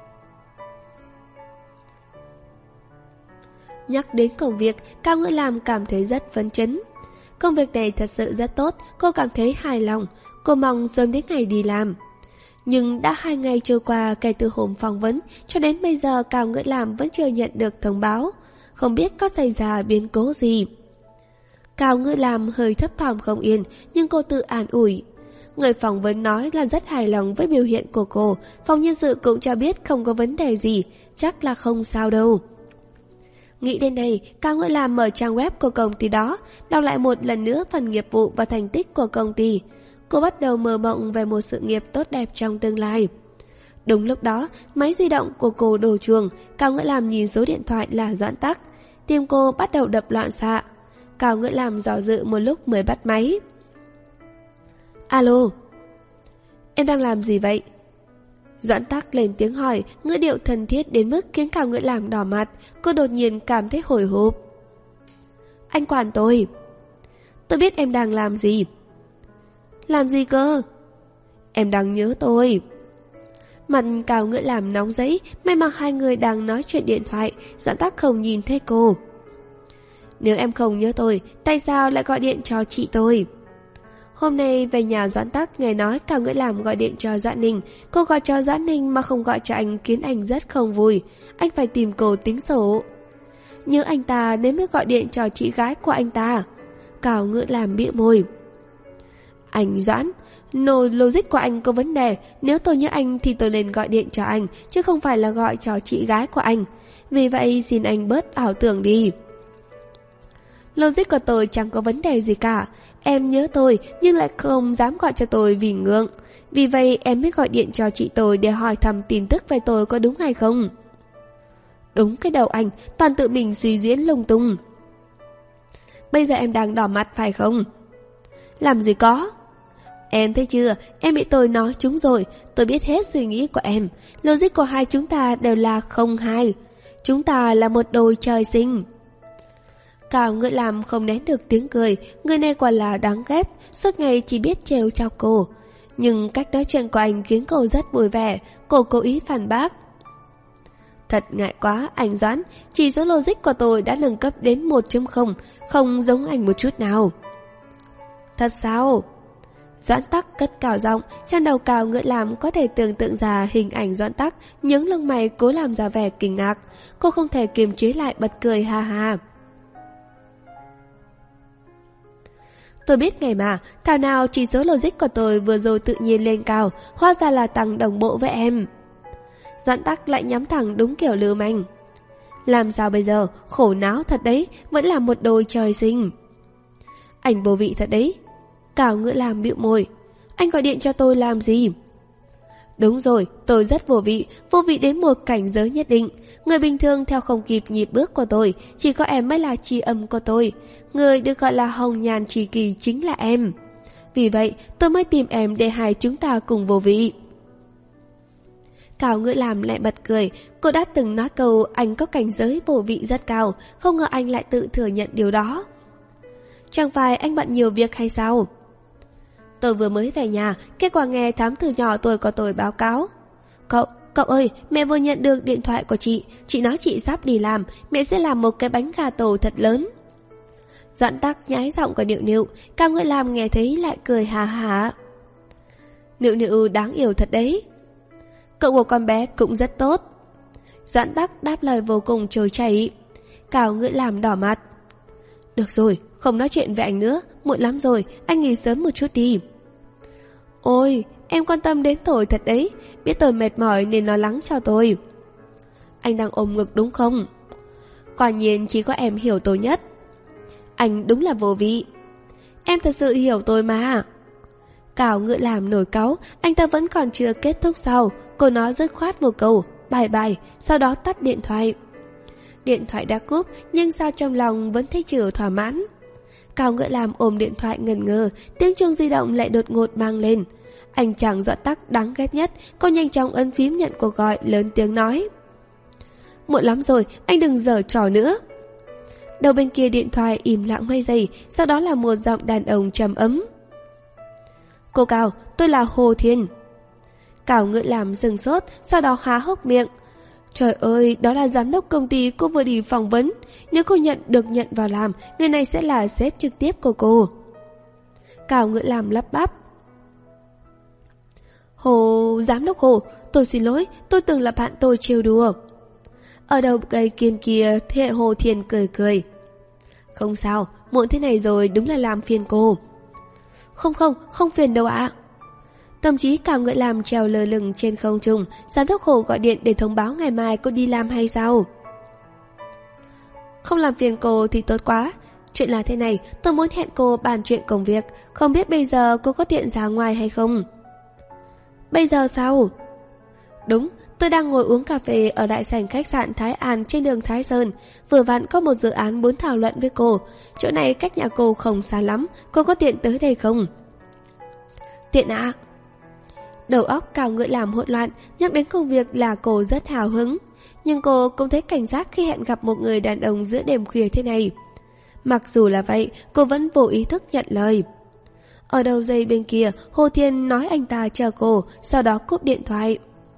Nhắc đến công việc, Cào Ngựa làm cảm thấy rất phấn chấn. Công việc này thật sự rất tốt, cô cảm thấy hài lòng. Cô mong sớm đến ngày đi làm. Nhưng đã hai ngày trôi qua kể từ hôm phỏng vấn, cho đến bây giờ Cào Ngựa làm vẫn chưa nhận được thông báo. Không biết có xảy ra biến cố gì. Cào Ngựa làm hơi thấp thỏm không yên, nhưng cô tự an ủi. Người phỏng vấn nói là rất hài lòng với biểu hiện của cô. Phòng nhân sự cũng cho biết không có vấn đề gì, chắc là không sao đâu. Nghĩ đến đây, Cào Ngựa làm mở trang web của công ty đó, đọc lại một lần nữa phần nghiệp vụ và thành tích của công ty. Cô bắt đầu mơ mộng về một sự nghiệp tốt đẹp trong tương lai. Đúng lúc đó, máy di động của cô đổ chuông. Cào Ngựa làm nhìn số điện thoại là Doãn Tắc. Tim cô bắt đầu đập loạn xạ. Cào Ngựa làm dò dự một lúc mới bắt máy. Alo, em đang làm gì vậy? Doãn Tắc lên tiếng hỏi, ngữ điệu thân thiết đến mức khiến Cào Ngựa làm đỏ mặt. Cô đột nhiên cảm thấy hồi hộp. Anh quản tôi. Tôi biết em đang làm gì. Làm gì cơ? Em đang nhớ tôi. Mặt Cào Ngựa làm nóng giấy. May mà hai người đang nói chuyện điện thoại, Doãn Tắc không nhìn thấy cô. Nếu em không nhớ tôi, tại sao lại gọi điện cho chị tôi? Hôm nay về nhà Doãn Tắc nghe nói Cào Ngựa làm gọi điện cho Doãn Ninh. Cô gọi cho Doãn Ninh mà không gọi cho anh khiến anh rất không vui. Anh phải tìm cô tính sổ. Nhớ anh ta nên mới gọi điện cho chị gái của anh ta. Cào Ngựa làm bĩu môi. Anh Doãn, nồi logic của anh có vấn đề. Nếu tôi nhớ anh thì tôi nên gọi điện cho anh, chứ không phải là gọi cho chị gái của anh. Vì vậy xin anh bớt ảo tưởng đi. Logic của tôi chẳng có vấn đề gì cả. Em nhớ tôi nhưng lại không dám gọi cho tôi vì ngượng. Vì vậy em mới gọi điện cho chị tôi để hỏi thăm tin tức về tôi có đúng hay không. Đúng cái đầu anh, toàn tự mình suy diễn lung tung. Bây giờ em đang đỏ mặt phải không? Làm gì có. Em thấy chưa, em bị tôi nói trúng rồi. Tôi biết hết suy nghĩ của em. Logic của hai chúng ta đều là không hai. Chúng ta là một đôi trời sinh. Cào Ngựa làm không nén được tiếng cười. Người này quả là đáng ghét, suốt ngày chỉ biết trêu chọc cô. Nhưng cách nói chuyện của anh khiến cô rất vui vẻ. Cô cố ý phản bác. Thật ngại quá anh Doãn, chỉ số logic của tôi đã nâng cấp đến một chấm không, không giống anh một chút nào. Thật sao? Doãn Tắc cất cao giọng, trong đầu Cao Ngựa Làm có thể tưởng tượng ra hình ảnh Doãn Tắc nhướng lông mày cố làm ra vẻ kinh ngạc. Cô không thể kiềm chế lại bật cười ha ha. Tôi biết ngày mà, thảo nào chỉ số logic của tôi vừa rồi tự nhiên lên cao, hóa ra là tăng đồng bộ với em. Doãn Tắc lại nhắm thẳng đúng kiểu lưu manh. Làm sao bây giờ, khổ não thật đấy, vẫn là một đôi trời sinh. Anh vô vị thật đấy. Cao Ngựa Làm bĩu môi. Anh gọi điện cho tôi làm gì? Đúng rồi, tôi rất vô vị, vô vị đến một cảnh giới nhất định. Người bình thường theo không kịp nhịp bước của tôi, chỉ có em mới là tri âm của tôi. Người được gọi là hồng nhan tri kỳ chính là em. Vì vậy, tôi mới tìm em để hai chúng ta cùng vô vị. Cao Ngựa Làm lại bật cười. Cô đã từng nói câu anh có cảnh giới vô vị rất cao, không ngờ anh lại tự thừa nhận điều đó. Chẳng phải anh bận nhiều việc hay sao? Tôi vừa mới về nhà, kết quả nghe thám tử nhỏ tuổi của tôi báo cáo. Cậu, cậu ơi, mẹ vừa nhận được điện thoại của chị. Chị nói chị sắp đi làm, mẹ sẽ làm một cái bánh gà tổ thật lớn. Doãn Tắc nhái giọng của Nịu Nịu. Cao Ngựa Làm nghe thấy lại cười hà hà. Nịu Nịu đáng yêu thật đấy. Cậu của con bé cũng rất tốt. Doãn Tắc đáp lời vô cùng trôi chảy. Cao Ngựa Làm đỏ mặt. Được rồi, không nói chuyện với anh nữa, muộn lắm rồi, anh nghỉ sớm một chút đi. Ôi, em quan tâm đến tôi thật đấy, biết tôi mệt mỏi nên lo lắng cho tôi. Anh đang ôm ngực đúng không? Quả nhiên chỉ có em hiểu tôi nhất. Anh đúng là vô vị. Em thật sự hiểu tôi mà. Cao Ngựa Làm nổi cáu, anh ta vẫn còn chưa kết thúc sau. Cô nói dứt khoát một câu, bye bye, sau đó tắt điện thoại. Điện thoại đã cúp, nhưng sao trong lòng vẫn thấy chưa thỏa mãn. Cao Ngựa Làm ôm điện thoại ngần ngơ, tiếng chuông di động lại đột ngột vang lên. Anh chàng Doãn Tắc đáng ghét nhất, cô nhanh chóng ấn phím nhận cuộc gọi, lớn tiếng nói. Muộn lắm rồi, anh đừng giở trò nữa. Đầu bên kia điện thoại im lặng mấy giây, sau đó là một giọng đàn ông trầm ấm. Cô Cao, tôi là Hồ Thiên. Cao Ngựa Làm dừng sốt, sau đó há hốc miệng. Trời ơi, đó là giám đốc công ty cô vừa đi phỏng vấn. Nếu cô nhận được nhận vào làm, người này sẽ là sếp trực tiếp của cô. Cao Ngựa Làm lắp bắp. Hồ, giám đốc Hồ, tôi xin lỗi, tôi từng là bạn tôi trêu đùa. Ở đầu cây kiên kia, thế Hồ Thiên cười cười. Không sao, muộn thế này rồi đúng là làm phiền cô. Không không, không phiền đâu ạ. Thậm chí Cao Ngựa Làm treo lơ lửng trên không trung. Giám đốc Hồ gọi điện để thông báo ngày mai cô đi làm hay sao? Không làm phiền cô thì tốt quá. Chuyện là thế này, tôi muốn hẹn cô bàn chuyện công việc. Không biết bây giờ cô có tiện ra ngoài hay không? Bây giờ sao? Đúng, tôi đang ngồi uống cà phê ở đại sảnh khách sạn Thái An trên đường Thái Sơn. Vừa vặn có một dự án muốn thảo luận với cô. Chỗ này cách nhà cô không xa lắm, cô có tiện tới đây không? Tiện ạ. À? Đầu óc Cao Ngựa Làm hỗn loạn, nhắc đến công việc là cô rất hào hứng. Nhưng cô cũng thấy cảnh giác khi hẹn gặp một người đàn ông giữa đêm khuya thế này. Mặc dù là vậy, cô vẫn vô ý thức nhận lời. Ở đầu dây bên kia, Hồ Thiên nói anh ta chờ cô, sau đó cúp điện thoại.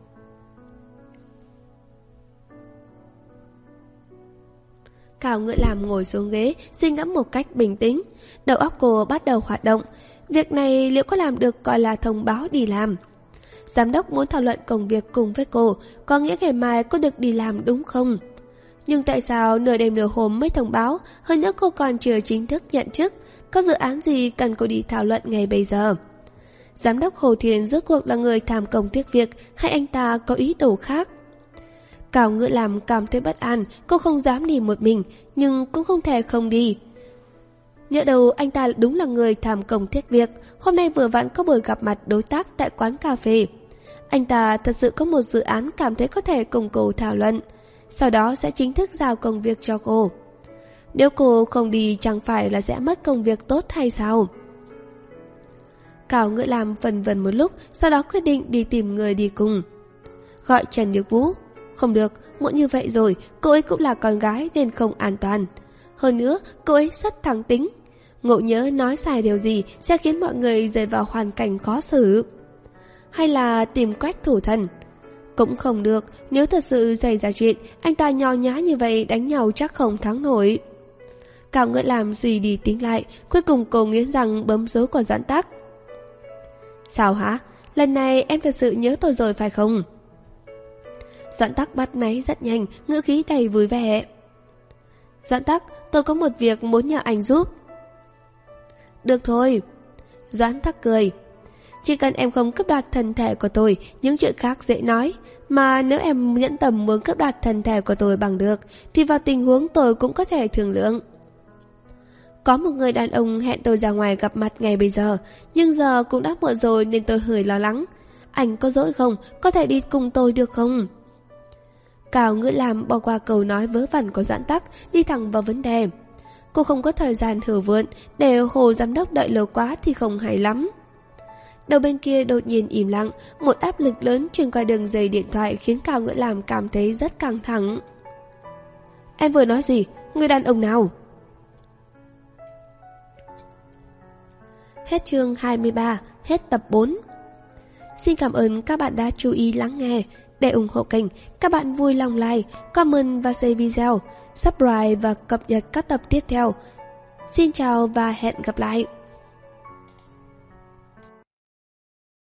Cao Ngựa Làm ngồi xuống ghế, suy ngẫm một cách bình tĩnh. Đầu óc cô bắt đầu hoạt động. Việc này liệu có làm được gọi là thông báo đi làm? Giám đốc muốn thảo luận công việc cùng với cô, có nghĩa ngày mai cô được đi làm đúng không? Nhưng tại sao nửa đêm nửa hôm mới thông báo, hơn nữa cô còn chưa chính thức nhận chức? Có dự án gì cần cô đi thảo luận ngay bây giờ? Giám đốc Hồ Thiên rốt cuộc là người tham công tiếc việc hay anh ta có ý đồ khác? Cao Ngựa Làm cảm thấy bất an, cô không dám đi một mình, nhưng cũng không thể không đi. Nhớ đầu anh ta đúng là người tham công tiếc việc. Hôm nay vừa vặn có buổi gặp mặt đối tác tại quán cà phê. Anh ta thật sự có một dự án cảm thấy có thể cùng cô thảo luận, sau đó sẽ chính thức giao công việc cho cô. Nếu cô không đi chẳng phải là sẽ mất công việc tốt hay sao? Cao Ngựa Làm vần vần một lúc, sau đó quyết định đi tìm người đi cùng. Gọi Trần Nhược Vũ. Không được, muộn như vậy rồi, cô ấy cũng là con gái nên không an toàn. Hơn nữa, cô ấy rất thẳng tính. Ngộ nhớ nói sai điều gì sẽ khiến mọi người rơi vào hoàn cảnh khó xử. Hay là tìm Quách thủ thần? Cũng không được, nếu thật sự xảy ra chuyện, anh ta nho nhã như vậy đánh nhau chắc không thắng nổi. Cao Ngựa Làm suy đi tính lại, cuối cùng cô nghiến rằng bấm số của Doãn Tắc. Sao hả? Lần này em thật sự nhớ tôi rồi phải không? Doãn Tắc bắt máy rất nhanh, ngữ khí đầy vui vẻ. Doãn Tắc, tôi có một việc muốn nhờ anh giúp. Được thôi. Doãn Tắc cười. Chỉ cần em không cướp đoạt thân thể của tôi, những chuyện khác dễ nói. Mà nếu em nhẫn tâm muốn cướp đoạt thân thể của tôi bằng được, thì vào tình huống tôi cũng có thể thương lượng. Có một người đàn ông hẹn tôi ra ngoài gặp mặt ngày bây giờ, nhưng giờ cũng đã muộn rồi nên tôi hơi lo lắng. Anh có dỗi không? Có thể đi cùng tôi được không? Cao Ngữ Lam bỏ qua câu nói vớ vẩn của Doãn Tắc, đi thẳng vào vấn đề. Cô không có thời gian hở vượn, để Hồ giám đốc đợi lâu quá thì không hay lắm. Đầu bên kia đột nhiên im lặng, một áp lực lớn truyền qua đường dây điện thoại khiến Cao Ngữ Lam cảm thấy rất căng thẳng. Em vừa nói gì? Người đàn ông nào? Hết chương hai mươi ba, hết tập bốn. Xin cảm ơn các bạn đã chú ý lắng nghe. Để ủng hộ kênh, các bạn vui lòng like, comment và share video, subscribe và cập nhật các tập tiếp theo. Xin chào và hẹn gặp lại.